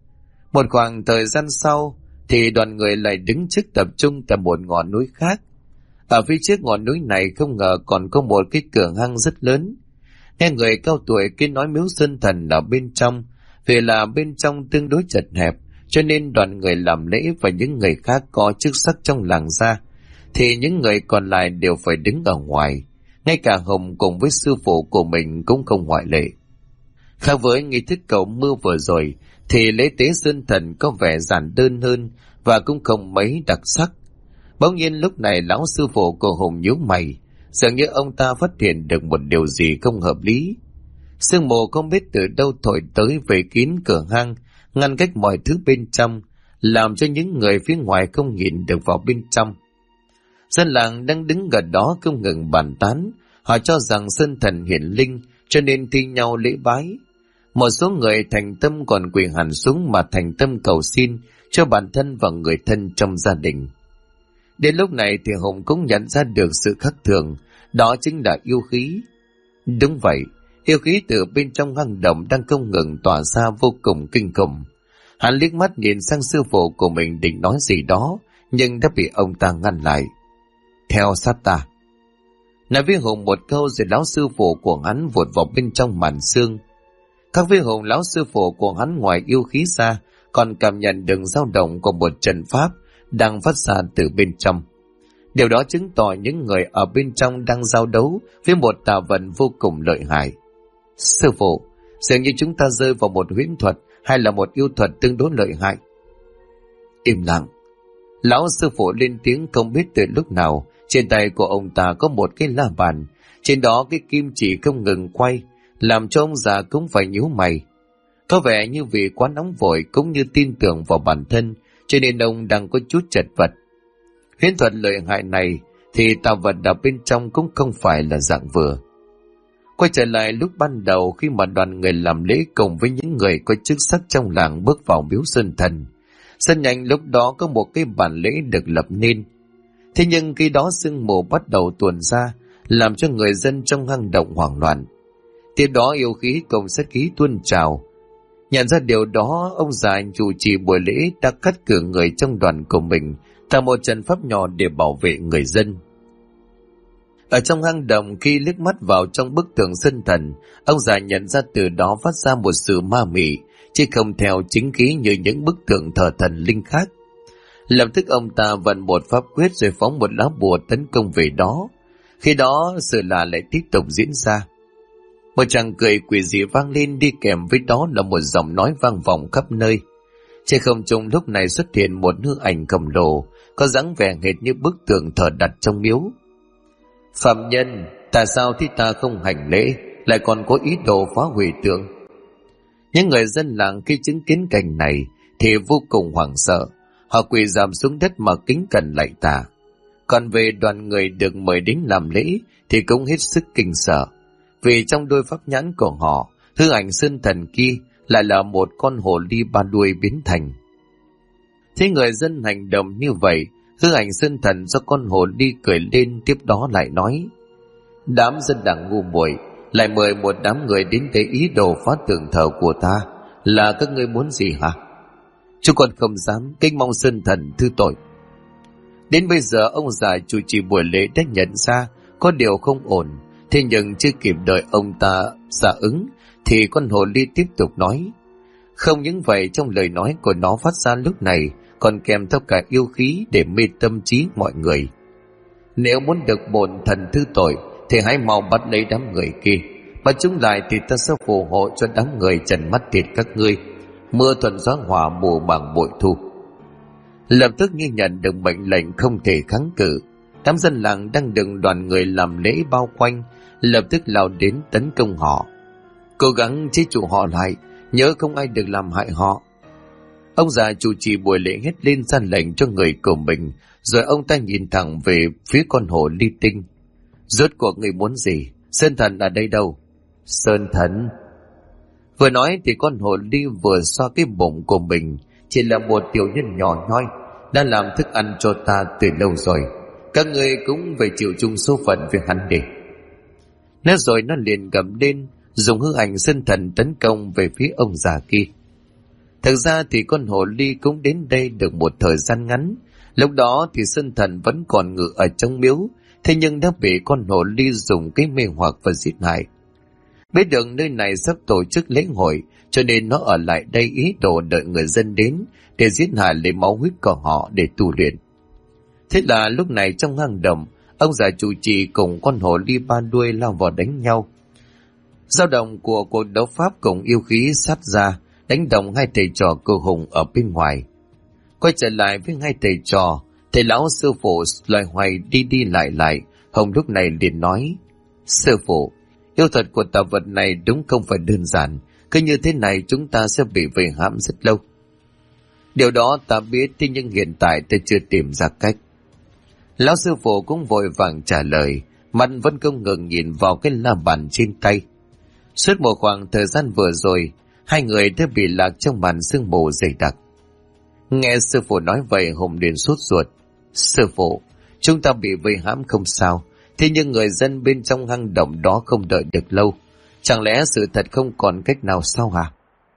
Một khoảng thời gian sau thì đoàn người lại đứng trước tập trung tại một ngọn núi khác. Ở phía trước ngọn núi này không ngờ còn có một cái cửa hang rất lớn. Nghe người cao tuổi kia nói miếu Sơn Thần ở bên trong, vì là bên trong tương đối chật hẹp, cho nên đoàn người làm lễ và những người khác có chức sắc trong làng ra, thì những người còn lại đều phải đứng ở ngoài. Ngay cả Hồng cùng với sư phụ của mình cũng không ngoại lệ. Khác với nghi thức cầu mưa vừa rồi, thì lễ tế Sơn Thần có vẻ giản đơn hơn và cũng không mấy đặc sắc. Bỗng nhiên lúc này lão sư phụ của Hùng nhíu mày, dường như ông ta phát hiện được một điều gì không hợp lý. Sương mù không biết từ đâu thổi tới về kín cửa hang, ngăn cách mọi thứ bên trong, làm cho những người phía ngoài không nhìn được vào bên trong. Dân làng đang đứng gần đó không ngừng bàn tán, họ cho rằng Sơn Thần hiển linh cho nên thi nhau lễ bái. Một số người thành tâm còn quỳ hẳn xuống mà thành tâm cầu xin cho bản thân và người thân trong gia đình. Đến lúc này thì Hùng cũng nhận ra được sự khác thường, đó chính là yêu khí. Đúng vậy, yêu khí từ bên trong hang động đang không ngừng tỏa ra vô cùng kinh khủng. Hắn liếc mắt nhìn sang sư phụ của mình định nói gì đó, nhưng đã bị ông ta ngăn lại. Theo sát ta. Nói với Hùng một câu rồi lão sư phụ của hắn vụt vào bên trong màn sương. Khác với Hùng, lão sư phụ của hắn ngoài yêu khí ra còn cảm nhận được dao động của một trận pháp đang phát ra từ bên trong. Điều đó chứng tỏ những người ở bên trong đang giao đấu với một tà vận vô cùng lợi hại. Sư phụ, dường như chúng ta rơi vào một huyễn thuật hay là một yêu thuật tương đối lợi hại. Im lặng. Lão sư phụ lên tiếng, không biết từ lúc nào trên tay của ông ta có một cái la bàn, trên đó cái kim chỉ không ngừng quay, làm cho ông già cũng phải nhíu mày. Có vẻ như vì quá nóng vội cũng như tin tưởng vào bản thân, cho nên ông đang có chút chật vật. Huyễn thuật lợi hại này thì tà vật ở bên trong cũng không phải là dạng vừa. Quay trở lại lúc ban đầu, khi mà đoàn người làm lễ cùng với những người có chức sắc trong làng bước vào miếu Sơn Thần, rất nhanh lúc đó có một cái bàn lễ được lập nên. Thế nhưng khi đó sương mù bắt đầu tuôn ra, làm cho người dân trong hang động hoảng loạn. Tiếp đó yêu khí cùng sát khí tuôn trào. Nhận ra điều đó, ông già chủ trì buổi lễ đã cắt cử người trong đoàn của mình tạo một trận pháp nhỏ để bảo vệ người dân. Ở trong hang động, khi liếc mắt vào trong bức tường Sơn Thần, ông già nhận ra từ đó phát ra một sự ma mị, chứ không theo chính khí như những bức tượng thờ thần linh khác. Lập tức ông ta vận một pháp quyết rồi phóng một lá bùa tấn công về đó. Khi đó sự lạ lại tiếp tục diễn ra. Một tràng cười quỷ dị vang lên, đi kèm với đó là một giọng nói vang vọng khắp nơi. Trên không trung lúc này xuất hiện một hư ảnh khổng lồ, có dáng vẻ hệt như bức tượng thờ đặt trong miếu. Phạm nhân, tại sao thì ta không hành lễ, lại còn có ý đồ phá hủy tượng? Những người dân làng khi chứng kiến cảnh này thì vô cùng hoảng sợ, họ quỳ rạp xuống đất mà kính cẩn lạy tà. Còn về đoàn người được mời đến làm lễ thì cũng hết sức kinh sợ, vì trong đôi pháp nhãn của họ, hư ảnh Sơn Thần kia lại là một con hồ ly ba đuôi biến thành. Thế người dân hành động như vậy, hư ảnh Sơn Thần do con hồ ly cười lên, tiếp đó lại nói: đám dân đảng ngu muội lại mời một đám người đến để ý đồ phá tượng thờ của ta, là các ngươi muốn gì hả? Chúng con không dám, kính mong Sơn Thần thứ tội. Đến bây giờ ông già chủ trì buổi lễ đã nhận ra có điều không ổn, thế nhưng chưa kịp đợi ông ta ra ứng thì con hồ ly tiếp tục nói. Không những vậy, trong lời nói của nó phát ra lúc này còn kèm theo cả yêu khí để mê tâm trí mọi người. Nếu muốn được bổn thần thứ tội thì hãy mau bắt lấy đám người kia, bắt chúng lại thì ta sẽ phù hộ cho đám người trần mắt thịt các ngươi, mưa thuận gió hòa, mùa màng bội thu. Lập tức như nhận được mệnh lệnh không thể kháng cự, đám dân làng đang được đoàn người làm lễ bao quanh lập tức lao đến tấn công họ, cố gắng chế trụ họ lại, nhớ không ai được làm hại họ. Ông già chủ trì buổi lễ hét lên ra lệnh cho người của mình, rồi ông ta nhìn thẳng về phía con hồ ly tinh. Rốt cuộc người muốn gì? Sơn Thần ở đây đâu? Sơn Thần? Vừa nói thì con hồ ly vừa xoa cái bụng của mình, chỉ là một tiểu nhân nhỏ nhoi, đã làm thức ăn cho ta từ lâu rồi. Các ngươi cũng phải chịu chung số phận với hắn đi. Nói rồi nó liền gầm lên, dùng hư ảnh sơn thần tấn công về phía ông già kia. Thực ra thì con hồ ly cũng đến đây được một thời gian ngắn. Lúc đó thì sơn thần vẫn còn ngự ở trong miếu, thế nhưng đã bị con hồ ly dùng cái mê hoặc và giết hại. Biết được nơi này sắp tổ chức lễ hội, cho nên nó ở lại đây ý đồ đợi người dân đến để giết hại lấy máu huyết của họ để tu luyện. Thế là lúc này trong hang động, ông già chủ trì cùng con hồ ly ba đuôi lao vào đánh nhau. Dao động của cuộc đấu pháp cùng yêu khí sát ra, đánh đồng hai thầy trò cô hùng ở bên ngoài. Quay trở lại với hai thầy trò, thầy lão sư phụ loài hoài đi đi lại, Hồng lúc này liền nói: Sư phụ, yêu thuật của tà vật này đúng không phải đơn giản, cứ như thế này chúng ta sẽ bị vây hãm rất lâu. Điều đó ta biết, thế nhưng hiện tại ta chưa tìm ra cách. Lão sư phụ cũng vội vàng trả lời, mắt vẫn không ngừng nhìn vào cái la bàn trên tay. Suốt một khoảng thời gian vừa rồi, hai người đã bị lạc trong màn sương mù dày đặc. Nghe sư phụ nói vậy, Hùng liền sốt ruột: Sư phụ, chúng ta bị vây hãm không sao, thế nhưng người dân bên trong hang động đó không đợi được lâu. Chẳng lẽ sự thật không còn cách nào sao hả?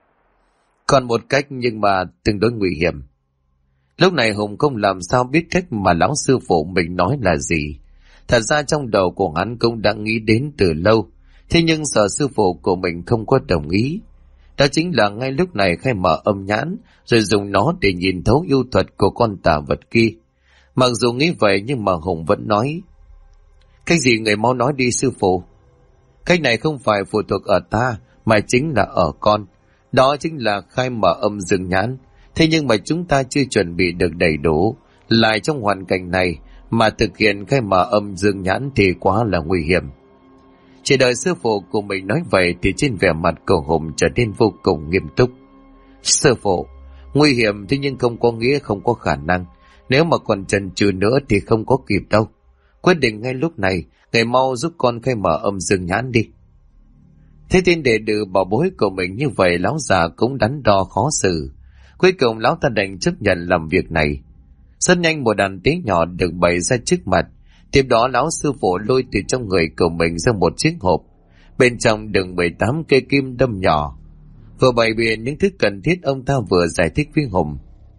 Còn một cách, nhưng mà tương đối nguy hiểm. Lúc này Hùng không làm sao biết cách mà lão sư phụ mình nói là gì. Thật ra trong đầu của hắn cũng đã nghĩ đến từ lâu, thế nhưng sợ sư phụ của mình không có đồng ý. Đó chính là ngay lúc này khai mở âm nhãn, rồi dùng nó để nhìn thấu yêu thuật của con tà vật kia. Mặc dù nghĩ vậy nhưng mà Hùng vẫn nói: Cái gì người mau nói đi sư phụ. Cách này không phải phụ thuộc ở ta, mà chính là ở con. Đó chính là khai mở âm dương nhãn. Thế nhưng mà chúng ta chưa chuẩn bị được đầy đủ, lại trong hoàn cảnh này mà thực hiện khai mở âm dương nhãn thì quá là nguy hiểm. Chỉ đợi sư phụ của mình nói vậy thì trên vẻ mặt của Hùng trở nên vô cùng nghiêm túc. Sư phụ, nguy hiểm thế nhưng không có nghĩa không có khả năng. Nếu mà còn chần chừ nữa thì không có kịp đâu. Quyết định ngay lúc này, người mau giúp con khai mở âm dương nhãn đi. Thế tin đệ tử bảo bối của mình như vậy, lão già cũng đắn đo khó xử. Cuối cùng lão ta đành chấp nhận làm việc này. Rất nhanh một đàn tế nhỏ được bày ra trước mặt. Tiếp đó lão sư phụ lôi từ trong người của mình ra một chiếc hộp. Bên trong đựng 18 cây kim đâm nhỏ. Vừa bày biện những thứ cần thiết, ông ta vừa giải thích với Hùng.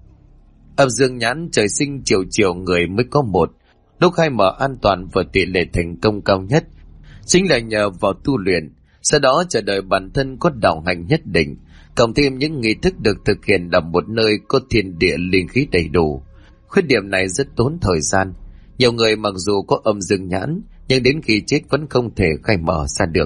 Âm dương nhãn trời sinh chiều người mới có một. Lúc khai mở an toàn và tỷ lệ thành công cao nhất chính là nhờ vào tu luyện, sau đó chờ đợi bản thân có đạo hạnh nhất định, cộng thêm những nghi thức được thực hiện ở một nơi có thiên địa linh khí đầy đủ. Khuyết điểm này rất tốn thời gian. Nhiều người mặc dù có âm dương nhãn, nhưng đến khi chết vẫn không thể khai mở ra được.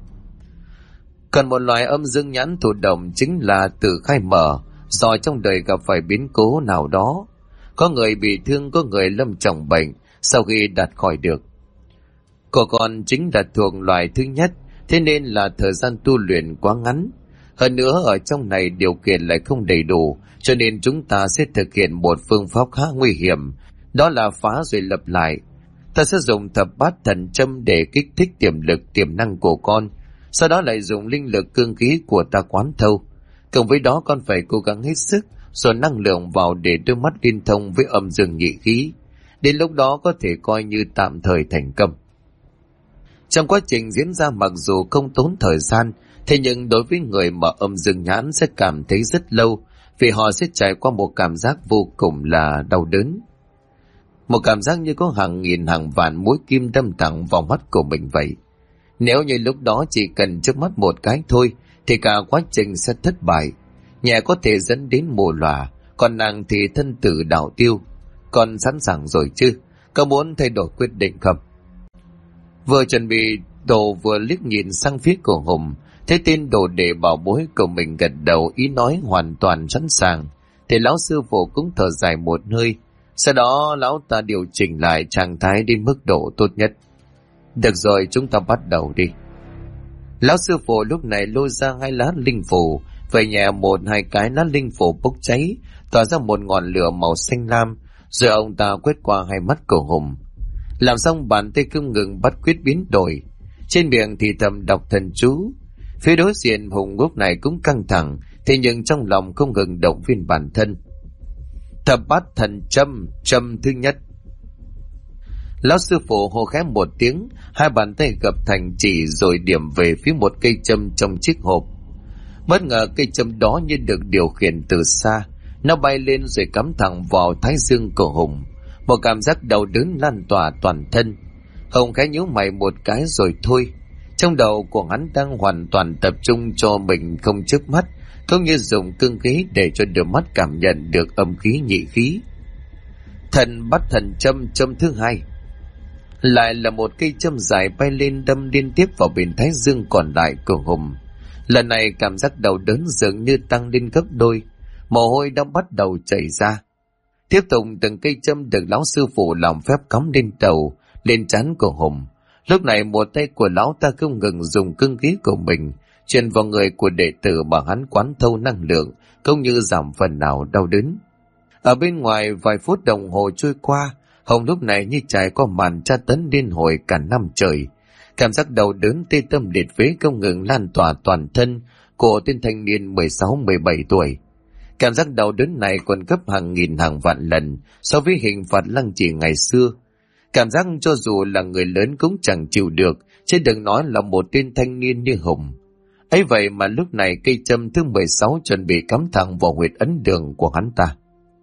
Còn một loại âm dương nhãn thụ động chính là tự khai mở, do trong đời gặp phải biến cố nào đó. Có người bị thương, có người lâm trọng bệnh, sau khi đạt khỏi được. Cô con chính là thuộc loại thứ nhất, thế nên là thời gian tu luyện quá ngắn. Hơn nữa ở trong này điều kiện lại không đầy đủ, cho nên chúng ta sẽ thực hiện một phương pháp khá nguy hiểm, đó là phá rồi lập lại. Ta sẽ dùng thập bát thần châm để kích thích tiềm lực tiềm năng của con, sau đó lại dùng linh lực cương khí của ta quán thâu. Cộng với đó con phải cố gắng hết sức rồi năng lượng vào để đôi mắt liên thông với âm dương nhị khí. Đến lúc đó có thể coi như tạm thời thành công. Trong quá trình diễn ra mặc dù không tốn thời gian, thế nhưng đối với người mở âm dương nhãn sẽ cảm thấy rất lâu, vì họ sẽ trải qua một cảm giác vô cùng là đau đớn. Một cảm giác như có hàng nghìn hàng vạn mũi kim đâm thẳng vào mắt của mình vậy. Nếu như lúc đó chỉ cần chớp mắt một cái thôi, thì cả quá trình sẽ thất bại. Nhẹ có thể dẫn đến mù lòa, còn nặng thì thân tử đạo tiêu. Con sẵn sàng rồi chứ? Có muốn thay đổi quyết định không? Vừa chuẩn bị đồ vừa liếc nhìn sang phía của Hùng, thấy tên đồ đệ bảo bối của mình gật đầu ý nói hoàn toàn sẵn sàng, thì lão sư phụ cũng thở dài một hơi. Sau đó lão ta điều chỉnh lại trạng thái đến mức độ tốt nhất. Được rồi, chúng ta bắt đầu đi. Lão sư phụ lúc này lôi ra 2 lá linh phù, về nhẹ 1-2 cái lá linh phù bốc cháy, tỏa ra một ngọn lửa màu xanh lam, rồi ông ta quét qua 2 mắt của Hùng. Làm xong bàn tay không ngừng bắt quyết biến đổi, trên miệng thì thầm đọc thần chú. Phía đối diện Hùng lúc này cũng căng thẳng, thế nhưng trong lòng không ngừng động viên bản thân. Thập bát thần châm, châm thứ nhất. Lão sư phụ hô khẽ một tiếng, hai bàn tay gập thành chỉ rồi điểm về phía một cây châm trong chiếc hộp. Bất ngờ cây châm đó như được điều khiển từ xa, nó bay lên rồi cắm thẳng vào thái dương của Hùng. Một cảm giác đau đớn lan tỏa toàn thân. Hùng khẽ nhíu mày một cái rồi thôi. Trong đầu của hắn đang hoàn toàn tập trung cho mình không chớp mắt, cũng như dùng cương khí để cho đôi mắt cảm nhận được âm khí nhị khí. Thần bắt thần châm, châm thứ hai. Lại là một cây châm dài bay lên đâm liên tiếp vào bên thái dương còn lại của Hùng. Lần này cảm giác đau đớn dường như tăng lên gấp đôi, mồ hôi đã bắt đầu chảy ra. Tiếp tục từng cây châm được lão sư phụ làm phép cắm lên đầu, lên trán của Hùng. Lúc này một tay của lão ta không ngừng dùng cương khí của mình truyền vào người của đệ tử mà hắn quán thâu năng lượng, cũng như giảm phần nào đau đớn. Ở bên ngoài vài phút đồng hồ trôi qua, Hùng lúc này như trải qua màn tra tấn liên hồi cả năm trời. Cảm giác đau đớn tê tâm liệt phế không ngừng lan tỏa toàn thân của tên thanh niên 16-17 tuổi. Cảm giác đau đớn này còn gấp hàng nghìn hàng vạn lần so với hình phạt lăng trì ngày xưa. Cảm giác cho dù là người lớn cũng chẳng chịu được, chứ đừng nói là một tên thanh niên như Hùng. Ấy vậy mà lúc này cây châm thứ 16 chuẩn bị cắm thẳng vào huyệt ấn đường của hắn ta.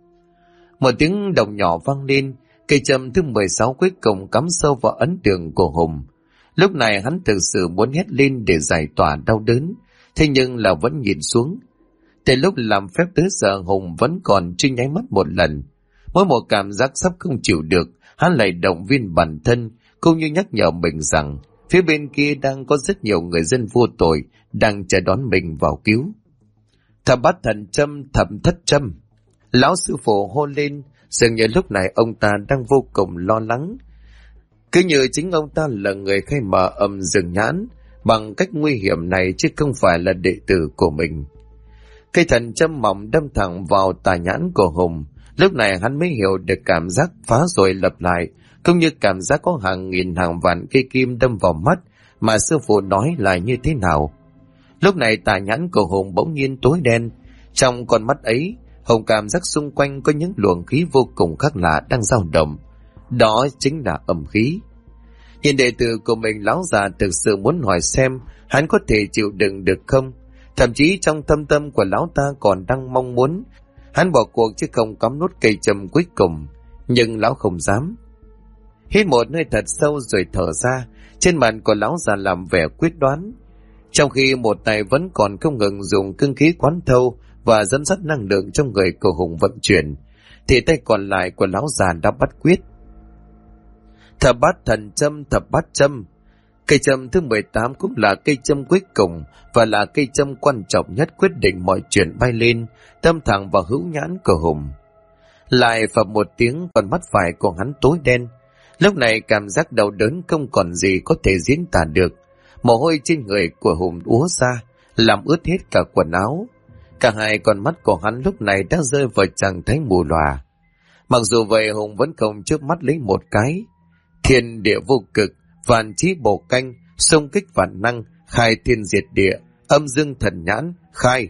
Một tiếng động nhỏ vang lên, cây châm thứ 16 cuối cùng cắm sâu vào ấn đường của Hùng. Lúc này hắn thực sự muốn hét lên để giải tỏa đau đớn, thế nhưng là vẫn nhìn xuống. Từ lúc làm phép tới giờ Hùng vẫn còn chưa nháy mắt một lần. Mỗi một cảm giác sắp không chịu được, hắn lại động viên bản thân, cũng như nhắc nhở mình rằng phía bên kia đang có rất nhiều người dân vô tội đang chờ đón mình vào cứu. Thập bát thần châm, thập thất châm. Lão sư phụ hô lên, dường như lúc này ông ta đang vô cùng lo lắng. Cứ như chính ông ta là người khai mở âm dương nhãn bằng cách nguy hiểm này, chứ không phải là đệ tử của mình. Cây thần châm mỏng đâm thẳng vào tà nhãn của Hùng. Lúc này hắn mới hiểu được cảm giác phá rồi lập lại, cũng như cảm giác có hàng nghìn hàng vạn cây kim đâm vào mắt mà sư phụ nói là như thế nào. Lúc này tà nhãn của Hùng bỗng nhiên tối đen. Trong con mắt ấy, Hùng cảm giác xung quanh có những luồng khí vô cùng khác lạ đang dao động. Đó chính là âm khí. Nhìn đệ tử của mình, lão già thực sự muốn hỏi xem hắn có thể chịu đựng được không. Thậm chí trong thâm tâm của lão ta còn đang mong muốn hắn bỏ cuộc chứ không cắm nút cây châm cuối cùng. Nhưng lão không dám. Hít một hơi thật sâu rồi thở ra, trên mặt của lão già làm vẻ quyết đoán. Trong khi một tay vẫn còn không ngừng dùng cương khí quán thâu và dẫn dắt năng lượng trong người của Hùng vận chuyển, thì tay còn lại của lão già đã bắt quyết. Thập bát thần châm, thập bát châm. Cây châm thứ 18 cũng là cây châm cuối cùng và là cây châm quan trọng nhất quyết định mọi chuyện bay lên, đâm thẳng vào hữu nhãn của Hùng. Lại phập một tiếng, còn mắt phải của hắn tối đen. Lúc này cảm giác đau đớn không còn gì có thể diễn tả được. Mồ hôi trên người của Hùng úa ra, làm ướt hết cả quần áo. Cả hai con mắt của hắn lúc này đã rơi vào trạng thái mù lòa. Mặc dù vậy Hùng vẫn không chớp mắt lấy một cái. Thiên địa vô cực, vạn chí bổ canh, xung kích vạn năng, khai thiên diệt địa, âm dương thần nhãn, khai.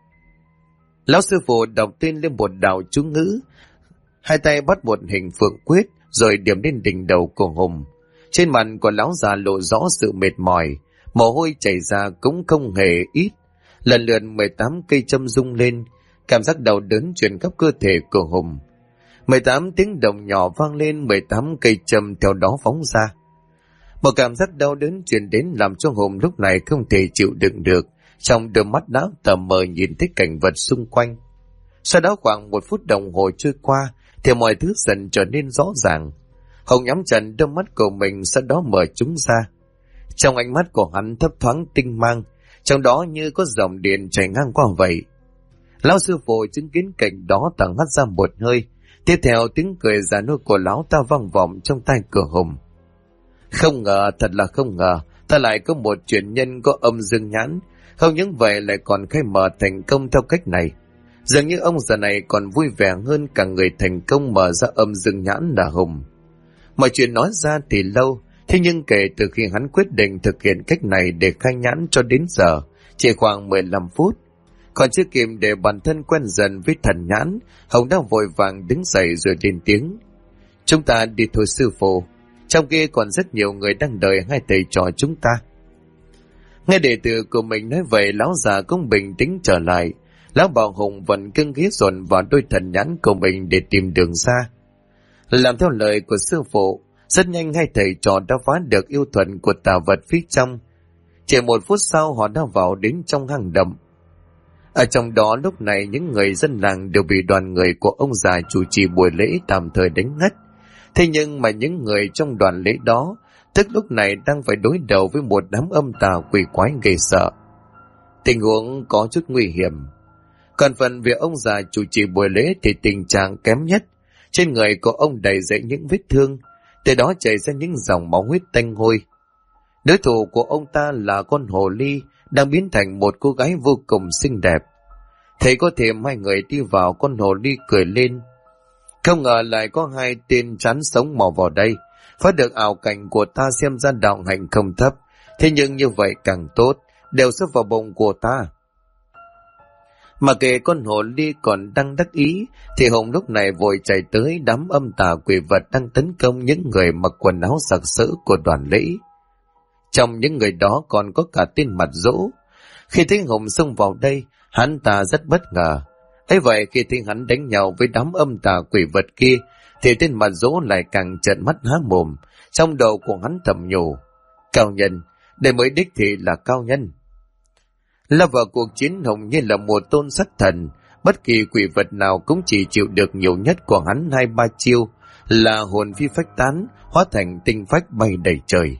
Lão sư phụ đọc tên lên một đạo chú ngữ, hai tay bắt một hình phượng quyết rồi điểm lên đỉnh đầu của Hùng. Trên mặt của lão già lộ rõ sự mệt mỏi, mồ hôi chảy ra cũng không hề ít. Lần lượt 18 cây châm rung lên, cảm giác đau đớn truyền khắp cơ thể của Hùng. 18 tiếng đồng nhỏ vang lên, 18 cây châm theo đó phóng ra. Một cảm giác đau đớn truyền đến làm cho Hùng lúc này không thể chịu đựng được, trong đôi mắt đã tờ mờ nhìn thấy cảnh vật xung quanh. Sau đó khoảng 1 phút đồng hồ trôi qua thì mọi thứ dần trở nên rõ ràng. Hùng nhắm chặt đôi mắt của mình, sau đó mở chúng ra. Trong ánh mắt của hắn thấp thoáng tinh mang, trong đó như có dòng điện chảy ngang qua vậy. Lão sư phụ chứng kiến cảnh đó thở hắt ra một hơi. Tiếp theo tiếng cười già nua của lão ta vang vọng trong tai cửa Hùng. Không ngờ, thật là không ngờ, ta lại có một truyền nhân có âm dương nhãn, không những vậy lại còn khai mở thành công theo cách này. Dường như ông già này còn vui vẻ hơn cả người thành công mở ra âm dương nhãn là Hùng. Mọi chuyện nói ra thì lâu, thế nhưng kể từ khi hắn quyết định thực hiện cách này để khai nhãn cho đến giờ, chỉ khoảng 15 phút. Còn chưa kịp để bản thân quen dần với thần nhãn, Hồng đã vội vàng đứng dậy rồi lên tiếng. Chúng ta đi thôi sư phụ, trong kia còn rất nhiều người đang đợi hai thầy trò chúng ta. Nghe đệ tử của mình nói vậy, lão già cũng bình tĩnh trở lại. Lão bảo Hùng vẫn cưng ghé dồn vào đôi thần nhãn của mình để tìm đường ra. Làm theo lời của sư phụ, rất nhanh hai thầy trò đã phá được yêu thuận của tà vật phía trong. Chỉ 1 phút sau họ đã vào đến trong hang động. Ở trong đó lúc này những người dân làng đều bị đoàn người của ông già chủ trì buổi lễ tạm thời đánh ngất. Thế nhưng mà những người trong đoàn lễ đó tức lúc này đang phải đối đầu với một đám âm tà quỷ quái ghê sợ. Tình huống có chút nguy hiểm. Còn phần về ông già chủ trì buổi lễ thì tình trạng kém nhất. Trên người của ông đầy dẫy những vết thương, từ đó chảy ra những dòng máu huyết tanh hôi. Đối thủ của ông ta là con hồ ly đang biến thành một cô gái vô cùng xinh đẹp. Thấy có thêm hai người đi vào, con hồ ly cười lên. Không ngờ lại có hai tên chán sống mò vào đây. Phát được ảo cảnh của ta xem ra đạo hạnh không thấp. Thế nhưng như vậy càng tốt, đều xếp vào bụng của ta. Mà kể con hồ ly còn đang đắc ý, thì Hùng lúc này vội chạy tới đám âm tà quỷ vật đang tấn công những người mặc quần áo sặc sỡ của đoàn lễ. Trong những người đó còn có cả tên Mặt Dỗ. Khi thấy Hùng xông vào đây, hắn ta rất bất ngờ. Ấy vậy khi thấy hắn đánh nhau với đám âm tà quỷ vật kia, thì tên Mặt Dỗ lại càng trợn mắt há mồm. Trong đầu của hắn thầm nhủ, cao nhân, đây mới đích thị là cao nhân. Là vào cuộc chiến, Hùng như là một tôn sát thần, bất kỳ quỷ vật nào cũng chỉ chịu được nhiều nhất của hắn 2-3 chiêu, là hồn phi phách tán, hóa thành tinh phách bay đầy trời.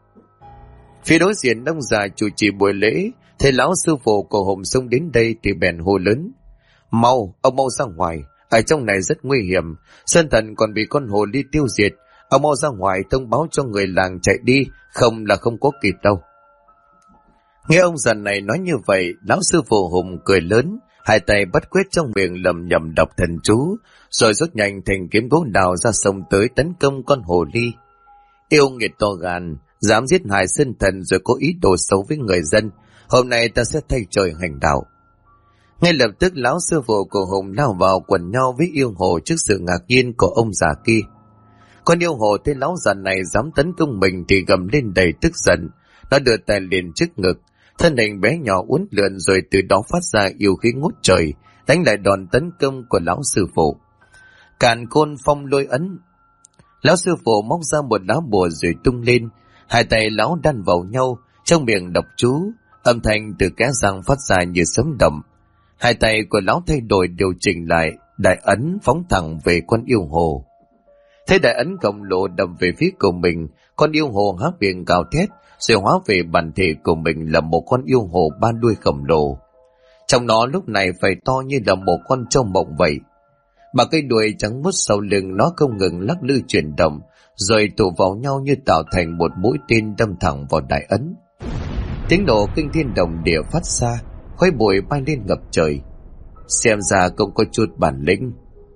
Phía đối diện ông già chủ trì buổi lễ, thấy lão sư phụ của Hùng xông đến đây thì bèn hô lớn. Mau, ông mau ra ngoài, ở trong này rất nguy hiểm, sơn thần còn bị con hồ ly tiêu diệt, ông mau ra ngoài thông báo cho người làng chạy đi, không là không có kịp đâu. Nghe ông già này nói như vậy, lão sư phụ Hùng cười lớn, hai tay bắt quyết trong miệng lầm nhầm đọc thần chú, rồi rút nhanh thành kiếm gỗ đào ra sông tới tấn công con hồ ly. Yêu nghiệt to gan, dám giết hại sơn thần rồi có ý đồ xấu với người dân, hôm nay ta sẽ thay trời hành đạo. Ngay lập tức lão sư phụ của Hùng lao vào quần nhau với yêu hồ trước sự ngạc nhiên của ông già kia. Con yêu hồ thấy lão già này dám tấn công mình thì gầm lên đầy tức giận, nó đưa tay liền trước ngực, thân hình bé nhỏ uốn lượn rồi từ đó phát ra yêu khí ngút trời, đánh lại đòn tấn công của lão sư phụ. Càn khôn phong lôi ấn. Lão sư phụ móc ra một lá bùa rồi tung lên, hai tay lão đan vào nhau, trong miệng đọc chú, âm thanh từ kẽ răng phát ra như sấm động. Hai tay của lão thay đổi điều chỉnh lại, đại ấn phóng thẳng về con yêu hồ. Thế đại ấn khổng lồ đâm về phía của mình, con yêu hồ há miệng gào thét, rồi hóa về bản thể của mình là một con yêu hồ 3 đuôi khổng lồ. Trong nó lúc này phải to như là một con trâu mộng vậy. Ba cây đuôi trắng muốt sau lưng nó không ngừng lắc lư chuyển động, rồi tụ vào nhau như tạo thành một mũi tên đâm thẳng vào đại ấn. Tiếng nổ kinh thiên động địa phát ra, khói bụi bay lên ngập trời. Xem ra cũng có chút bản lĩnh.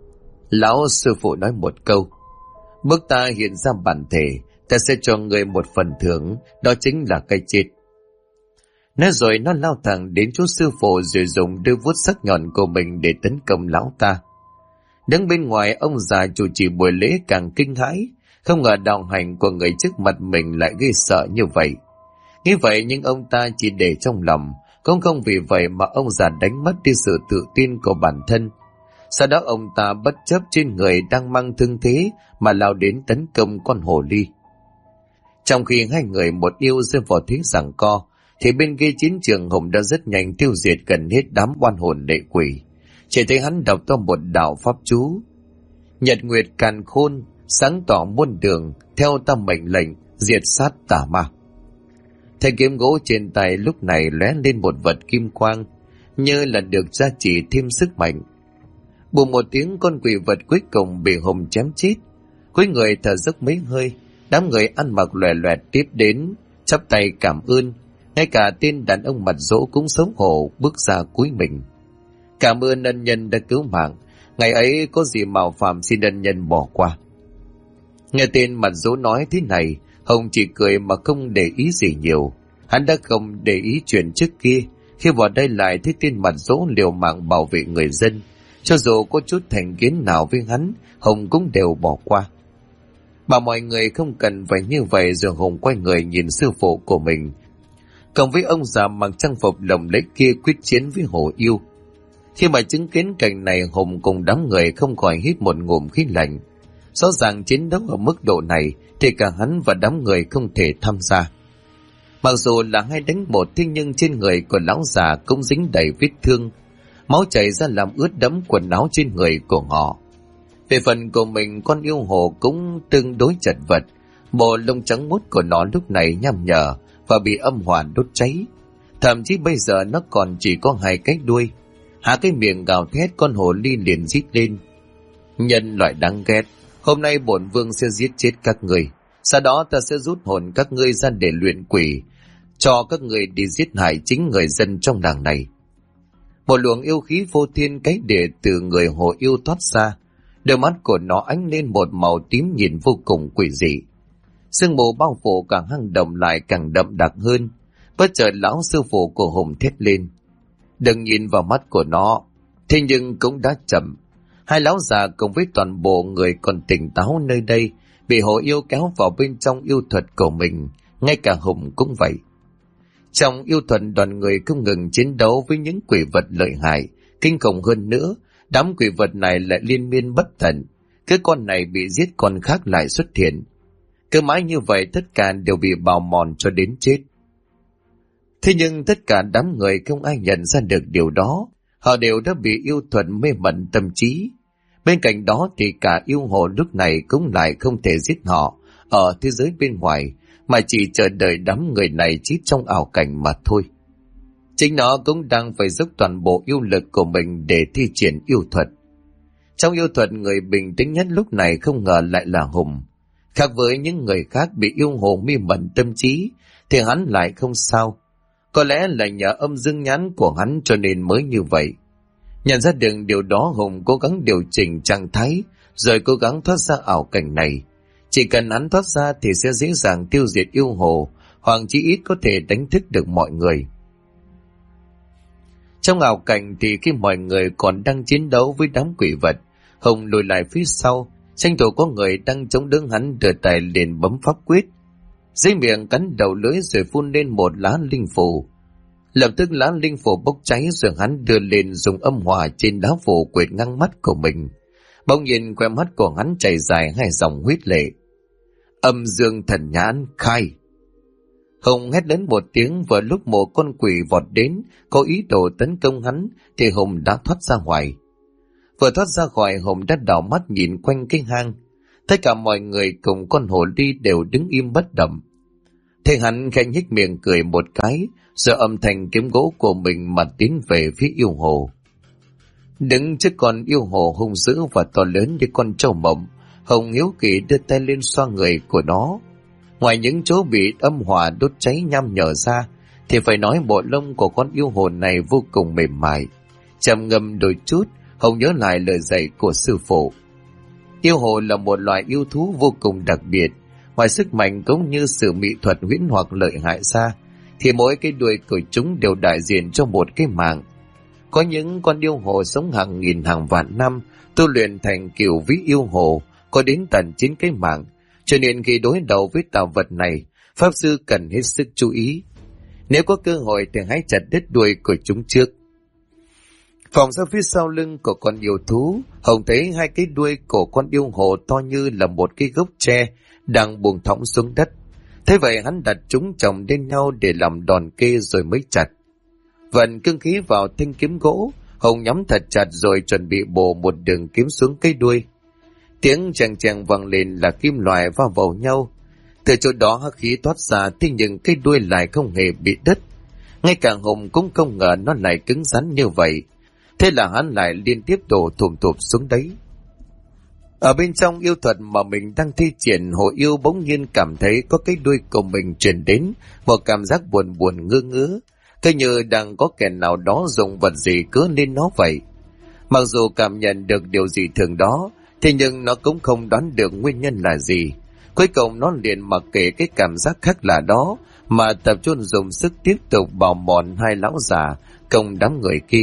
Lão sư phụ nói một câu, bước ta hiện ra bản thể, ta sẽ cho người một phần thưởng, đó chính là cái chết. Nói rồi nó lao thẳng đến chỗ sư phụ rồi dùng đôi vuốt sắc nhọn của mình để tấn công lão ta. Đứng bên ngoài, ông già chủ trì buổi lễ càng kinh hãi, không ngờ đạo hành của người trước mặt mình lại ghê sợ như vậy. Nghĩ vậy nhưng ông ta chỉ để trong lòng, cũng không vì vậy mà ông già đánh mất đi sự tự tin của bản thân. Sau đó ông ta bất chấp trên người đang mang thương thế mà lao đến tấn công con hồ ly. Trong khi hai người một yêu rơi vào thế giằng co, thì bên kia chiến trường Hùng đã rất nhanh tiêu diệt gần hết đám oan hồn lệ quỷ. Chỉ thấy hắn đọc to một đạo pháp chú: Nhật nguyệt càn khôn, sáng tỏ muôn đường, theo ta mệnh lệnh, diệt sát tà ma. Thanh kiếm gỗ trên tay lúc này lóe lên một vật kim quang, như là được gia trì thêm sức mạnh. Bùm một tiếng, con quỷ vật cuối cùng bị Hùng chém chết. Cuối người thở dốc mấy hơi, đám người ăn mặc loè loẹt tiếp đến, chắp tay cảm ơn. Ngay cả tên đàn ông Mặt Dỗ cũng xấu hổ bước ra cúi mình. Cảm ơn ân nhân đã cứu mạng, ngày ấy có gì mạo phạm xin ân nhân bỏ qua. Nghe tên Mặt Dỗ nói thế này, Hùng chỉ cười mà không để ý gì nhiều. Hắn đã không để ý chuyện trước kia, Khi vào đây lại thấy tên mặt dỗ liều mạng bảo vệ người dân, cho dù có chút thành kiến nào với hắn, Hùng cũng đều bỏ qua. Bảo mọi người không cần phải như vậy, rồi Hùng quay người nhìn sư phụ của mình, cộng với ông già mặc trang phục lộng lẫy kia quyết chiến với Hồ Yêu. Khi mà chứng kiến cảnh này, Hùng cùng đám người không khỏi hít một ngụm khí lạnh. Rõ ràng chiến đấu ở mức độ này thì cả hắn và đám người không thể tham gia. Mặc dù là 2 đánh 1, thế nhưng trên người của lão già cũng dính đầy vết thương, máu chảy ra làm ướt đẫm quần áo trên người của họ. Về phần của mình, con yêu hồ cũng tương đối chật vật, bộ lông trắng muốt của nó lúc này nham nhở và bị âm hỏa đốt cháy. Thậm chí bây giờ nó còn chỉ có 2 cái đuôi. Há cái miệng gào thét, con hồ ly liền rít lên: nhân loại đáng ghét, hôm nay bổn vương sẽ giết chết các người, sau đó ta sẽ rút hồn các ngươi ra để luyện quỷ, cho các người đi giết hại chính người dân trong làng này. Một luồng yêu khí vô thiên cái địa từ người hồ yêu thoát ra, đôi mắt của nó ánh lên một màu tím nhìn vô cùng quỷ dị. Sương mù bao phủ cả hang động lại càng đậm đặc hơn. Bất chợt lão sư phụ của Hùng thét lên: đừng nhìn vào mắt của nó. Thế nhưng cũng đã chậm. 2 lão già cùng với toàn bộ người còn tỉnh táo nơi đây bị hồ yêu kéo vào bên trong yêu thuật của mình, ngay cả Hùng cũng vậy. Trong yêu thuật, đoàn người không ngừng chiến đấu với những quỷ vật lợi hại, kinh khủng hơn nữa, đám quỷ vật này lại liên miên bất tận. Cứ con này bị giết, con khác lại xuất hiện. Cứ mãi như vậy, tất cả đều bị bào mòn cho đến chết. Thế nhưng tất cả đám người không ai nhận ra được điều đó. Họ đều đã bị yêu thuật mê mẩn tâm trí. Bên cạnh đó thì cả yêu hồ lúc này cũng lại không thể giết họ ở thế giới bên ngoài, mà chỉ chờ đợi đám người này chết trong ảo cảnh mà thôi. Chính nó cũng đang phải dốc toàn bộ yêu lực của mình để thi triển yêu thuật. Trong yêu thuật, người bình tĩnh nhất lúc này không ngờ lại là Hùng. Khác với những người khác bị yêu hồ mê mẩn tâm trí, thì hắn lại không sao. Có lẽ là nhờ âm dương nhãn của hắn cho nên mới như vậy. Nhận ra được điều đó, Hùng cố gắng điều chỉnh trạng thái, rồi cố gắng thoát ra ảo cảnh này. Chỉ cần hắn thoát ra thì sẽ dễ dàng tiêu diệt yêu hồ, hoặc chí ít có thể đánh thức được mọi người. Trong ảo cảnh thì khi mọi người còn đang chiến đấu với đám quỷ vật, Hùng lùi lại phía sau, tranh thủ có người đang chống đỡ hắn, đưa tay liền bấm pháp quyết. Dưới miệng cắn đầu lưỡi rồi phun lên một lá linh phù. Lập tức lá linh phù bốc cháy, rồi hắn đưa lên dùng âm hỏa trên đá phù quệt ngang mắt của mình. Bỗng nhiên khoe mắt của hắn chảy dài 2 dòng huyết lệ. Âm dương thần nhãn khai. Hùng hét lớn một tiếng, vừa lúc một con quỷ vọt đến có ý đồ tấn công hắn thì Hùng đã thoát ra ngoài. Vừa thoát ra khỏi, Hùng đã đảo mắt nhìn quanh cái hang. Tất cả mọi người cùng con hồ ly đều đứng im bất động. Thế hắn khẽ nhếch miệng cười một cái, rồi âm thanh kiếm gỗ của mình mà tiến về phía yêu hồ. Đứng trước con yêu hồ hung dữ và to lớn như con trâu mộng, Hùng hiếu kỳ đưa tay lên xoa người của nó. Ngoài những chỗ bị âm hỏa đốt cháy nham nhở ra, thì phải nói bộ lông của con yêu hồ này vô cùng mềm mại. Trầm ngâm đôi chút, Hùng nhớ lại lời dạy của sư phụ. Yêu hồ là một loài yêu thú vô cùng đặc biệt. Ngoài sức mạnh cũng như sự mỹ thuật huyễn hoặc lợi hại ra, thì mỗi cái đuôi của chúng đều đại diện cho một cái mạng. Có những con yêu hồ sống hàng nghìn hàng vạn năm, tu luyện thành kiểu vĩ yêu hồ, có đến tận 9 cái mạng, cho nên khi đối đầu với tạo vật này, pháp sư cần hết sức chú ý. Nếu có cơ hội thì hãy chặt đứt đuôi của chúng trước. Vòng ra phía sau lưng của con yêu thú, Hồng thấy 2 cái đuôi của con yêu hồ to như là một cái gốc tre đang buông thõng xuống đất. Thế vậy hắn đặt chúng chồng lên nhau để làm đòn kê rồi mới chặt. Vận cương khí vào thanh kiếm gỗ, Hồng nhắm thật chặt rồi chuẩn bị bổ một đường kiếm xuống cái đuôi. Tiếng chàng chàng vang lên là kim loại va vào nhau. Từ chỗ đó hắc khí thoát ra, thế nhưng cái đuôi lại không hề bị đứt. Ngay cả Hồng cũng không ngờ nó lại cứng rắn như vậy. Thế là hắn lại liên tiếp đổ thùm thụp xuống đấy. Ở bên trong yêu thuật mà mình đang thi triển, hồ yêu bỗng nhiên cảm thấy có cái đuôi của mình truyền đến một cảm giác buồn buồn ngơ ngứa, cứ như đang có kẻ nào đó dùng vật gì cứa lên nó vậy. Mặc dù cảm nhận được điều gì thường đó, thế nhưng nó cũng không đoán được nguyên nhân là gì. Cuối cùng nó liền mặc kệ cái cảm giác khác lạ đó mà tập trung dùng sức tiếp tục bào mòn 2 lão già công đám người kia.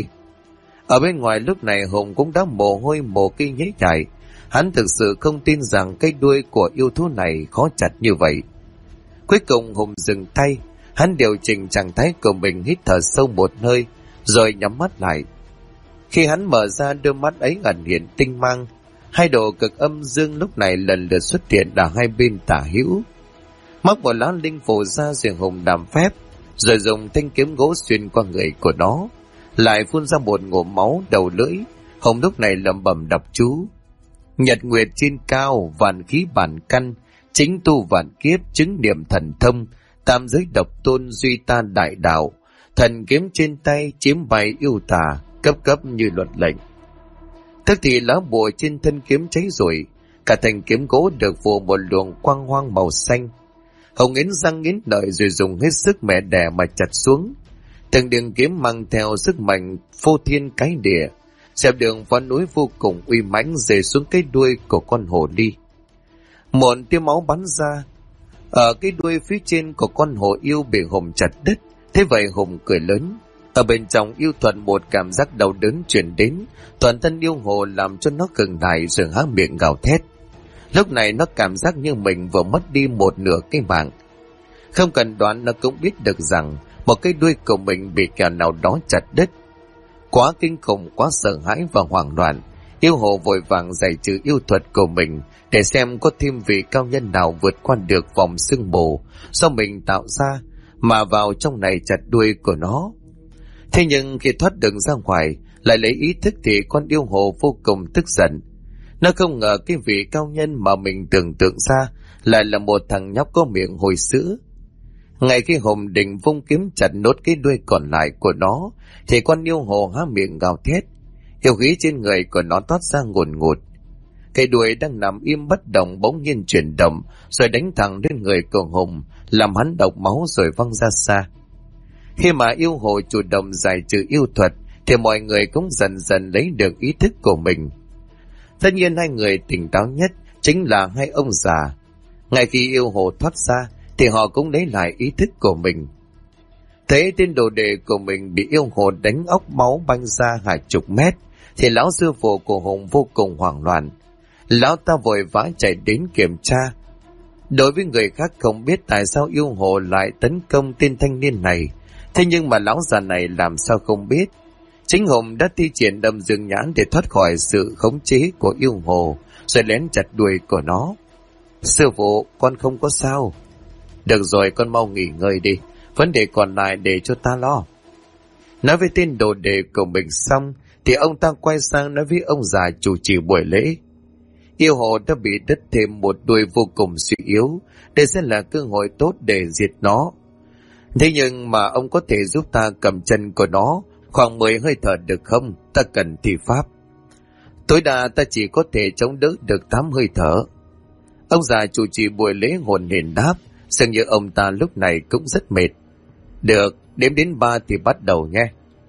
Ở bên ngoài lúc này Hùng cũng đã mồ hôi mồ kinh nhễ nhại. Hắn thực sự không tin rằng cái đuôi của yêu thú này khó chặt như vậy. Cuối cùng Hùng dừng tay, hắn điều chỉnh trạng thái của mình, hít thở sâu một hơi, rồi nhắm mắt lại. Khi hắn mở ra, đôi mắt ấy ẩn hiện tinh mang. Hai đồ cực âm dương lúc này lần lượt xuất hiện ở hai bên tả hữu. Móc một lá linh phù ra rồi Hùng làm phép, rồi dùng thanh kiếm gỗ xuyên qua người của nó, lại phun ra một ngụm máu đầu lưỡi. Hùng lúc này lẩm bẩm đọc chú: Nhật nguyệt trên cao, vạn khí bản căn, chính tu vạn kiếp, chứng niệm thần thông, tam giới độc tôn, duy ta đại đạo, thần kiếm trên tay, chiếm bay yêu tà, cấp cấp như luật lệnh. Tức thì lá bùa trên thân kiếm cháy rụi, cả thanh kiếm gỗ được phủ một luồng quang hoang màu xanh. Hồng nghiến răng nghiến lợi rồi dùng hết sức mẹ đẻ mà chặt xuống. Từng đường kiếm mang theo sức mạnh phô thiên cái địa, xẹp đường võ núi vô cùng uy mãnh rơi xuống cái đuôi của con hồ ly. Một tia máu bắn ra ở cái đuôi phía trên của con hồ yêu bị Hùng chặt đứt. Thế vậy Hùng cười lớn. Ở bên trong yêu thuận một cảm giác đau đớn truyền đến, toàn thân yêu hồ làm cho nó khựng lại rồi há miệng gào thét. Lúc này nó cảm giác như mình vừa mất đi một nửa cái mạng. Không cần đoán nó cũng biết được rằng một cái đuôi của mình bị kẻ nào đó chặt đứt. Quá kinh khủng, quá sợ hãi và hoảng loạn, yêu hồ vội vàng giải trừ yêu thuật của mình để xem có thêm vị cao nhân nào vượt qua được vòng sương mù do mình tạo ra mà vào trong này chặt đuôi của nó. Thế nhưng khi thoát được ra ngoài, lại lấy ý thức thì con yêu hồ vô cùng tức giận. Nó không ngờ cái vị cao nhân mà mình tưởng tượng ra lại là một thằng nhóc có miệng hồi sữa. Ngay khi Hùng định vung kiếm chặt nốt cái đuôi còn lại của nó, thì con yêu hồ há miệng gào thét. Yêu khí trên người của nó toát ra ngùn ngụt. Cái đuôi đang nằm im bất động bỗng nhiên chuyển động, rồi đánh thẳng lên người của Hùng, làm hắn độc máu rồi văng ra xa. Khi mà yêu hồ chủ động giải trừ yêu thuật, thì mọi người cũng dần dần lấy được ý thức của mình. Tất nhiên hai người tỉnh táo nhất chính là hai ông già. Ngay khi yêu hồ thoát ra, thì họ cũng lấy lại ý thức của mình. Thấy tên đồ đệ của mình bị yêu hồ đánh óc máu banh ra hàng chục mét, thì lão sư phụ của Hùng vô cùng hoảng loạn. Lão ta vội vã chạy đến kiểm tra. Đối với người khác không biết tại sao yêu hồ lại tấn công tên thanh niên này, thế nhưng mà lão già này làm sao không biết. Chính Hùng đã thi triển đâm dương nhãn để thoát khỏi sự khống chế của yêu hồ, rồi lén chặt đuôi của nó. Sư phụ, con không có sao. Được rồi, con mau nghỉ ngơi đi, vấn đề còn lại để cho ta lo. Nói với tên đồ đệ của mình xong, thì ông ta quay sang nói với ông già chủ trì buổi lễ. Yêu hồ đã bị đứt thêm một đuôi vô cùng suy yếu, đây sẽ là cơ hội tốt để diệt nó. Thế nhưng mà ông có thể giúp ta cầm chân của nó khoảng 10 hơi thở được không? Ta cần thi pháp. Tối đa ta chỉ có thể chống đỡ được 8 hơi thở. Ông già chủ trì buổi lễ hồn hển đáp, dường như ông ta lúc này cũng rất mệt. Được, đếm đến 3 thì bắt đầu nhé.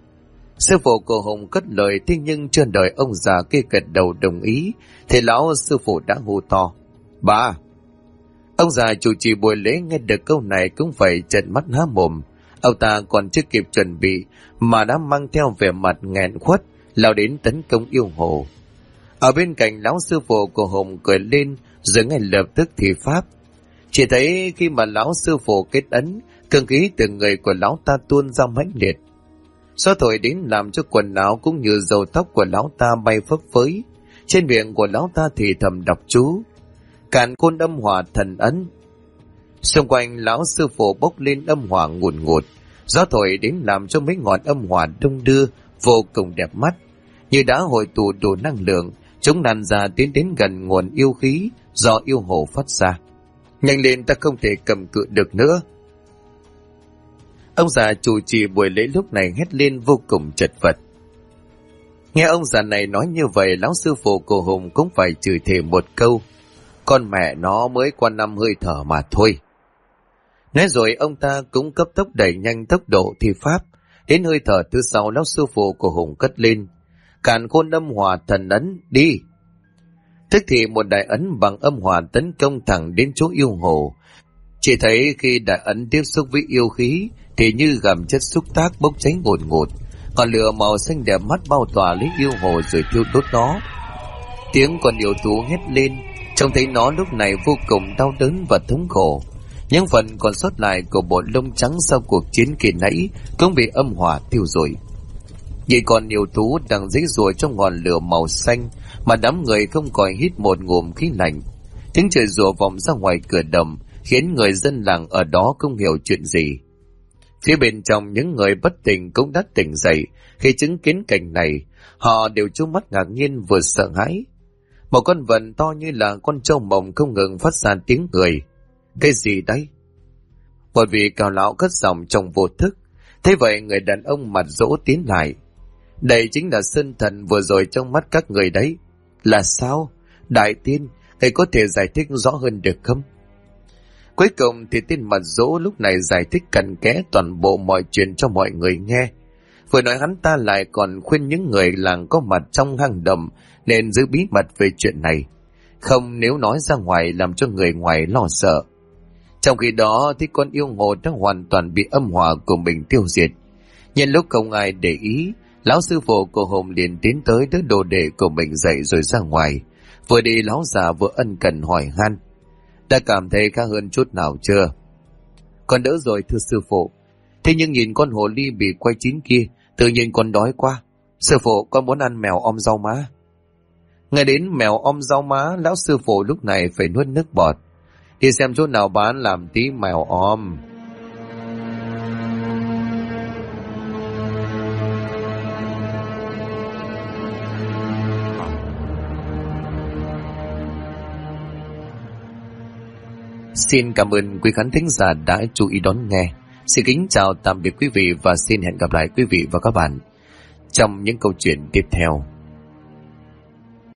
Sư phụ của Hùng cất lời, thế nhưng chưa đợi ông già kia gật đầu đồng ý, thì lão sư phụ đã hô to: 3. Ông già chủ trì buổi lễ nghe được câu này cũng phải trợn mắt há mồm. Ông ta còn chưa kịp chuẩn bị mà đã mang theo vẻ mặt nghẹn khuất lao đến tấn công yêu hồ. Ở bên cạnh, lão sư phụ của Hùng cười lên rồi ngay lập tức thi pháp. Chỉ thấy khi mà lão sư phụ kết ấn, cương khí từ người của lão ta tuôn ra mãnh liệt. Gió thổi đến làm cho quần áo cũng như râu tóc của lão ta bay phấp phới. Trên miệng của lão ta thì thầm đọc chú: Càn khôn âm hỏa thần ấn. Xung quanh lão sư phụ bốc lên âm hỏa ngùn ngụt. Gió thổi đến làm cho mấy ngọn âm hỏa đông đưa vô cùng đẹp mắt, như đã hội tụ đủ năng lượng. Chúng lan ra tiến đến gần nguồn yêu khí do yêu hồ phát ra. Nhanh lên, ta không thể cầm cự được nữa. Ông già chủ trì buổi lễ lúc này hét lên vô cùng chật vật. Nghe ông già này nói như vậy, lão sư phụ của Hùng cũng phải chửi thề một câu: Con mẹ nó mới qua 5 hơi thở mà thôi. Nói rồi ông ta cũng cấp tốc đẩy nhanh tốc độ thi pháp. Đến hơi thở thứ 6, lão sư phụ của Hùng cất lên: Càn khôn âm hỏa thần ấn, đi. Tức thì một đại ấn bằng âm hỏa tấn công thẳng đến chỗ yêu hồ. Chỉ thấy khi đại ấn tiếp xúc với yêu khí thì như gầm chất xúc tác bốc cháy ngùn ngụt, Ngọn lửa màu xanh đẹp mắt bao tỏa lấy yêu hồ rồi thiêu đốt nó. Tiếng con yêu thú hét lên, trông thấy nó lúc này vô cùng đau đớn và thống khổ. Những phần còn sót lại của bộ lông trắng sau cuộc chiến kỳ nãy cũng bị âm hỏa thiêu rồi. Nhìn con yêu thú đang giãy giụa trong ngọn lửa màu xanh mà đám người không khỏi hít một ngụm khí lạnh. Tiếng trời rủa vọng ra ngoài cửa đầm khiến người dân làng ở đó không hiểu chuyện gì. Phía bên trong những người bất tỉnh cũng đã tỉnh dậy. Khi chứng kiến cảnh này, họ đều trố mắt ngạc nhiên vừa sợ hãi. Một con vật to như là con trâu mồng không ngừng phát ra tiếng cười. Cái gì đấy? Một vị cao lão cất giọng trong vô thức. Thế vậy người đàn ông mặt dỗ tiến lại. Đây chính là sơn thần vừa rồi trong mắt các người đấy. Là sao? Đại tiên, thầy có thể giải thích rõ hơn được không? Cuối cùng thì tên mặt dỗ lúc này giải thích cặn kẽ toàn bộ mọi chuyện cho mọi người nghe. Vừa nói hắn ta lại còn khuyên những người làng có mặt trong hang động nên giữ bí mật về chuyện này. Không nếu nói ra ngoài làm cho người ngoài lo sợ. Trong khi đó thì con yêu hồ đã hoàn toàn bị âm hỏa của mình tiêu diệt. Nhân lúc không ai để ý, lão sư phụ của Hùng liền tiến tới đỡ đồ đệ của mình dậy rồi ra ngoài. Vừa đi lão già vừa ân cần hỏi han. Đã cảm thấy khá hơn chút nào chưa? Con đỡ rồi thưa sư phụ. Thế nhưng nhìn con hồ ly bị quay chín kia, tự nhiên con đói quá. Sư phụ, con muốn ăn mèo om rau má. Nghe đến mèo om rau má, lão sư phụ lúc này phải nuốt nước bọt. Đi xem chỗ nào bán làm tí mèo om. Xin cảm ơn quý khán thính giả đã chú ý đón nghe. Xin kính chào tạm biệt quý vị và xin hẹn gặp lại quý vị và các bạn trong những câu chuyện tiếp theo.